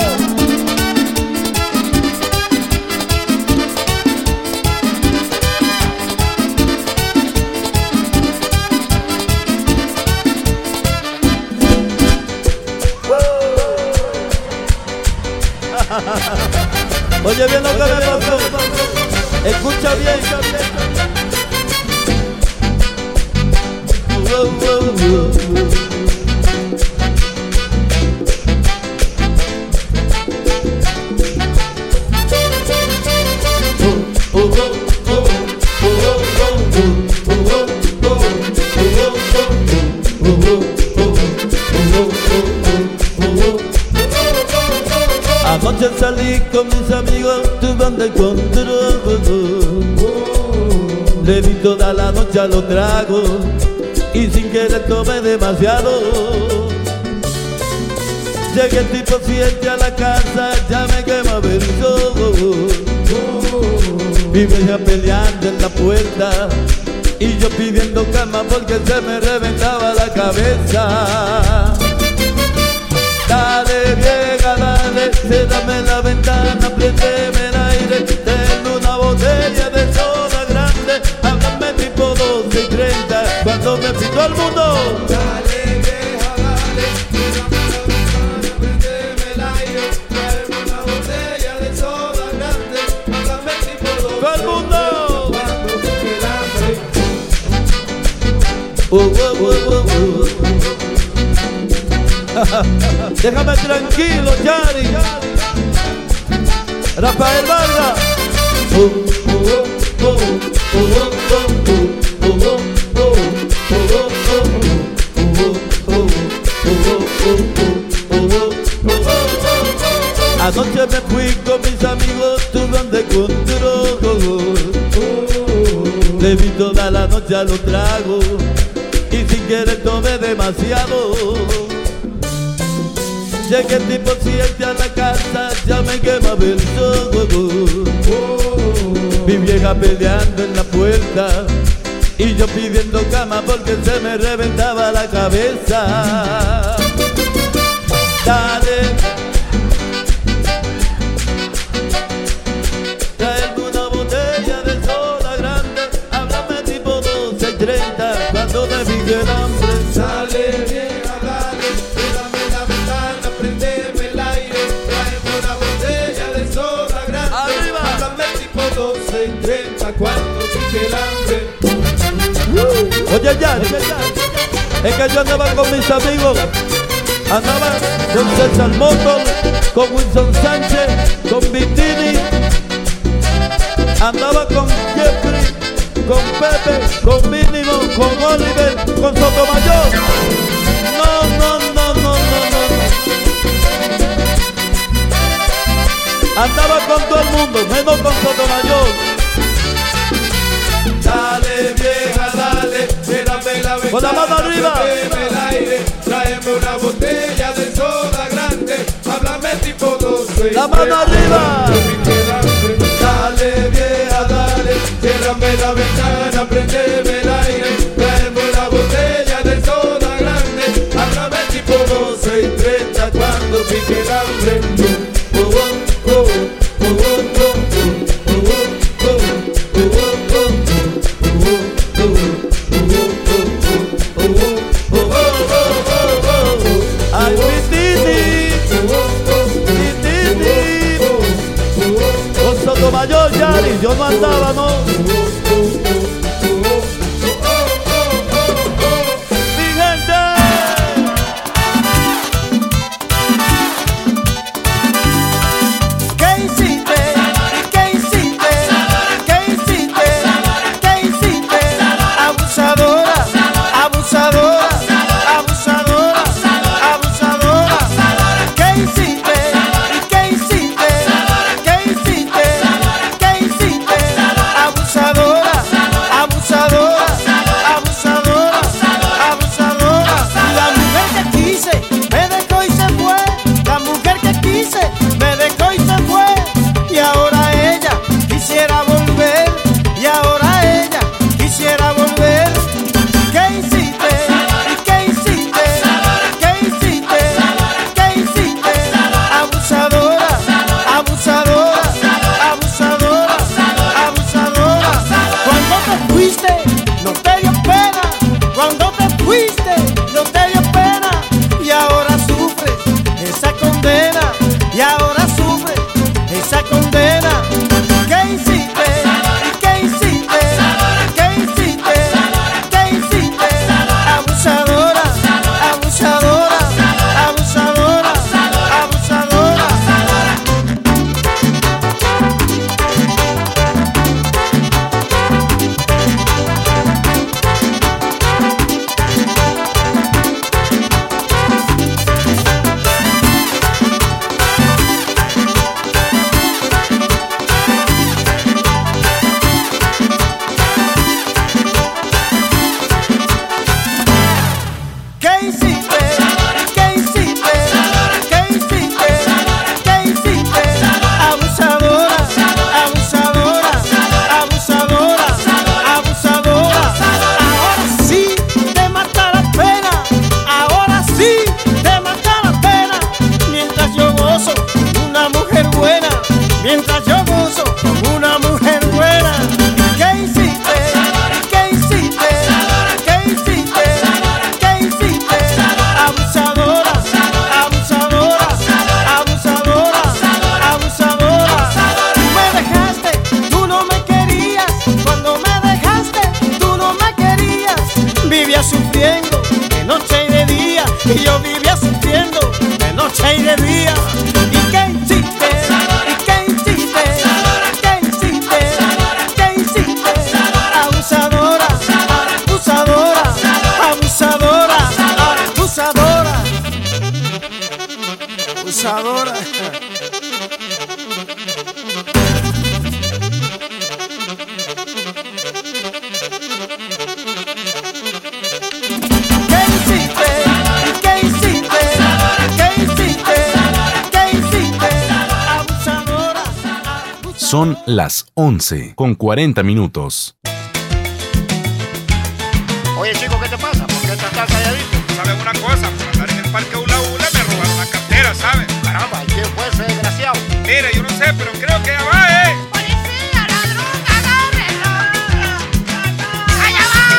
Oye bien lo que me pasó. Escucha bien. Uh, uh, uh, uh. Anoche salí con mis amigos, tuve un encuentro. Le di toda la noche a los tragos y sin querer tomé demasiado. Llegué tipo siete a la casa, ya me quema beso. Mi vieja peleando en la puerta y yo pidiendo calma porque se me reventaba la cabeza. Dale vieja, dale, cérrame la ventana, prendeme el aire. Tengo una botella de soda grande, háblame tipo doce y treinta, cuando me pito al mundo. Dale vieja, dale, cérrame la ventana, prendeme el aire. Tengo una botella de soda grande, háblame tipo doce y treinta, mundo. Cuando me el hambre. Uh, uh, uh, uh, uh. Déjame tranquilo, Yari. Rafael Vargas. Oh, oh, oh, oh, oh, oh, oh, oh. Anoche me fui con mis amigos, tuve un encuentro. Le vi toda la noche a los tragos y sin querer tomé demasiado. Llegué tipo siete a la casa, ya me quemaba el sol. Mi vieja peleando en la puerta y yo pidiendo cama porque se me reventaba la cabeza. Dale, traerme una botella de soda grande, háblame tipo doce y treinta cuando me pique el hambre. Sale vieja, dale, mírame la ventana, prendeme el aire, traeme una botella de soda grande. Arriba. Háblame tipo doce y treinta cuando pique el hambre. Oye, ya, es que yo andaba con mis amigos, andaba con César Motor, con Wilson Sánchez, con Vitini, andaba con Jeffrey, con Pepe, con Mínimo, con Oliver, con Sotomayor. No, no, no, no, no, no. Andaba con todo el mundo, menos con Sotomayor. Dale vieja, dale, mírame la ventana, con la mano arriba, prendeme el aire, tráeme una botella de soda grande, háblame tipo doce. La mano arriba. Dale vieja, dale, mírame la ventana, prendeme el aire, tráeme una botella de soda grande, háblame tipo doce y treinta cuando pique el hambre. Oh, oh, oh, oh, oh, oh, oh. Mayor Yari, yo no andaba, no. noche y de día. ¿Y qué hiciste? ¿Y qué hiciste? ¿Qué hiciste? ¿Qué hiciste? Abusadora, abusadora, abusadora, abusadora, abusadora. Son las once con cuarenta minutos. Oye, chico, ¿qué te pasa? ¿Por qué estás tan calladito? ¿Sabes una cosa? Por andar en el parque Hula Hula me robaron la cartera, ¿sabes? Caramba, ¿y quién fue ese desgraciado? Mira, yo no sé, pero creo que ya va, ¿eh? ¡Policía, ladrón, agárrenlo! ¡Allá va!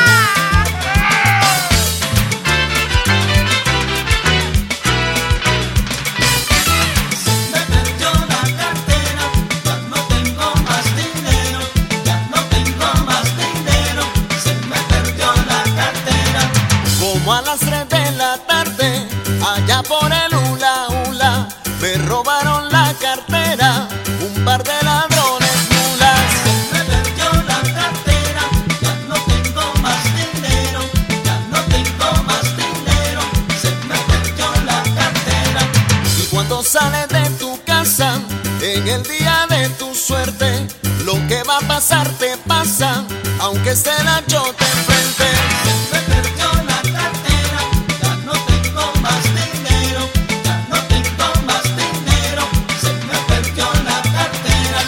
Me perdió la cartera, ya no tengo más dinero, ya no tengo más dinero, se me perdió la cartera. Como a las tres de la tarde, allá por el hula hula, me robaron la cartera, un par de ladrones mulas. Se me perdió la cartera, ya no tengo más dinero, ya no tengo más dinero, se me perdió la cartera. Y cuando sales de tu casa, en el día de tu suerte, lo que va a pasar te pasa, aunque esté la chota enfrente. Se me perdió la cartera, ya no tengo más dinero, ya no tengo más dinero, se me perdió la cartera.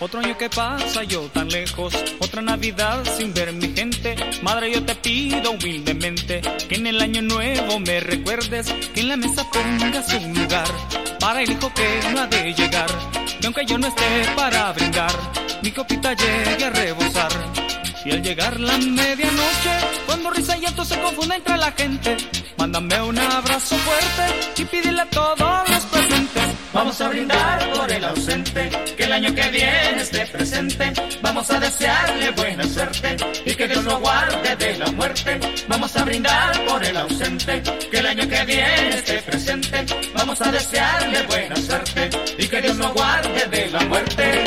Otro año que pasa yo tan lejos, otra Navidad sin ver mi gente. Madre, yo te pido humildemente que en el año nuevo me recuerdes, que en la mesa pongas un lugar para el hijo que no ha de llegar, que aunque yo no esté para brindar, mi copita llegue a rebosar. Y al llegar la medianoche, cuando risa y llanto se confunden entre la gente, mándame un abrazo fuerte y pídele a todos los presentes. Vamos a brindar por el ausente, que el año que viene esté presente. Vamos a desearle buena suerte y que Dios lo guarde de la muerte. Vamos a brindar por el ausente, que el año que viene esté presente. Vamos a desearle buena suerte y que Dios lo guarde de la muerte.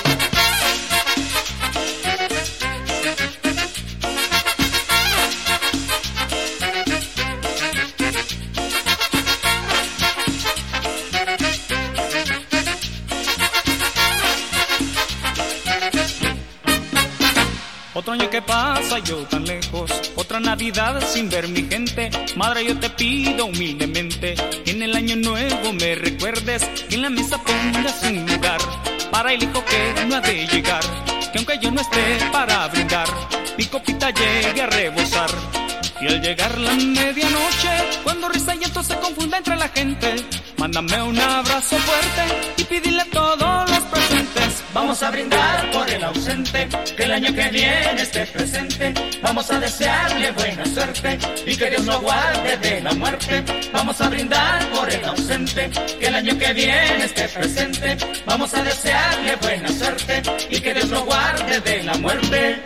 Otro año que pasa yo tan lejos, otra Navidad sin ver mi gente. Madre, yo te pido humildemente que en el año nuevo me recuerdes, que en la mesa pongas un lugar para el hijo que no ha de llegar, que aunque yo no esté para brindar, mi copita llegue a rebosar. Y al llegar la medianoche, cuando risa y llanto se confunda entre la gente, mándame un abrazo fuerte y pídele a todos los presentes. Vamos a brindar por el ausente, que el año que viene esté presente. Vamos a desearle buena suerte y que Dios lo guarde de la muerte. Vamos a brindar por el ausente, que el año que viene esté presente. Vamos a desearle buena suerte y que Dios lo guarde de la muerte.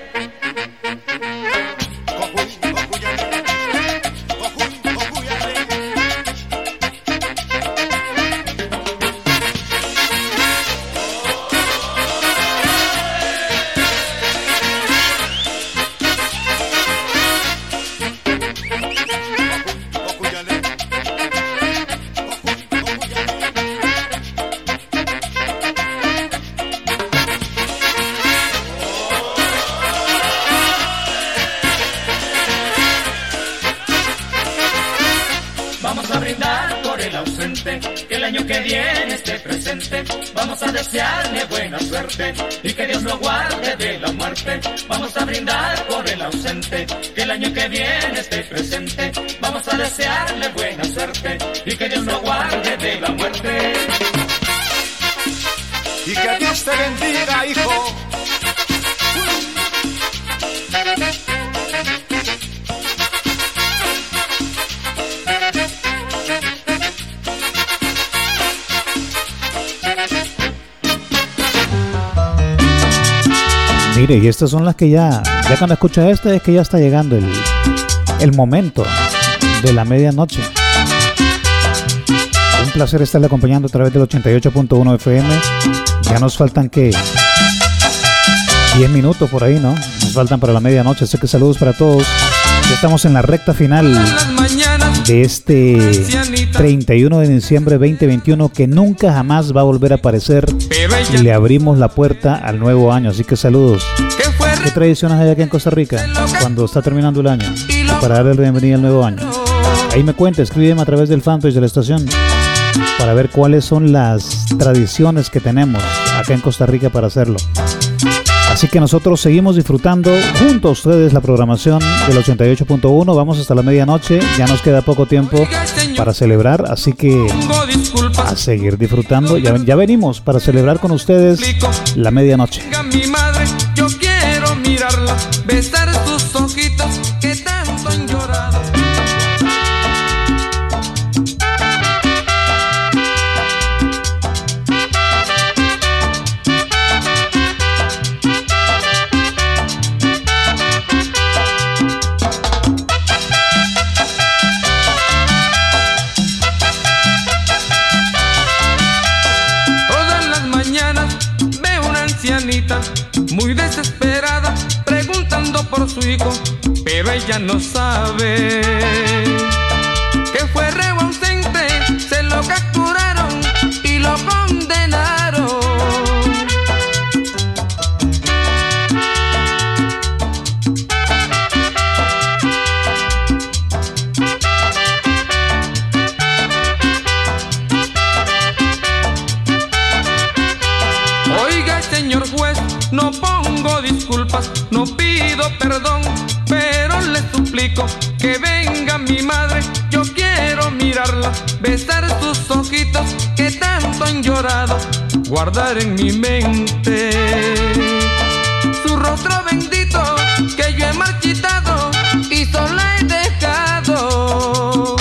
Vamos a desearle buena suerte y que Dios lo guarde de la muerte. Vamos a brindar por el ausente, que el año que viene esté presente. Vamos a desearle buena suerte y que Dios lo guarde de la muerte. Y que Dios te bendiga, hijo. Mire, y estas son las que ya, ya cuando escucha esta es que ya está llegando el, el momento de la medianoche. Un placer estarle acompañando a través del ochenta y ocho punto uno F M. Ya nos faltan que diez minutos por ahí, ¿no? Nos faltan para la medianoche, así que saludos para todos. Ya estamos en la recta final de este treinta y uno de diciembre veinte veintiuno, que nunca jamás va a volver a aparecer, y le abrimos la puerta al nuevo año, así que saludos. ¿Qué tradiciones hay aquí en Costa Rica cuando está terminando el año para darle la bienvenida al nuevo año? Ahí me cuenta, escríbeme a través del fanpage de la estación para ver cuáles son las tradiciones que tenemos acá en Costa Rica para hacerlo. Así que nosotros seguimos disfrutando junto a ustedes la programación del ochenta y ocho punto uno. Vamos hasta la medianoche, ya nos queda poco tiempo para celebrar, así que a seguir disfrutando. Ya, ya venimos para celebrar con ustedes la medianoche. Mi madre, yo quiero mirarla, besar sus ojitos que tanto han llorado. Muy desesperada, preguntando por su hijo, pero ella no sabe que fue reo ausente, se lo capturaron y lo condenaron. Oiga, señor juez, perdón, pero le suplico que venga mi madre. Yo quiero mirarla, besar sus ojitos que tanto han llorado, guardar en mi mente su rostro bendito que yo he marchitado y sola he dejado.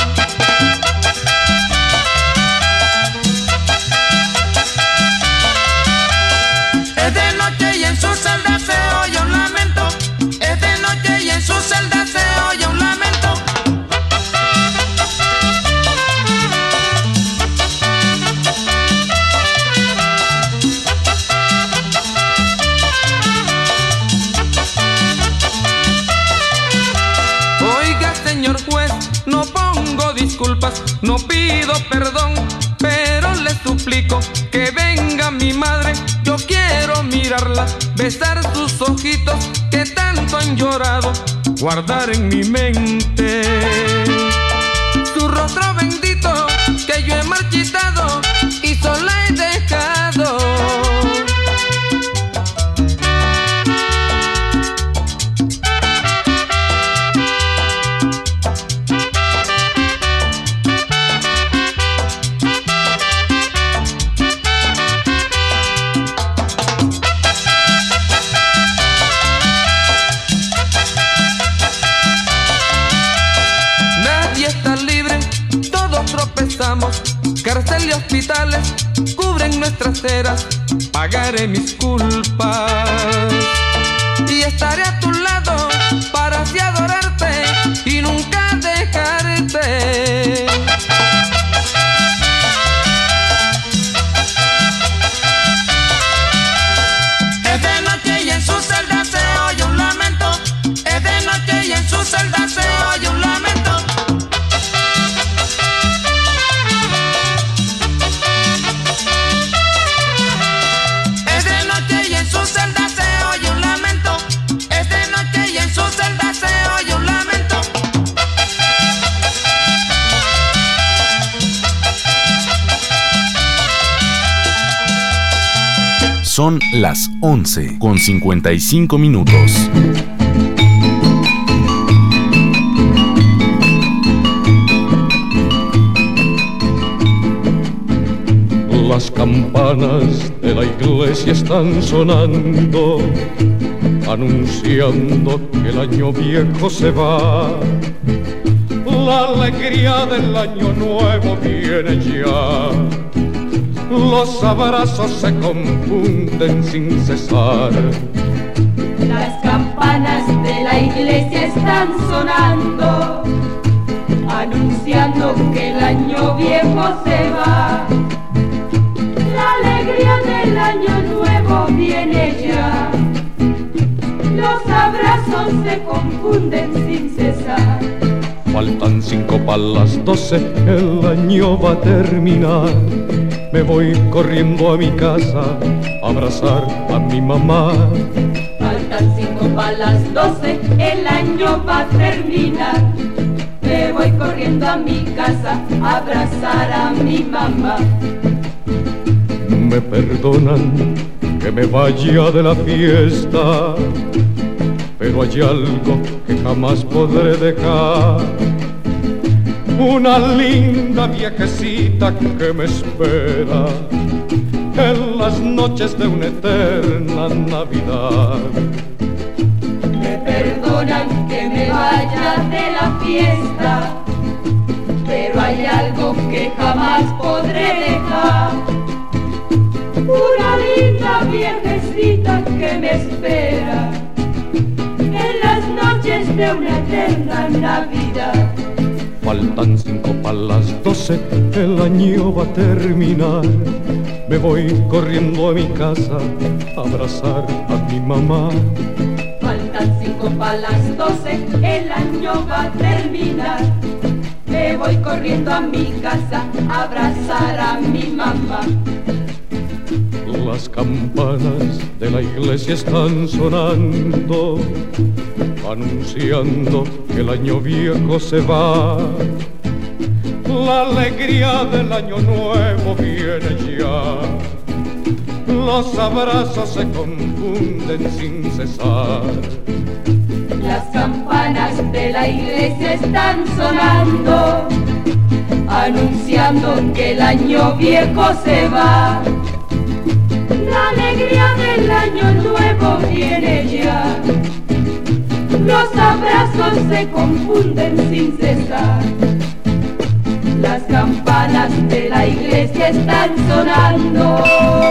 Es de noche y en su celda se oye un lamento. Es de noche y en su celda se oye un lamento. Oiga, señor juez, no pongo disculpas, no pido perdón, pero le suplico que venga mi madre. Yo quiero mirarla, besar sus ojitos que tanto han llorado, guardar en mi mente su rostro bendito que yo he marchitado y sola he dejado. Cárcel y hospitales cubren nuestras eras, pagaré mis culpas y estaré a tu lado para así adorarte y nunca dejarte. Es de noche y en su celda se oye un lamento. Es de noche y en su celda se oye un lamento. Son las once con cincuenta y cinco minutos. Las campanas de la iglesia están sonando, anunciando que el año viejo se va. La alegría del año nuevo viene ya. Los abrazos se confunden sin cesar. Las campanas de la iglesia están sonando, anunciando que el año viejo se va. La alegría del año nuevo viene ya. Los abrazos se confunden sin cesar. Faltan cinco para las doce, el año va a terminar. Me voy corriendo a mi casa a abrazar a mi mamá. Faltan cinco para las doce, el año va a terminar. Me voy corriendo a mi casa a abrazar a mi mamá. Me perdonan que me vaya de la fiesta, pero hay algo que jamás podré dejar. Una linda viejecita que me espera en las noches de una eterna Navidad. Me perdonan que me vaya de la fiesta, pero hay algo que jamás podré dejar. Una linda viejecita que me espera en las noches de una eterna Navidad. Faltan cinco para las doce, el año va a terminar. Me voy corriendo a mi casa a abrazar a mi mamá. Faltan cinco para las doce, el año va a terminar. Me voy corriendo a mi casa a abrazar a mi mamá. Las campanas de la iglesia están sonando, anunciando que el año viejo se va. La alegría del año nuevo viene ya. los abrazos se confunden sin cesar. Las campanas de la iglesia están sonando, anunciando que el año viejo se va. La alegría del año nuevo viene ya. Los abrazos se confunden sin cesar. Las campanas de la iglesia están sonando.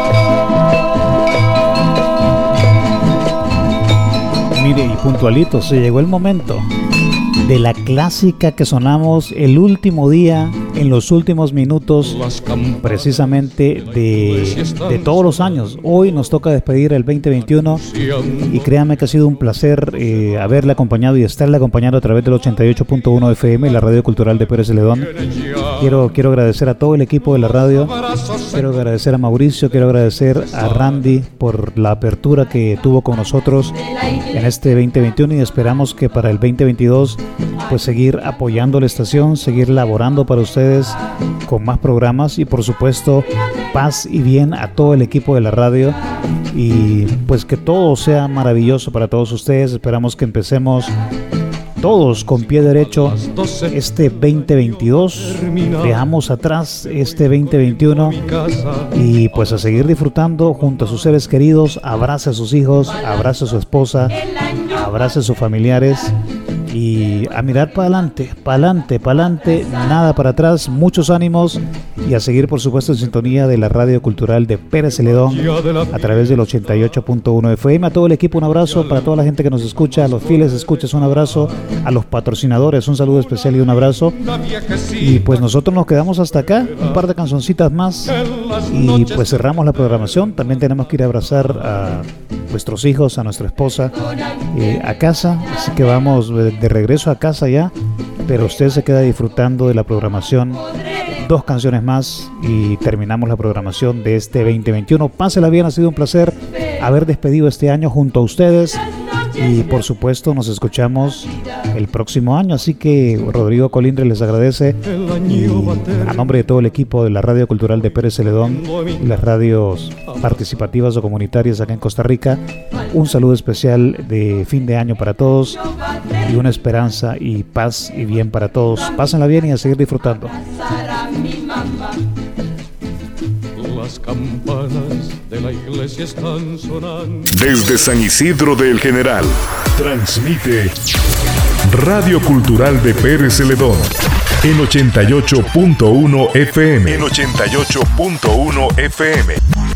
Mire, y puntualito, se llegó el momento de la clásica que sonamos el último día, en los últimos minutos, precisamente de, de todos los años. Hoy nos toca despedir el veinte veintiuno y créanme que ha sido un placer eh, haberle acompañado y estarle acompañando a través del ochenta y ocho punto uno F M, la radio cultural de Pérez Celedón. Quiero, quiero agradecer a todo el equipo de la radio, quiero agradecer a Mauricio, quiero agradecer a Randy por la apertura que tuvo con nosotros en este veinte veintiuno y esperamos que para el veinte veintidós pues seguir apoyando la estación, seguir laborando para ustedes con más programas y por supuesto paz y bien a todo el equipo de la radio y pues que todo sea maravilloso para todos ustedes. Esperamos que empecemos todos con pie derecho este veinte veintidós, dejamos atrás este veinte veintiuno y pues a seguir disfrutando junto a sus seres queridos. Abrace a sus hijos, abrace a su esposa, abrace a sus familiares y a mirar para adelante, para adelante, para adelante, nada para atrás, muchos ánimos y a seguir por supuesto en sintonía de la radio cultural de Pérez Celedón a través del ochenta y ocho punto uno F M. A todo el equipo un abrazo, para toda la gente que nos escucha, a los fieles escuchas un abrazo, a los patrocinadores un saludo especial y un abrazo y pues nosotros nos quedamos hasta acá, un par de canzoncitas más y pues cerramos la programación. También tenemos que ir a abrazar a nuestros hijos, a nuestra esposa eh, a casa, así que vamos de, de regreso a casa ya, pero usted se queda disfrutando de la programación. Dos canciones más y terminamos la programación de este veinte veintiuno. Pásela bien, ha sido un placer haber despedido este año junto a ustedes y por supuesto nos escuchamos el próximo año, así que Rodrigo Colindre les agradece y a nombre de todo el equipo de la Radio Cultural de Pérez Celedón y las radios participativas o comunitarias acá en Costa Rica, un saludo especial de fin de año para todos y una esperanza y paz y bien para todos. Pásenla bien y a seguir disfrutando. Las campanas de la iglesia están sonando. Desde San Isidro del General, transmite Radio Cultural de Pérez Celedón en ochenta y ocho punto uno F M. En ochenta y ocho punto uno F M.